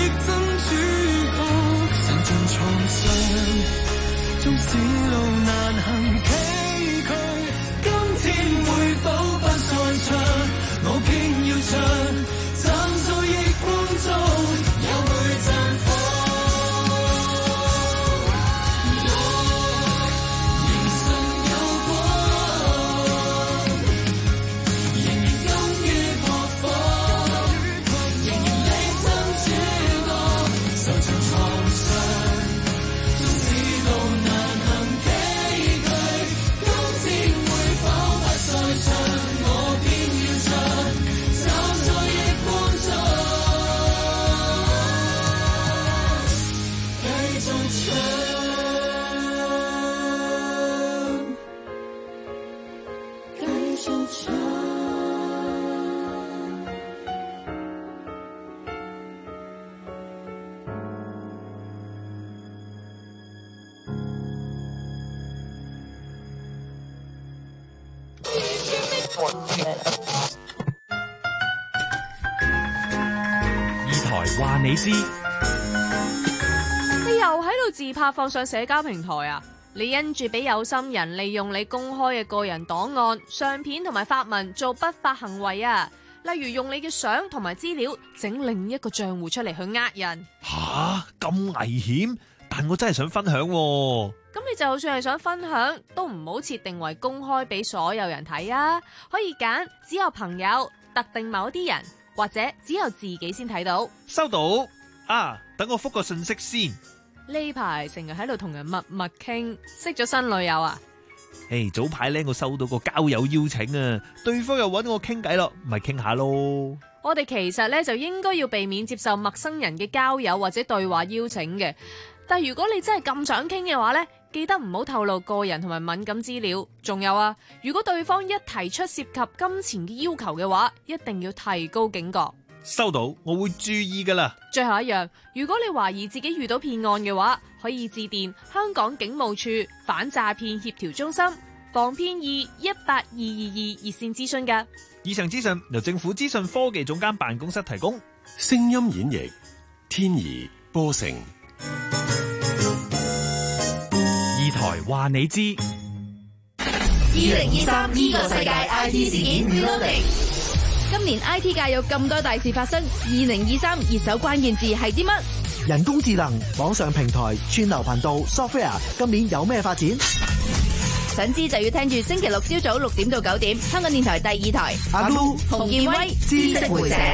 真主角，受盡創傷，縱使路難行崎嶇，今天會否不再唱？我偏要唱，站在逆光中，又會綻放。 話你知， 你又喺度自拍放上社交平台啊？你因住俾有心人利用你公開嘅個人檔案、相片同埋發文做不法行為啊！例如用你嘅相同埋資料整另一個賬戶出嚟去呃人。 吓，咁危險？但我真係想分享喎。 咁你就算係想分享，都唔好設定為公開俾所有人睇啊！可以揀只有朋友、特定某啲人，或者只有自己先睇到。 收到啊！等我覆個信息先。 呢排成日喺度同人密密傾，識咗新女友啊？ 誒，早排咧我收到個交友邀請啊，對方又搵我傾偈咯，咪傾下咯。 我哋其實咧就應該要避免接受陌生人嘅交友或者對話邀請嘅。但如果你真係咁想傾嘅話咧，記得唔好透露個人同埋敏感資料。仲有啊，如果對方一提出涉及金錢嘅要求嘅話，一定要提高警覺。 收到，我會注意噶啦。 最後一樣，如果你懷疑自己遇到騙案嘅話，可以致電香港警務處反詐騙協調中心防騙易一八二二二熱線諮詢噶。 以上資訊由政府資訊科技總監辦公室提供。 聲音演繹天怡波成。 二台話你知。 二零二三呢個世界 I T 事件 Reloading。今年 I T 界有咁多大事發生，二零二三熱搜關鍵字係啲乜？ 人工智能、網上平台、串流頻道、software， 今年有咩發展？ 想知就要聽住星期六朝早六點到九點，香港電台第二台。 阿 Lu、 洪建威、知識回社。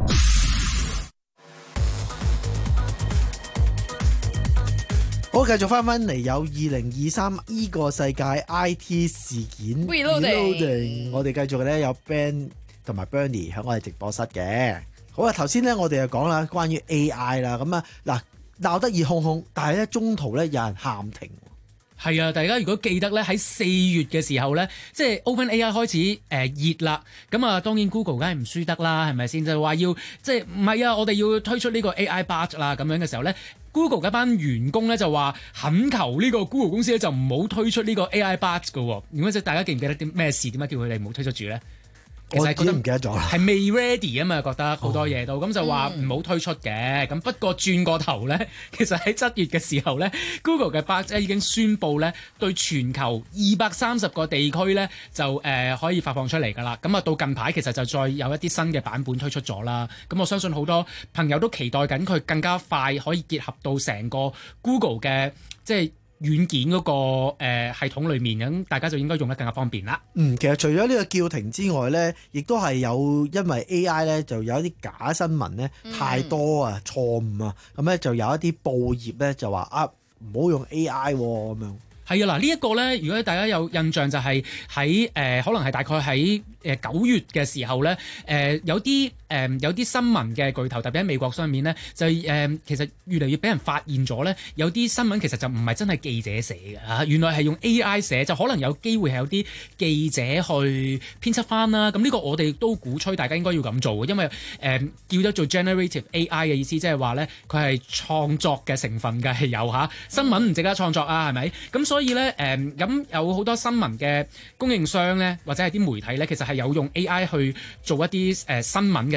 好，繼續翻翻嚟有二零二三呢個世界 I T 事件 Reloading。 我哋繼續咧有 Ben 同埋 Bernie 喺我哋直播室嘅。好啊，頭先咧我哋就講啦，關於 A I 啦，咁啊嗱鬧得熱烘烘，但係咧中途咧有人喊停。 係啊，大家如果記得咧喺四月嘅時候咧，即係 OpenAI 開始誒熱啦，咁啊當然 Google 梗係唔輸得啦，係咪先？就話要即係唔係啊？我哋要推出呢個 A I Bard 啦，咁樣嘅時候咧 ，Google 嗰班員工咧就話懇求呢個 Google 公司咧就唔好推出呢個 A I Bard 嘅喎。如果即係大家記唔記得啲咩事？點解叫佢哋唔好推出住咧？其實覺得唔記得咗啦， 係未 ready 啊嘛，覺得好多嘢都咁、哦、就話唔好推出嘅。咁、嗯、不過轉個頭咧，其實喺七月嘅時候咧 ，Google 嘅 Bard 已經宣布咧，對全球二百三十個地區咧就誒、呃、可以發放出嚟㗎啦。咁啊到近排其實就再有一啲新嘅版本推出咗啦。咁我相信好多朋友都期待緊佢更加快可以結合到成個 Google 嘅即係軟件嗰、那個、呃、系統裏面，咁大家就應該用得更加方便啦。 嗯，其實除咗呢個叫停之外咧，亦都係有因為 A I 咧就有一啲假新聞咧太多啊、錯誤啊，咁咧就有一啲報業咧就話啊唔好用 A I 咁樣。 係啊，嗱呢一個咧，如果大家有印象就係喺誒可能係大概喺誒九月嘅時候咧，誒、呃、有啲誒、呃、有啲新聞嘅巨頭，特別喺美國上面咧，就係、誒、呃、其實越嚟越俾人發現咗咧，有啲新聞其實就唔係真係記者寫嘅嚇，原來係用 A I 寫，就可能有機會係有啲記者去編輯翻啦。咁呢個我哋都鼓吹大家應該要咁做嘅，因為誒、呃、叫咗做 generative A I 嘅意思，即係話咧佢係創作嘅成分嘅係有嚇，新聞唔值得創作啊，係咪？咁所以所以咧，誒咁有好多新聞嘅供應商咧，或者係啲媒體咧，其實係有用 A I 去做一啲誒新聞嘅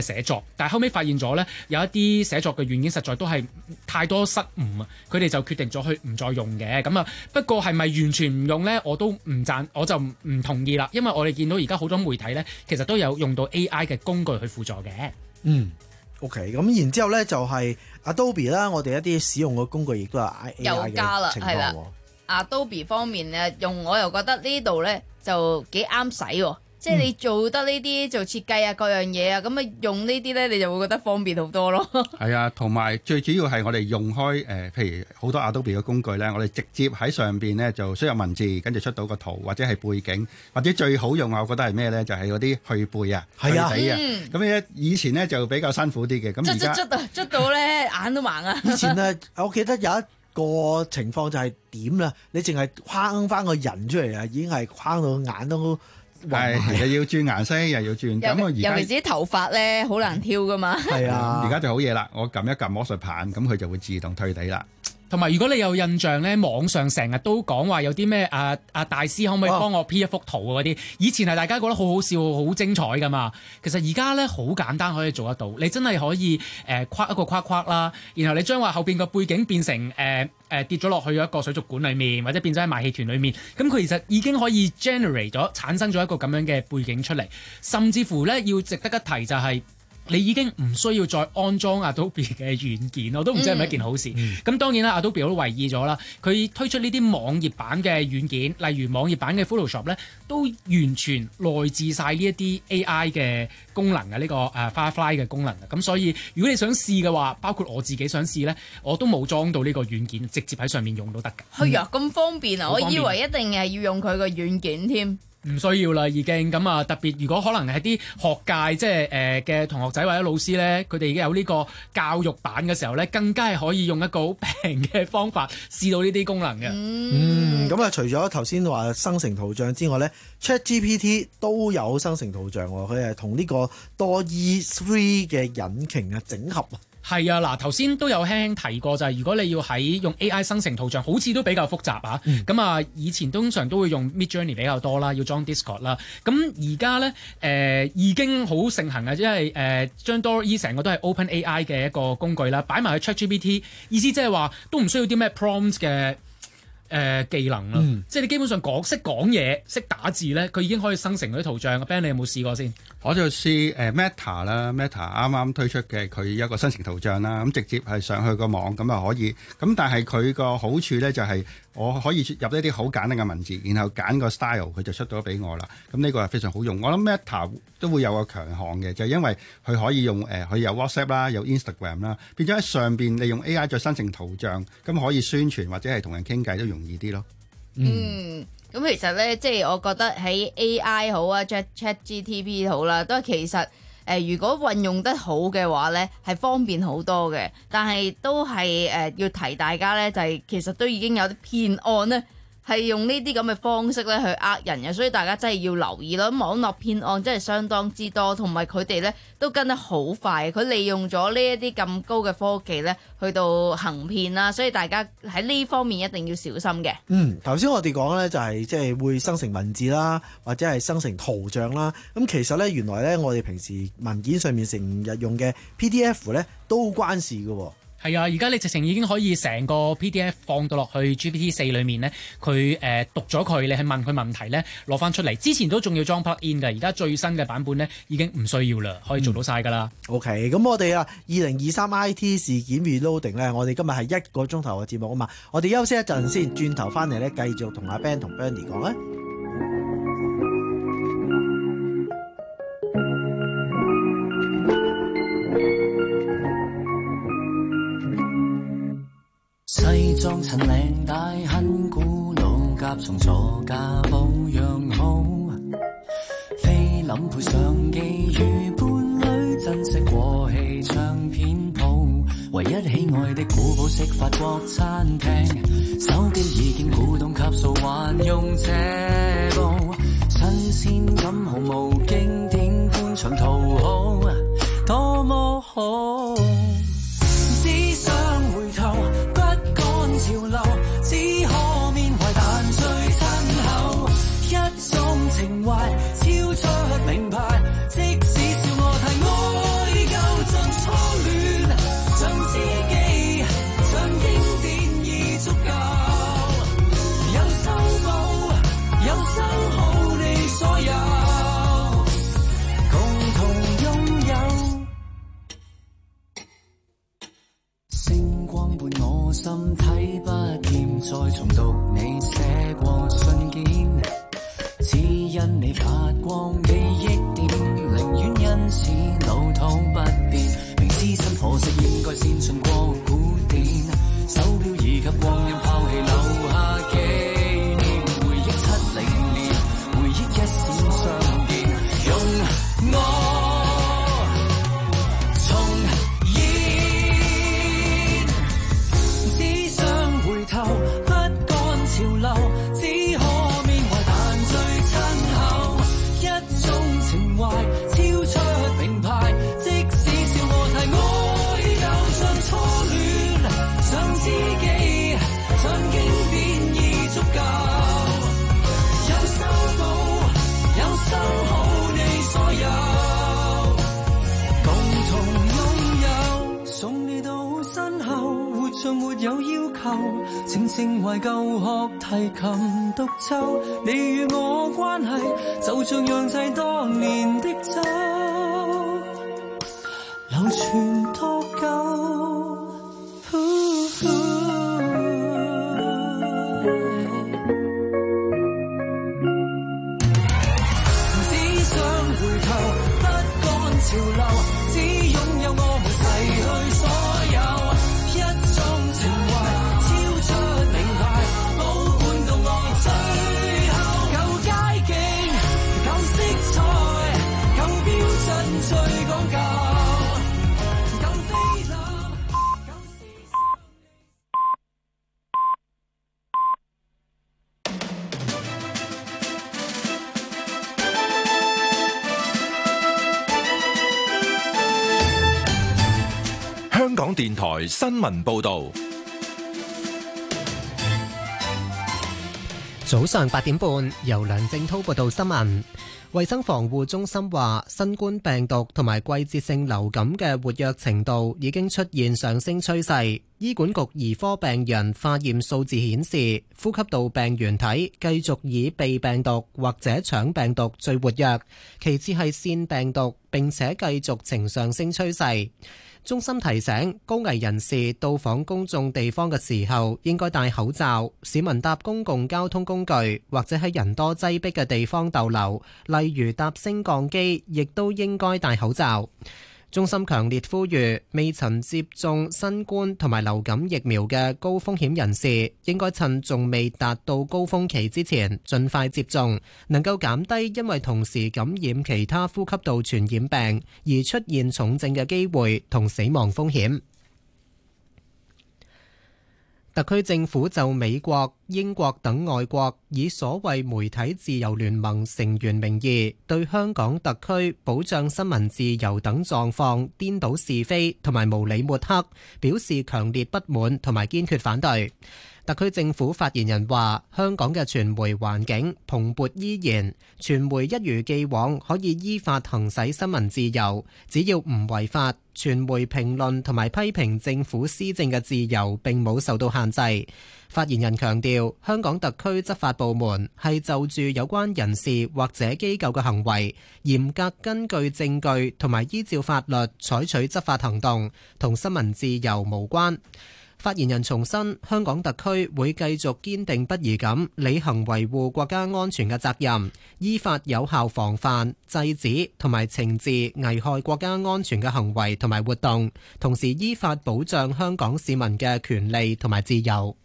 寫作，但係後尾發現咗咧有一啲寫作嘅軟件實在都係太多失誤啊，佢哋就決定咗去唔再用嘅。咁啊，不過係咪完全唔用咧？我都唔贊，我就唔同意啦。因為我哋見到而家好多媒體咧，其實都有用到 A I 嘅工具去輔助嘅。 嗯。OK， 咁然之後咧就係 Adobe 啦，我哋一啲使用嘅工具亦都有 A I 又加啦， 嘅情係啦況。 Adobe 方面咧用，我又覺得呢度咧就幾啱使喎。即係你做得呢啲做設計啊各樣嘢啊，咁啊用呢啲咧你就會覺得方便好多咯。 係啊，同埋最主要係我哋用開誒、呃，譬如好多 Adobe 嘅工具咧，我哋直接喺上邊咧就輸入文字，跟住出到個圖或者係背景，或者最好用我覺得係咩咧？就係嗰啲去背啊、去啊底啊。 嗯咁咧以前咧就比較辛苦啲嘅，咁而家捽捽捽啊，捽到咧眼都盲啊！ 以前咧，我記得有一個情況就係點啦，你淨係框翻個人出嚟啊，已經係框到眼都係又要轉顏色，又要轉。咁我而家尤其是啲頭髮咧，好難挑噶嘛。 係啊， 而家就好嘢啦，我撳一撳魔術棒，咁佢就會自動退底啦。 同埋如果你有印象咧，網上成日都講話有啲咩啊啊大師可唔可以幫我 P 一幅圖嗰啲？以前係大家覺得好好笑、好精彩噶嘛。其實而家咧好簡單可以做得到，你真係可以誒框、呃、一個框框啦，然後你將話後邊個背景變成誒誒、呃呃、跌咗落去一個水族館裡面，或者變咗喺賣氣團裡面，咁佢其實已經可以 generate 咗產生咗一個咁樣嘅背景出嚟，甚至乎咧要值得一提就係、是。你已經唔需要再安裝 Adobe 嘅軟件，我都唔知係咪一件好事。咁、嗯、當然啦 ，Adobe 我都為意咗啦，佢推出呢啲網頁版嘅軟件，例如網頁版嘅 Photoshop 咧，都完全內置晒呢一啲 A I 嘅功能嘅呢、呢個誒、uh, Firefly 嘅功能嘅。咁所以如果你想試嘅話，包括我自己想試咧，我都冇裝到呢個軟件，直接喺上面用都得㗎。 係啊，咁方便啊！ 方便我以為一定係要用佢個軟件添。 唔需要啦，已經咁啊！特別如果可能係啲學界即係誒嘅同學仔或者老師咧，佢哋已經有呢個教育版嘅時候咧，更加係可以用一個好平嘅方法試到呢啲功能嘅。 嗯，咁啊、嗯，除咗頭先話生成圖像之外咧 ，ChatGPT 都有生成圖像喎，佢係同呢個多 E 三嘅引擎啊整合啊。 係啊，嗱頭先都有輕輕提過，就係、是、如果你要喺用 A I 生成圖像，好似都比較複雜啊。咁啊、嗯，以前通常都會用 Midjourney 比較多啦，要裝 Discord 啦。咁而家咧誒已經好盛行啊，因為誒將 DALL-E 成個都係 Open A I 嘅一個工具啦，擺埋去 ChatGPT， 意思即係話都唔需要啲咩 prompt 嘅。誒、呃、技能啦，嗯、即係你基本上講識講嘢、識打字咧，佢已經可以生成嗰啲圖像。Ben，你有冇試過先？ 我就試誒、呃、Meta 啦 ，Meta 啱啱推出嘅佢一個生成圖像啦，咁直接係上去個網咁啊可以。咁但係佢個好處咧就係、是、我可以入一啲好簡單嘅文字，然後揀個 style，佢就出咗俾我啦。咁呢個係非常好用。我諗 Meta 都會有個強項嘅，就係、是、因為佢可以用誒，佢、呃、有 WhatsApp 啦，有 Instagram 啦，變咗喺上邊利用 A I 再生成圖像，咁可以宣傳或者係同人傾偈都容易啲咯。 嗯，咁、嗯、其實咧，即係我覺得喺 A I 好啊 ，Chat ChatGPT 好啦，都係其實誒、呃，如果運用得好嘅話咧，係方便好多嘅。但係都係誒、呃，要提大家咧，就係、是、其實都已經有啲騙案咧。係用呢啲咁嘅方式咧去呃人嘅，所以大家真係要留意咯。網絡騙案真係相當之多，同埋佢哋咧都跟得好快。佢利用咗呢一啲咁高嘅科技咧，去到行騙啦，所以大家喺呢方面一定要小心嘅。 嗯，頭先我哋講咧就係即係會生成文字啦，或者係生成圖像啦。咁其實咧原來咧我哋平時文件上面成日用嘅 P D F 咧都關事㗎喎。 係啊，而家你直情已經可以成個 P D F 放到落去 G P T 四裏面咧，佢誒、呃、讀咗佢，你係問佢問題咧，攞翻出嚟。之前都仲要裝 plug in 嘅，而家最新嘅版本咧已經唔需要啦，可以做到晒噶啦。 嗯、OK，咁我哋啊，二零二三 I T 事件 reloading 咧，我哋今日係一個鐘頭嘅節目啊嘛，我哋休息一陣先，轉頭翻嚟咧繼續同阿 Ben 同 Bernie 講啊。 西裝襯領帶很古老，甲蟲座駕保養好，菲林配相機與伴侶，珍惜過氣唱片鋪，唯一喜愛的古堡式法國餐廳，手錶已經古董級數，還用這部新鮮感毫無經典般長途好，多麼好，只想回頭潮流只可緬懷，但最親厚一種情懷超出名牌，即使笑我太愛你寫過信件，只因你發光記憶點，寧願因此老土不變。明知真可惜應該先進過古典，手錶以及光陰拋棄留下紀念，回憶七零年，回憶一閃相見，用我像沒有要求，靜靜懷舊學提琴獨奏，你與我關係就像釀製當年的酒，流傳多久？只想回頭，不趕潮流，只擁有我們逝去所有。情懷超出名牌，保管到我最後。舊街景，舊色彩，舊標準最講究，舊菲林，舊時香港電台新聞報導。 早上八點半，由梁正滔報道新聞。衛生防護中心話，新冠病毒同埋季節性流感嘅活躍程度已經出現上升趨勢。醫管局兒科病人化驗數字顯示，呼吸道病原體繼續以鼻病毒或者腸病毒最活躍，其次係腺病毒，並且繼續呈上升趨勢。中心提醒高危人士到訪公眾地方嘅時候應該戴口罩，市民搭公共交通工具或者喺人多擠迫嘅地方逗留，例如搭升降機，亦都應該戴口罩。中心強烈呼籲未曾接種新冠同埋流感疫苗嘅高風險人士，應該趁仲未達到高峰期之前盡快接種，能夠減低因為同時感染其他呼吸道傳染病而出現重症嘅機會同死亡風險。特區政府就美國、英國等外國以所謂媒體自由聯盟成員名義對香港特區保障新聞自由等狀況顛倒是非同埋無理抹黑，表示強烈不滿同埋堅決反對。特區政府發言人話：香港嘅傳媒環境蓬勃依然，傳媒一如既往可以依法行使新聞自由，只要唔違法，傳媒評論同埋批評政府施政嘅自由並冇受到限制。發言人強調，香港特區執法部門係就住有關人士或者機構嘅行為，嚴格根據證據同埋依照法律採取執法行動，同新聞自由無關。發言人重申，香港特區會繼續堅定不移咁履行維護國家安全嘅責任，依法有效防範、制止同埋懲治危害國家安全嘅行為同埋活動，同時依法保障香港市民嘅權利同埋自由。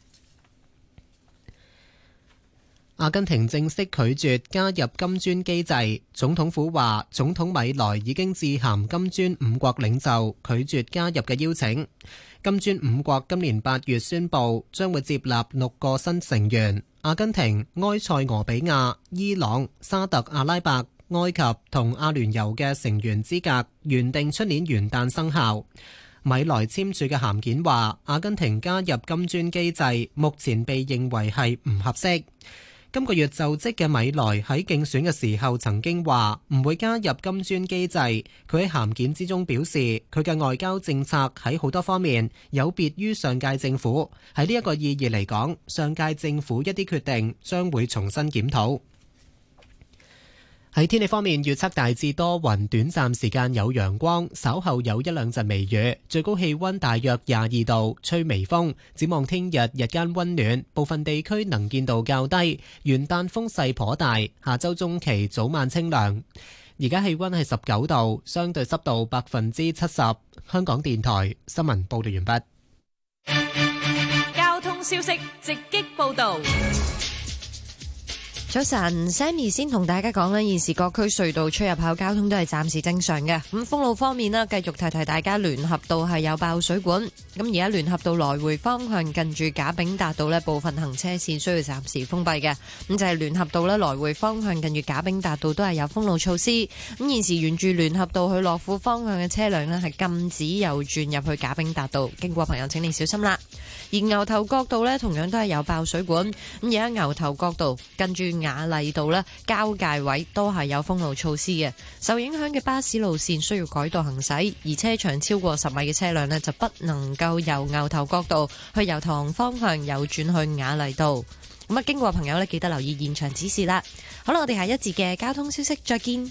阿根廷正式拒絕加入金磚機制，總統府話總統米萊已經致函金磚五國領袖，拒絕加入嘅邀請。金磚五國今年八月宣布將會接納六個新成員，阿根廷、埃塞俄比亞、伊朗、沙特阿拉伯、埃及同阿聯酋嘅成員資格原定出年元旦生效。米萊簽署嘅函件話，阿根廷加入金磚機制目前被認為係唔合適。今個月就職嘅米萊喺競選嘅時候曾經話唔會加入金磚機制。佢喺函件之中表示，佢嘅外交政策喺好多方面有別於上屆政府。喺呢一個意義嚟講，上屆政府一啲決定將會重新檢討。 喺天氣方面，預測大致多雲，短暫時間有陽光，稍後有一兩陣微雨，最高氣溫大約廿二度，吹微風。展望聽日日間溫暖，部分地區能見度較低，元旦風勢頗大。下周中期早晚清涼。而家氣溫係十九度，相對濕度百分之七十。香港電台新聞報道完畢。交通消息直擊報道。 早晨 ，Sammy 先同大家講咧，現時各區隧道出入口交通都係暫時正常嘅。咁封路方面啦，繼續提提大家，聯合道係有爆水管。咁而家聯合道來回方向近住賈炳達道咧，部分行車線需要暫時封閉嘅。咁就係聯合道咧，來回方向近住賈炳達道都係有封路措施。咁現時沿住聯合道去樂富方向嘅車輛咧，係禁止右轉入去賈炳達道，經過朋友請你小心啦。而牛頭角道咧，同樣都係有爆水管。咁而家牛頭角道近住雅麗道咧，交界位都係有封路措施嘅。受影響嘅巴士路線需要改道行駛，而車長超過十米嘅車輛呢，就不能夠由牛頭角道去油塘方向右轉去雅麗道。咁啊，經過朋友呢，記得留意現場指示啦。好啦，我哋下一節嘅交通消息再見。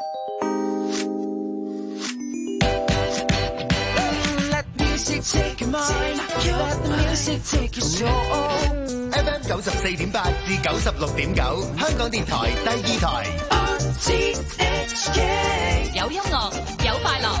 F M 九十四點八至九十六點九，香港電台第二台。 有音樂，有快樂。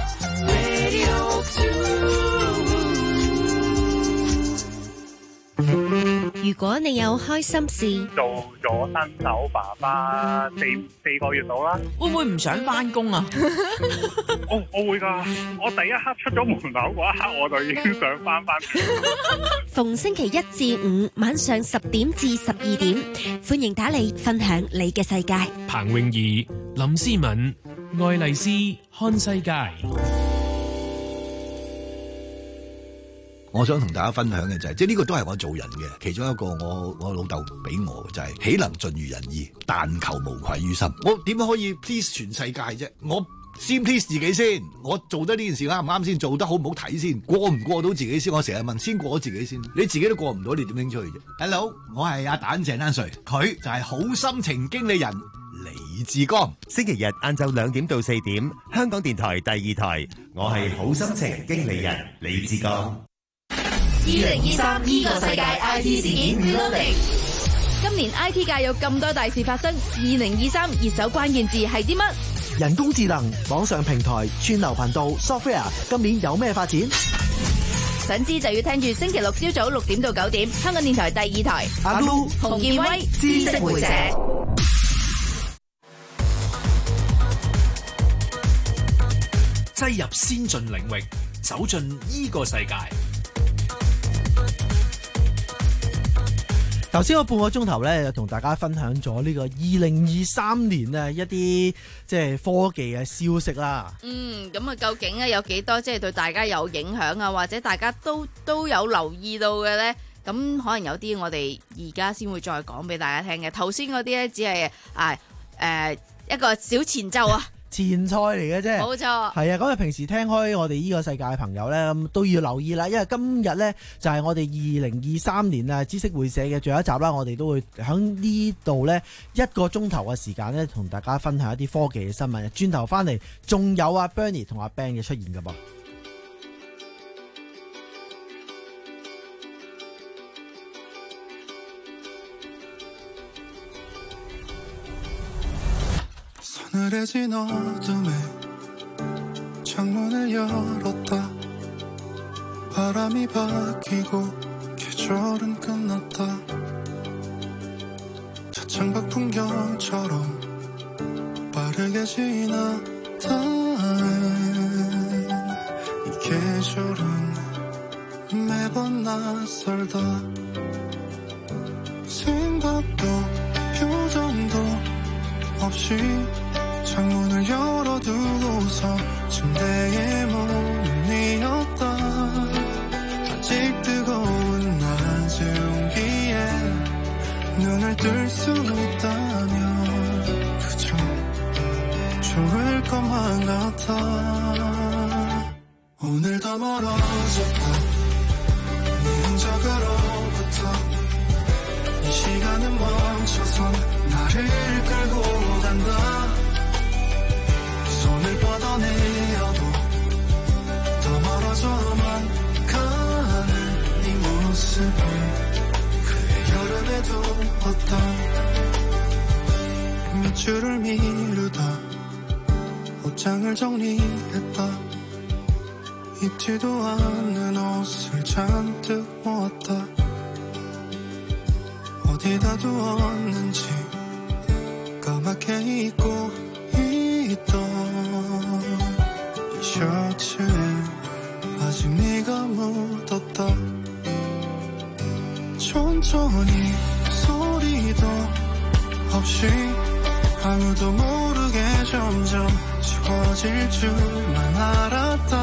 如果你有開心事， 做咗新手爸爸四四個月到啦， 會唔會唔想翻工啊？ 我我會噶，我第一刻出咗門口嗰一刻，我就已經想翻翻。 逢星期一至五晚上十點至十二點，歡迎打嚟分享你嘅世界。 彭詠儀、林思敏、愛麗絲看世界。 我想同大家分享嘅就係、是，即係呢個都係我做人嘅其中一個我，我我老豆俾我嘅就係、是，豈能盡如人意，但求無愧於心。我點樣可以 please 全世界啫？我先 please 自己先，我做得呢件事啱唔啱先，做得好唔好睇先，過唔過到自己先。我成日問，先過咗自己先，你自己都過唔到，你點拎出去啫 ？Hello， 我係阿蛋鄭丹瑞，佢就係好心情經理人李志剛。 星期日晏晝兩點到四點，香港電台第二台，我係好心情經理人李志剛。 二零二三呢個世界 I T 事件 Reloading。今年 I T 界有咁多大事發生，二零二三熱搜關鍵字係啲乜？ 人工智能、網上平台、串流頻道、software， 今年有咩發展？ 想知就要聽住星期六朝早六點到九點，香港電台第二台。 阿 Lu、 洪建威、知識會社。 擠入先進領域，走進呢個世界。 頭先個半個鐘頭咧，就同大家分享咗呢個二零二三年啊一啲即係科技嘅消息啦。 嗯，咁啊，究竟咧有幾多即係對大家有影響啊，或者大家都都有留意到嘅咧？咁可能有啲我哋而家先會再講俾大家聽嘅。頭先嗰啲咧只係啊誒、呃、一個小前奏啊。 前菜嚟嘅啫， 冇錯。係啊，咁啊平時聽開我哋呢個世界嘅朋友咧，咁都要留意啦。因為今日咧就係我哋二零二三年啊知識會社嘅最後一集啦，我哋都會喺呢度咧一個鐘頭嘅時間咧，同大家分享一啲科技嘅新聞。轉頭翻嚟，仲有阿 Bernie 同阿 Ben 嘅出現㗎噃。 늘 해진 어둠에 창문을 열었다 바람이 바뀌고 계절은 끝났다 차창밖 풍경처럼 빠르게 지나다 이 계절은 매번 낯설다 생각도 표정도 없이 창문을 열어두고서 침대에 몸을 뉘었다 아직 뜨거운 낮의 온기에 눈을 뜰 수 있다면 그저 좋을 것만 같아 오늘 더 멀어졌다 네 흔적으로부터 이 시간은 멈춰서 나를 끌고 간다 뻗어내려도 더 멀어져만 가는 네 모습은 그의 여름에도 어떤 며칠을 미루다 옷장을 정리했다 입지도 않는 옷을 잔뜩 모았다 어디다 두었는지 까맣게 잊고 있던 이 셔츠에 아직 네가 묻었다 천천히 소리도 없이 아무도 모르게 점점 지워질 줄만 알았다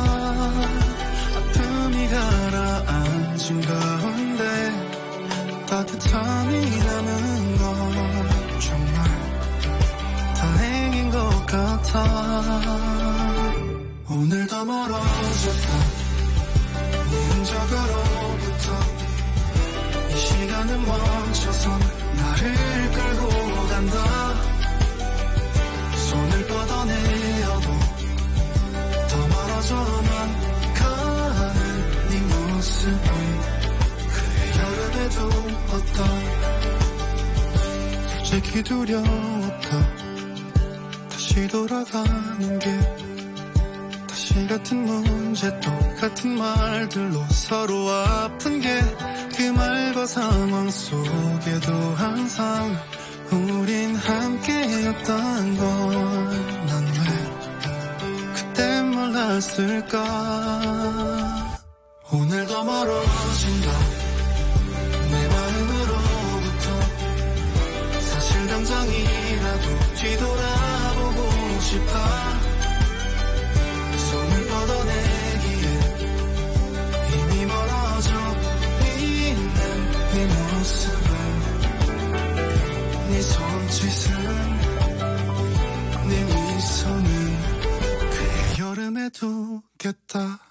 아픔이 가라앉은 가운데 따뜻함이 남은 건 정말 다행인 것 같아 오늘 더 멀어졌다 네 흔적으로부터 이 시간은 멈춰선 나를 끌고 간다 손을 뻗어내려도 더 멀어져만 가는 네 모습은 그의 여름에도 어떤 솔직히 두려웠다 다시 돌아가는 게 다시 같은 문제 똑같은 말들로 서로 아픈 게 그 말과 상황 속에도 항상 우린 함께였단 걸 난 왜 그때 몰랐을까 오늘 더 멀어진다 내 마음으로부터 사실 당장이라도 뒤돌아보고 싶어 손을 뻗어내기에 이미 멀어져 있는 네 모습을 네 손짓은 네 미소는 그의 여름에 두겠다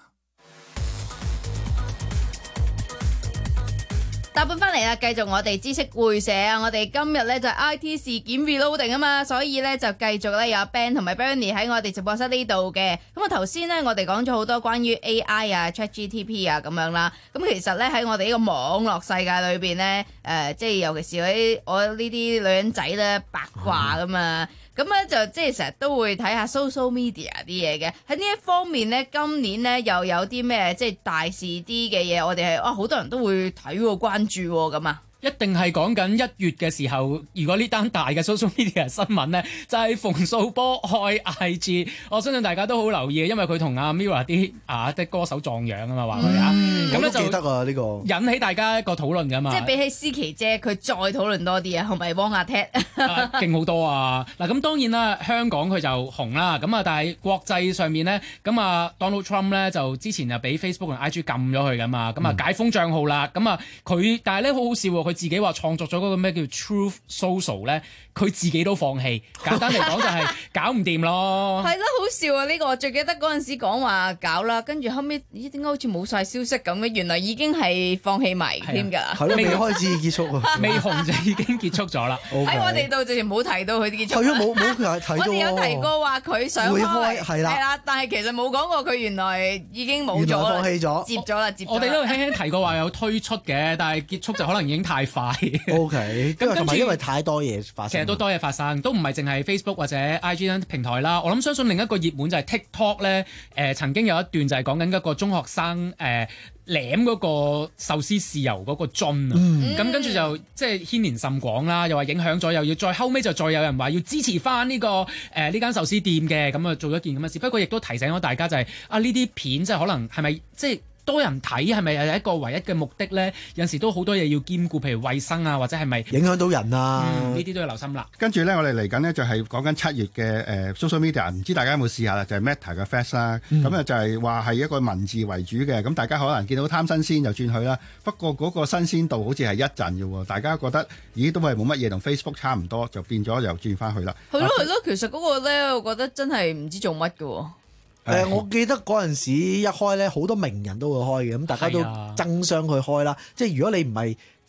搭半翻嚟啦，繼續我哋知識會社啊！我哋今日咧就係 I T 事件 reloading 啊嘛，所以咧就繼續咧有 Ben 同埋 Bernie 喺我哋直播室呢度嘅。咁啊頭先咧我哋講咗好多關於 A I 啊、ChatGPT 啊咁樣啦。咁其實咧喺我哋呢個網絡世界裏邊咧，誒、呃、即係尤其是啲我呢啲女人仔咧八卦咁啊。咁咧就即係成日都會睇下 social media 啲嘢嘅，喺呢一方面咧，今年咧又有啲咩即係大事啲嘅嘢，我哋係啊好多人都會睇喎、關注喎咁啊。 一定係講緊一月嘅時候，如果呢單大嘅 social media 新聞呢，就係、是、馮素波開 I G， 我相信大家都好留意嘅，因為佢同阿 Mirror 啲啊啲歌手撞樣啊嘛，話佢啊，咁咧就記得啊呢個引起大家一個討論㗎嘛。 即係比起思琪姐，佢再討論多啲啊，係咪汪阿 Ted 勁好多啊！嗱，咁當然啦，香港佢就紅啦，咁啊，但係國際上面呢，咁啊 Donald Trump 咧就之前就俾 Facebook 同 I G 禁咗佢㗎嘛，咁啊解封帳號啦，咁啊佢但係咧好好笑喎。佢自己話創作咗嗰個咩叫 Truth Social 咧，佢自己都放棄。簡單嚟講就係搞唔掂咯。 係咯，好笑啊！呢、呢個我最記得嗰陣時講話搞啦，跟住後尾咦點解好似冇晒消息咁嘅？原來已經係放棄埋添㗎。 係咯，未開始結束啊， 未紅就已經結束咗啦。 喺我哋度直情冇提到佢結束。 係啊，冇冇佢提到。 我哋有提過話佢想會開， 開係啦， 係啦，但係其實冇講過佢原來已經冇咗啦， 放棄咗， 接咗啦，接咗啦。 我哋都輕輕提過話有推出嘅，但係結束就可能已經太快。 O K， 咁同埋因為太多嘢發生， 其實都多嘢發生，都唔係淨係 Facebook 或者 I G 等平台啦。我諗相信另一個熱門就係 TikTok 咧，誒、呃、曾經有一段就係講緊一個中學生誒舐嗰個壽司豉油嗰個樽啊，咁、嗯、跟住就即係牽連甚廣啦，又話影響咗，又要再後尾就再有人話要支持翻、這、呢個誒呢間壽司店嘅，咁啊做咗件咁嘅事。不過亦都提醒咗大家就係、是、啊呢啲片即係可能係咪即係多人睇係咪係一個唯一嘅目的咧？有陣時都好多嘢要兼顧，譬如衛生啊，或者係咪影響到人啊？ 呢啲、嗯、都要留心啦。 跟住咧，我哋嚟緊呢就係講緊七月嘅誒、呃、social media， 唔知大家有冇試下啦？就係、是、Meta 嘅 Threads 啦，咁啊、嗯、就係話係一個文字為主嘅，咁大家可能見到貪新鮮就轉去啦。不過嗰個新鮮度好似係一陣嘅喎，大家覺得咦都係冇乜嘢，同 Facebook 差唔多，就變咗又轉翻去啦。 係咯係咯，其實嗰個咧，我覺得真係唔知做乜嘅喎。 誒、呃，我記得嗰陣時一開咧，好多名人都會開嘅，咁大家都爭相去開啦。啊、即係如果你唔係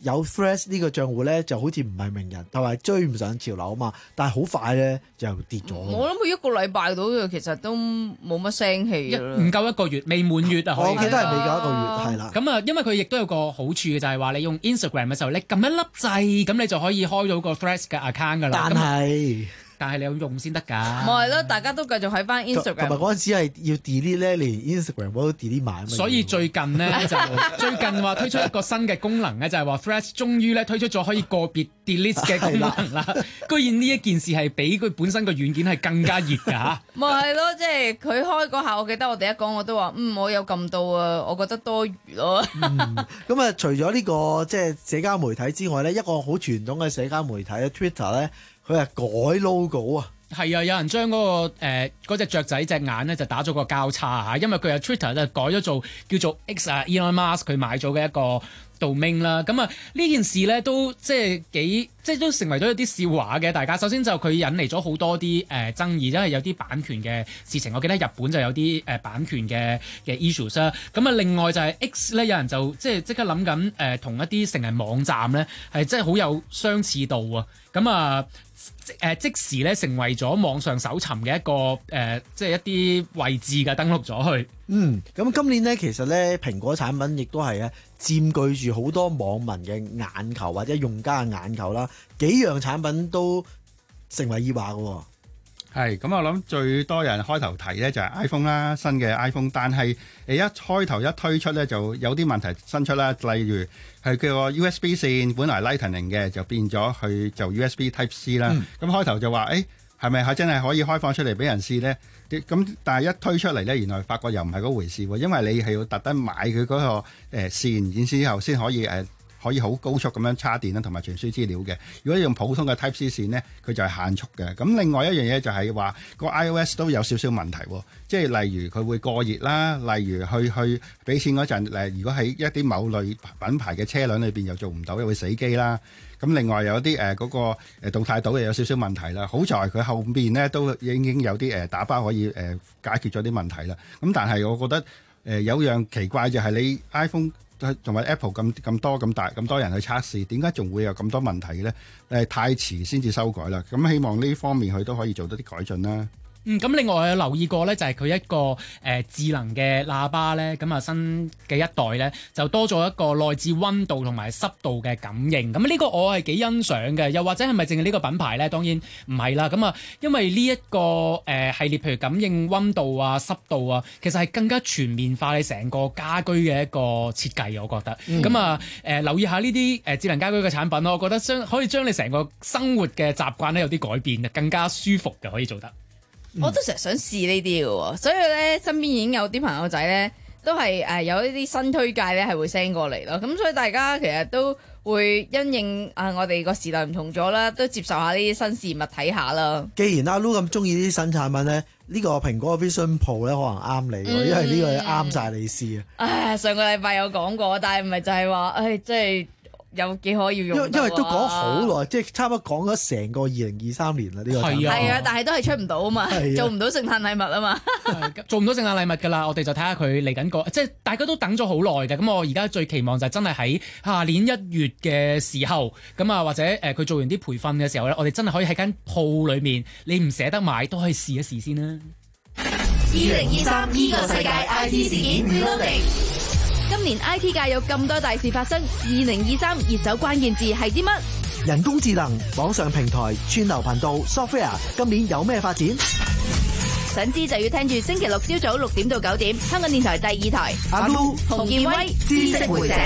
有 Threads 呢個賬戶咧，就好似唔係名人，同埋追唔上潮流啊嘛。但係好快咧就跌咗。 我諗佢一個禮拜到嘅，其實都冇乜聲氣啦， 唔夠一個月，未滿月啊！ 我記得係未夠一個月，係啦。 咁啊，因為佢亦都有個好處嘅，就係話你用 Instagram 嘅時候，你撳一粒掣，咁你就可以開到個 Threads 嘅 account 噶啦。 但係但係你有用先得㗎。 咪係咯，大家都繼續喺翻 Instagram。 同埋嗰陣時係要 delete 咧，連 Instagram 都 delete 埋。 所以最近呢，就最近話推出一個新嘅功能咧，就係話 Threads 終於咧推出咗可以個別 delete 嘅功能啦。居然呢一件事係比佢本身個軟件係更加熱㗎。 咪係咯，即係佢開嗰下，我記得我哋一講我都話，嗯，我有撳到啊，我覺得多餘咯。 咁、嗯、啊，除咗呢、這個即係社交媒體之外咧，一個好傳統嘅社交媒體咧 Twitter 咧。佢係改 logo 啊！ 係啊，有人將嗰、那個誒嗰隻雀仔隻眼咧就打咗個交叉嚇，因為佢係 Twitter 就改咗做叫做 X 啊 Elon Musk 佢買咗嘅一個 domain 啦。咁啊呢件事咧都即係幾即係都成為咗一啲笑話嘅。大家首先就佢引嚟咗好多啲誒、呃、爭議，因為有啲版權嘅事情。我記得日本就有啲誒、呃、版權嘅嘅 issues 啦。咁啊另外就係 X 咧，有人就即係即刻諗緊誒同一啲成人網站咧係真係好有相似度啊。咁啊〜即誒即時咧成為咗網上搜尋嘅一個誒、呃，即係一啲位置嘅登錄咗去。 嗯，咁今年咧其實咧蘋果產品亦都係咧佔據住好多網民嘅眼球或者用家嘅眼球啦，幾樣產品都成為熱話嘅。 係咁，我諗最多人開頭提咧就係 iPhone 啦，新嘅 iPhone， 但係誒一開頭一推出咧就有啲問題新出啦，例如係佢個 U S B 線本來 Lightning 嘅就變咗去就 U S B Type C 啦。咁、嗯、開頭就話誒係咪係真係可以開放出嚟俾人試咧？咁但係一推出嚟咧，原來發覺又唔係嗰回事喎，因為你係要特登買佢嗰個誒線，然之後先可以誒。呃可以好高速咁樣插電啦，同埋傳輸資料嘅。如果你用普通嘅 Type C 線呢，佢就係限速嘅。咁另外一樣嘢就係話個 iOS 都有少少問題，即係例如佢會過熱啦，例如去去俾錢嗰陣，誒如果喺一啲某類品牌嘅車輛裏邊又做唔到，又會死機啦。咁另外有啲誒嗰個誒動態島又有少少問題啦。好在佢後邊呢都已經有啲誒打包可以誒解決咗啲問題啦。咁但係我覺得誒有樣奇怪就係你 iPhone。同埋 Apple 咁咁多咁大咁多人去測試，點解仲會有咁多問題咧？誒太遲先至修改啦。咁希望呢方面佢都可以做到啲改進啦。 嗯，咁另外我有留意過咧，就係佢一個誒、呃、智能嘅喇叭咧，咁啊新嘅一代咧就多咗一個內置溫度同埋濕度嘅感應。咁呢個我係幾欣賞嘅。又或者係咪淨係呢個品牌咧？當然唔係啦。咁啊，因為呢、這、一個誒、呃、系列，譬如感應溫度啊、濕度啊，其實係更加全面化你成個家居嘅一個設計，我覺得。咁、嗯、啊誒、呃、留意下呢啲誒智能家居嘅產品咯，我覺得將可以將你成個生活嘅習慣咧有啲改變，更加舒服嘅可以做得。 我都成日想試呢啲嘅喎，所以咧身邊已經有啲朋友仔咧都係誒有一啲新推介咧係會 send 過嚟咯，咁所以大家其實都會因應啊我哋個時代唔同咗啦，都接受下呢啲新事物睇下啦。 既然阿 Lu 咁中意呢啲新產品咧，呢、呢個蘋果 Vision Pro 咧可能啱你喎，嗯、因為呢個啱晒你試啊。唉， 上個禮拜有講過，但係唔係就係話，唉，即係。有幾可要用、啊因？ 因為都講好耐，即係差唔多講咗成個二零二三年啦。呢、呢個係啊， 係啊，但係都係出唔到啊嘛，做唔到聖誕禮物啊嘛， 做唔到聖誕禮物㗎啦。我哋就睇下佢嚟緊個，即係大家都等咗好耐嘅。咁我而家最期望就係真係喺下年一月嘅時候，咁啊或者誒佢、呃、做完啲培訓嘅時候咧，我哋真係可以喺間鋪裏面，你唔捨得買都可以試一試先啦。 二零二三呢個世界 I T 事件 Reloading。今年 I T 界有咁多大事發生，二零二三熱搜關鍵字係啲乜？ 人工智能、網上平台、串流頻道、software， 今年有咩發展？ 想知就要聽住星期六朝早六點到九點，香港電台第二台。 阿 Lu、 洪建威、知識會者。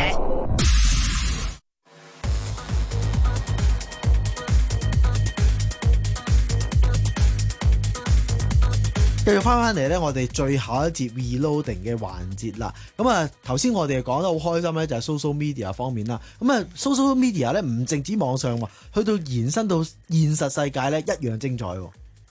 繼續翻翻嚟咧，我哋最後一節 reloading 嘅環節啦。咁啊，頭先我哋講得好開心咧，就係 social media 方面啦。咁啊，social media 咧唔淨止網上喎，去到延伸到現實世界咧一樣精彩喎。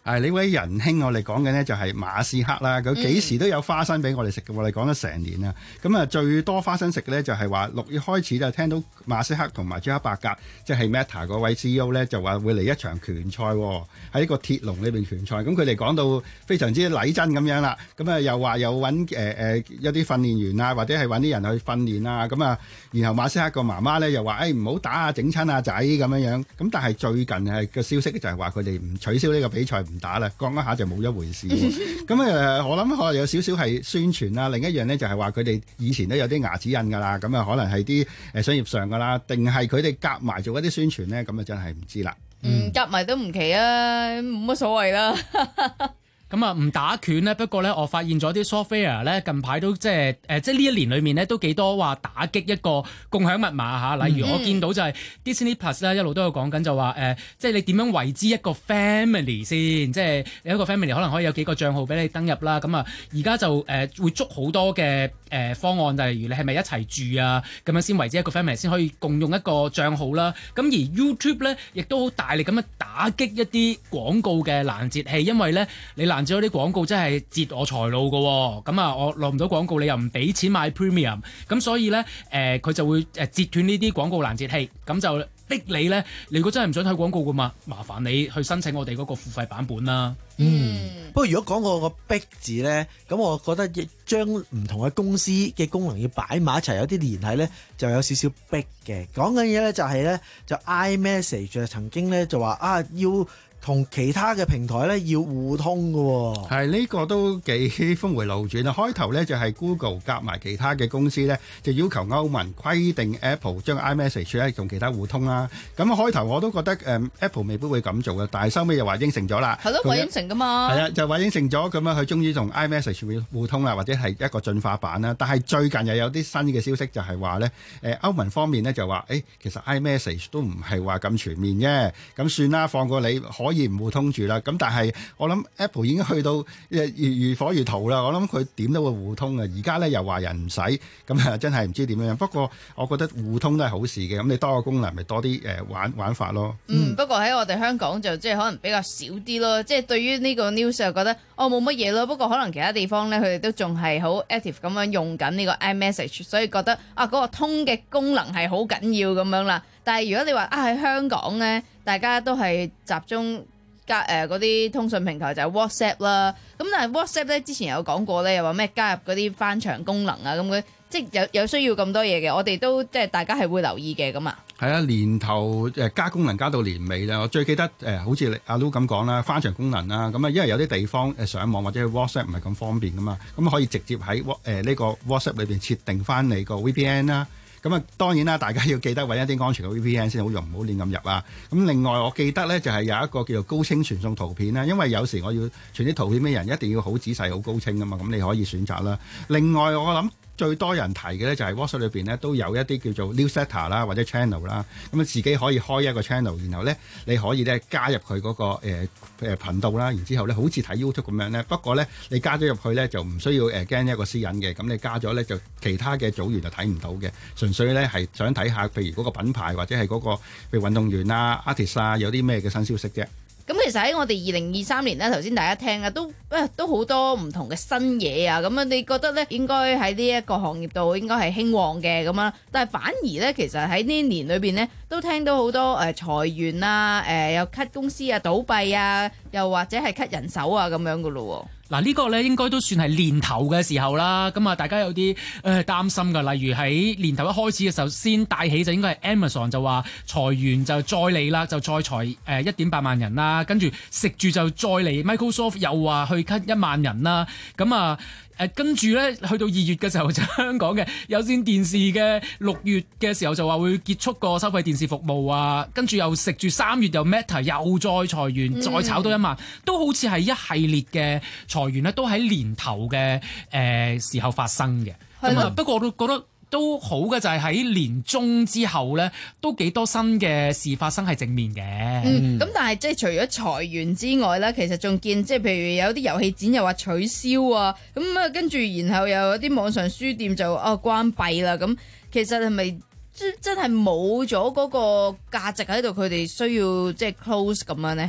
係呢位仁兄，我哋講嘅呢就係馬斯克啦。佢幾時都有花生俾我哋食嘅，我哋講咗成年啦。咁啊，最多花生食嘅呢就係話六月開始就聽到馬斯克同埋朱克伯格，即係 Meta 嗰位 C E O 呢，就話會嚟一場拳賽喺呢個鐵籠裏邊拳賽。咁佢哋講到非常之禮真咁樣啦。咁啊，又話又揾誒誒一啲訓練員啊，或者係揾啲人去訓練啊。咁啊，然後馬斯克個媽媽呢又話：誒唔好打啊，整親阿仔咁樣樣。咁但係最近係個消息就係話佢哋唔取消呢個比賽。唔打啦，講一下就冇一回事。咁誒、呃，我諗可能有少少係宣傳啦。另一樣呢，就係話佢哋以前都有啲牙齒印㗎啦。咁啊，可能係啲誒商業上㗎啦，定係佢哋夾埋做一啲宣傳呢？咁啊，真係唔知啦。 嗯，夾埋都唔奇啊，冇乜所謂啦。 咁啊唔打拳咧，不過咧我發現咗啲 software 咧近排都即係誒，即係呢一年裏面咧都幾多話打擊一個共享密碼嚇。例如我見到就係 Disney Plus 咧一路都有講緊就話誒、呃，即係你點樣為之一個 family 先，即係有一個 family 可能可以有幾個帳號俾你登入啦。咁啊而家就誒、呃、會捉好多嘅誒、呃、方案，就例如你係咪一齊住啊，咁樣先為之一個 family 先可以共用一個帳號啦。咁而 YouTube 咧亦都好大力咁樣打擊一啲廣告嘅攔截器，因為咧你攔截咗啲廣告真係截我財路㗎喎，咁啊我落唔到廣告，你又唔俾錢買 premium， 咁所以咧誒佢就會誒截斷呢啲廣告攔截器，咁就逼你咧，你如果真係唔想睇廣告㗎嘛，麻煩你去申請我哋嗰個付費版本啦。 嗯，不過如果講個個逼字咧，咁我覺得亦將唔同嘅公司嘅功能要擺埋一齊，有啲聯繫咧就有少少逼嘅。講緊嘢咧就係咧，就 iMessage 曾經咧就話啊要同其他嘅平台咧要互通嘅喎。 係呢個都幾峰迴路轉啊！開頭咧就係 Google 夾埋其他嘅公司咧，就要求歐盟規定 Apple 將 iMessage 咧同其他互通啦。咁開頭我都覺得誒 Apple 未必會咁做嘅，但係收尾又話應承咗啦。 係咯，話應承㗎嘛。 係啊，就話應承咗咁樣，佢終於同 iMessage 會互通啦，或者係一個進化版啦。但係最近又有啲新嘅消息就係話咧，誒歐盟方面咧就話誒其實 iMessage 都唔係話咁全面嘅，咁算啦，放過你可以唔互通住啦。咁但係我諗 Apple 已經去到誒如如火如荼啦。我諗佢點都會互通嘅。而家咧又話人唔使，咁啊真係唔知點樣。不過我覺得互通都係好事嘅。咁你多個功能咪多啲誒玩玩法咯。 嗯，不過喺我哋香港就即係可能比較少啲咯。即係對於呢個 news 就覺得哦冇乜嘢咯。不過可能其他地方咧佢哋都仲係好 active 咁樣用緊呢個 iMessage， 所以覺得啊嗰個通嘅功能係好緊要咁樣啦。但係如果你話啊喺香港咧，大家都係集中加誒嗰啲通訊平台就係 WhatsApp 啦，咁但係 WhatsApp 咧之前有講過咧，又話咩加入嗰啲翻牆功能啊，咁佢即係有有需要咁多嘢嘅，我哋都即係大家係會留意嘅咁啊。 係啊，年頭誒加功能加到年尾啦，我最記得誒、呃、好似阿 Lu 咁講啦，翻牆功能啦，咁啊因為有啲地方誒上網或者 WhatsApp 唔係咁方便噶嘛，咁可以直接喺誒呢個 WhatsApp 裏邊設定翻你個 V P N 啦。咁啊，當然啦，大家要記得揾一啲安全嘅 V P N 先好用，唔好亂咁入啊。咁另外，我記得咧就係有一個叫做高清傳送圖片啦，因為有時我要傳啲圖片俾人，一定要好仔細、好高清噶嘛。咁你可以選擇啦。另外，我諗最多人提嘅咧就係 WhatsApp 裏邊咧都有一啲叫做 Newsletter 啦或者 channel 啦，咁啊自己可以開一個 channel，然後咧你可以咧加入佢嗰、那個誒誒、呃、頻道啦，然之後咧好似睇 YouTube 咁樣咧，不過咧你加咗入去咧就唔需要誒驚一個私隱嘅，咁你加咗咧就其他嘅組員就睇唔到嘅，純粹咧係想睇下譬如嗰個品牌或者係嗰、那個譬如運動員啊、artist 啊有啲咩嘅新消息啫。 咁其實喺我哋二零二三年咧，頭先大家聽啊，都誒都好多唔同嘅新嘢啊，咁啊，你覺得咧應該喺呢一個行業度應該係興旺嘅咁啊？但係反而咧，其實喺呢年裏邊咧，都聽到好多誒、呃、裁員啊，誒、呃、又 cut 公司啊、倒閉啊，又或者係 cut 人手啊咁樣噶咯喎。 嗱呢個咧應該都算係年頭嘅時候啦，咁啊大家有啲誒擔心㗎，例如喺年頭一開始嘅時候先帶起就應該係 Amazon 就話裁員就再嚟啦，就再裁誒一點八萬人啦，跟住食住就再嚟 Microsoft 又話去 cut 一萬人啦，咁啊。誒跟住咧，去到二月嘅時候就香港嘅有線電視嘅六月嘅時候就話會結束個收費電視服務啊，跟住又食住三月又 Meta 又再裁員，嗯、再炒多一萬，都好似係一系列嘅裁員咧，都喺年頭嘅誒、呃、時候發生嘅。咁啊，不過我都覺得。都好嘅就係喺年中之後咧，都幾多新嘅事發生係正面嘅。 嗯，咁但係即係除咗裁員之外咧，其實仲見即係譬如有啲遊戲展又話取消啊，咁啊跟住然後又有啲網上書店就啊關閉啦。咁其實係咪即真係冇咗嗰個價值喺度？佢哋需要即係 close 咁樣咧？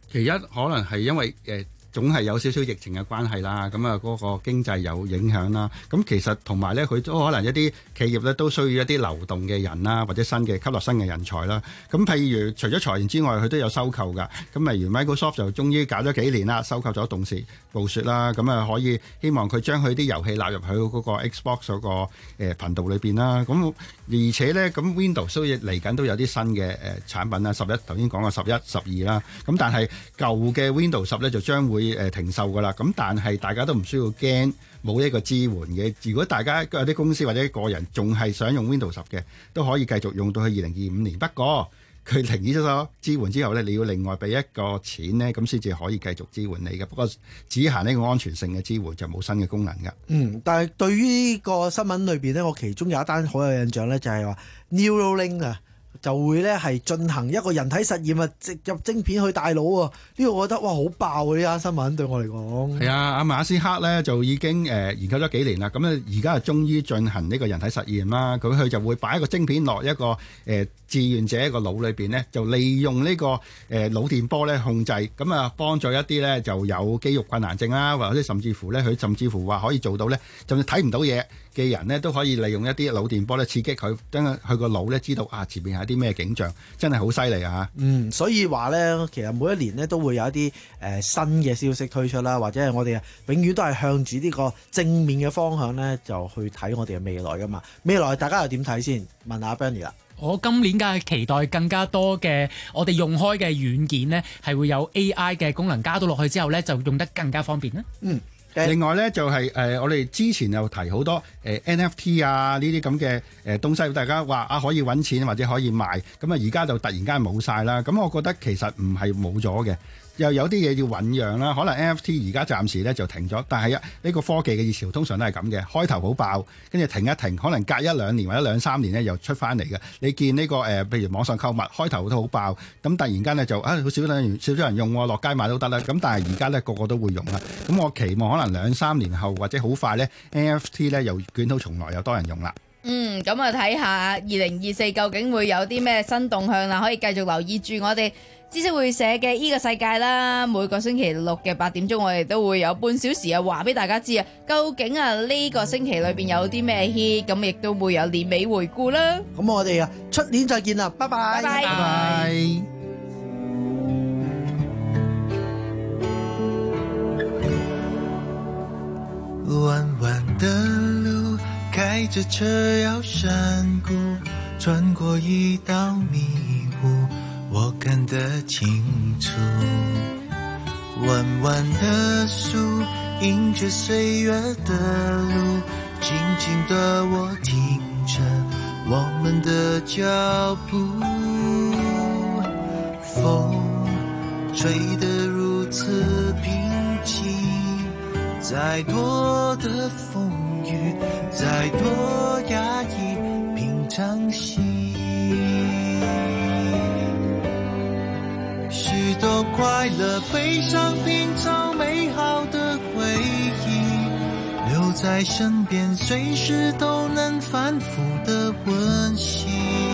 其一可能係因為誒。呃總係有少少疫情嘅關係啦，咁啊嗰個經濟有影響啦。咁其實同埋咧，佢都可能一啲企業咧都需要一啲流動嘅人啦，或者新嘅吸納新嘅人才啦。咁譬如除咗裁員之外，佢都有收購㗎。咁例如 Microsoft 就終於搞咗幾年啦，收購咗動視暴雪啦，咁啊可以希望佢將佢啲遊戲納入去嗰個 Xbox 嗰個誒頻道裏邊啦。咁而且咧，咁 Windows 都嚟緊都有啲新嘅誒產品啦，十一頭先講過十一、十二啦。咁但係舊嘅 Windows 十咧就將會誒停售㗎啦，咁但係大家都唔需要驚冇呢個支援嘅。如果大家有啲公司或者個人仲係想用 Windows 十嘅，都可以繼續用到去二零二五年。不過佢停止咗支援之後呢，你要另外俾一個錢呢，咁先至可以繼續支援你嘅。不過只限呢個安全性嘅支援，就冇新嘅功能㗎。 嗯，但係對於呢個新聞裏邊呢，我其中有一單好有印象呢，就係話 Neuralink 啊。就會咧係進行一個人體實驗啊，植入晶片去大腦啊！呢個我覺得哇好爆啊！呢單新聞對我嚟講係啊，阿馬斯克咧就已經誒、呃、研究咗幾年啦，咁咧而家就終於進行呢個人體實驗啦。咁佢就會擺一個晶片落一個誒、呃、志願者一個腦裏邊呢，就利用呢、這個誒、呃、腦電波咧控制，咁啊幫助一啲咧就有肌肉困難症啦，或者甚至乎咧佢甚至乎話可以做到咧，就算睇唔到嘢嘅人呢，都可以利用一啲腦電波咧刺激佢，等佢個腦咧知道啊前面係啲咩景象，真係好犀利啊！ 嗯，所以話咧，其實每一年呢都會有一啲誒、呃、新嘅消息推出啦，或者係我哋永遠都係向住呢個正面嘅方向咧，就去睇我哋嘅未來噶嘛。未來大家又點睇先？問下 Bernie 啦。 我今年梗係期待更加多嘅我哋用開嘅軟件呢，係會有 A I 嘅功能加到落去之後呢，就用得更加方便啦。 嗯。 另外咧就係、是、誒、呃、我哋之前又提好多誒、呃、N F T 啊呢啲咁嘅誒東西，大家話啊可以揾錢或者可以賣，咁啊而家就突然間冇晒啦。咁我覺得其實唔係冇咗嘅。又有啲嘢要醖釀啦，可能 N F T 而家暫時咧就停咗，但係啊呢個科技嘅熱潮通常都係咁嘅，開頭好爆，跟住停一停，可能隔一兩年或者兩三年咧又出翻嚟嘅。你見呢、呢個誒，譬、呃、如網上購物開頭都好爆，咁突然間咧就啊好少人少少人用，落街買都得啦。咁但係而家咧個個都會用啦。咁我期望可能兩三年後或者好快咧 N F T 咧又捲土重來，有多人用啦。 嗯，咁啊睇下二零二四究竟會有啲咩新動向啦，可以繼續留意住我哋知識會社嘅呢個世界啦。每個星期六嘅八點鐘，我哋都會有半小時啊，話俾大家知啊，究竟啊呢個星期裏邊有啲咩 hit，咁亦都會有年尾回顧啦。 咁我哋啊出年再見啦，拜拜， 拜拜。 拜拜。 彎彎的路，開着車繞山谷，穿過一道迷霧，我看得清楚。彎彎的樹，迎着歲月的路，靜靜的我聽着我們的腳步。風吹得如此平靜，再多的風雨，再多壓抑，平常心。許多快樂、悲傷，拼湊美好的回憶，留在身邊，隨時都能反覆的溫習。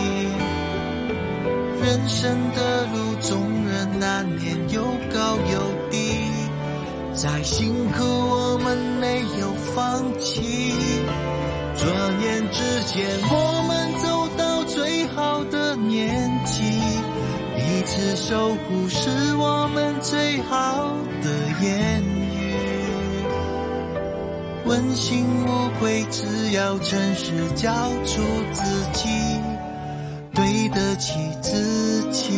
人生的路，縱然難免有高有低，再辛苦我們沒有放棄，轉眼之間我們走到最好的年紀，彼此守護是我們最好的言語，問心無愧，只要誠實交出自己，對得起自己。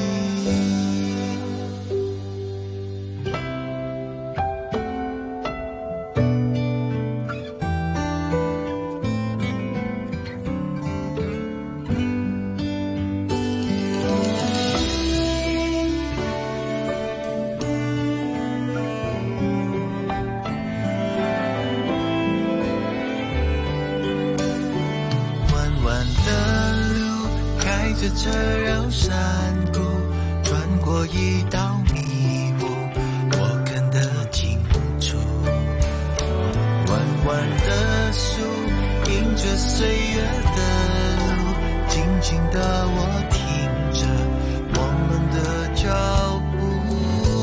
車繞山谷，穿過一道迷霧，我看得清楚。彎彎的樹，迎着歲月的路，靜靜的我聽着我們的腳步。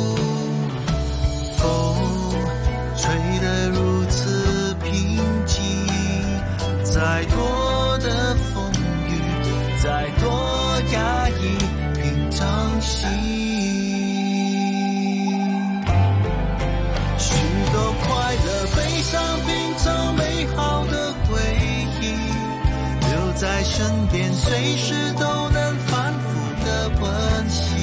身邊，隨時都能反覆的溫習。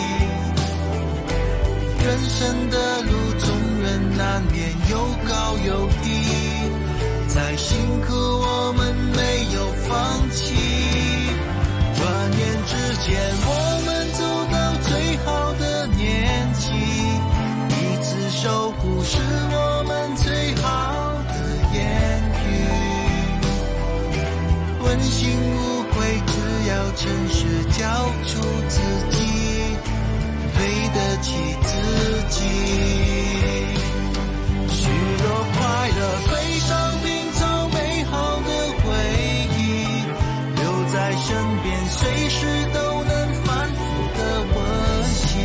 人生的路中人難免有高有低，再辛苦我們沒有放棄。轉眼之間我們走到最好的年紀，彼此守護是我們最好的言語。問心無愧，只要誠實交出自己，對得起自己。許多快樂悲傷拼湊美好的回憶，留在身邊，隨時都能反覆的溫習。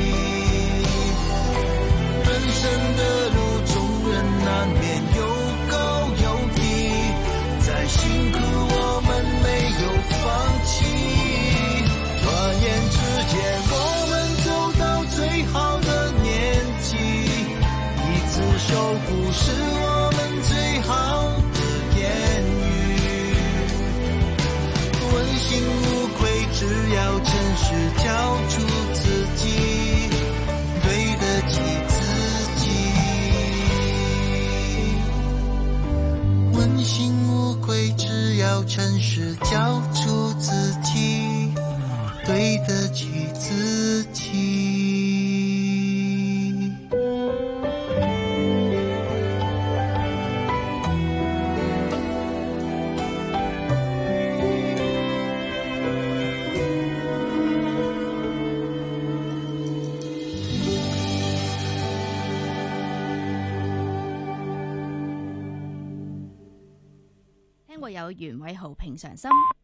人生的路中人難免有高有低，再辛苦我們沒有放棄。轉眼之間我們走到最好的年紀，彼此守護是我們最好的言語。問心無愧，只要誠實交出自己，對得起自己。問心無愧，只要誠實交出自己，對得起自己。 聽過有袁偉豪平常心。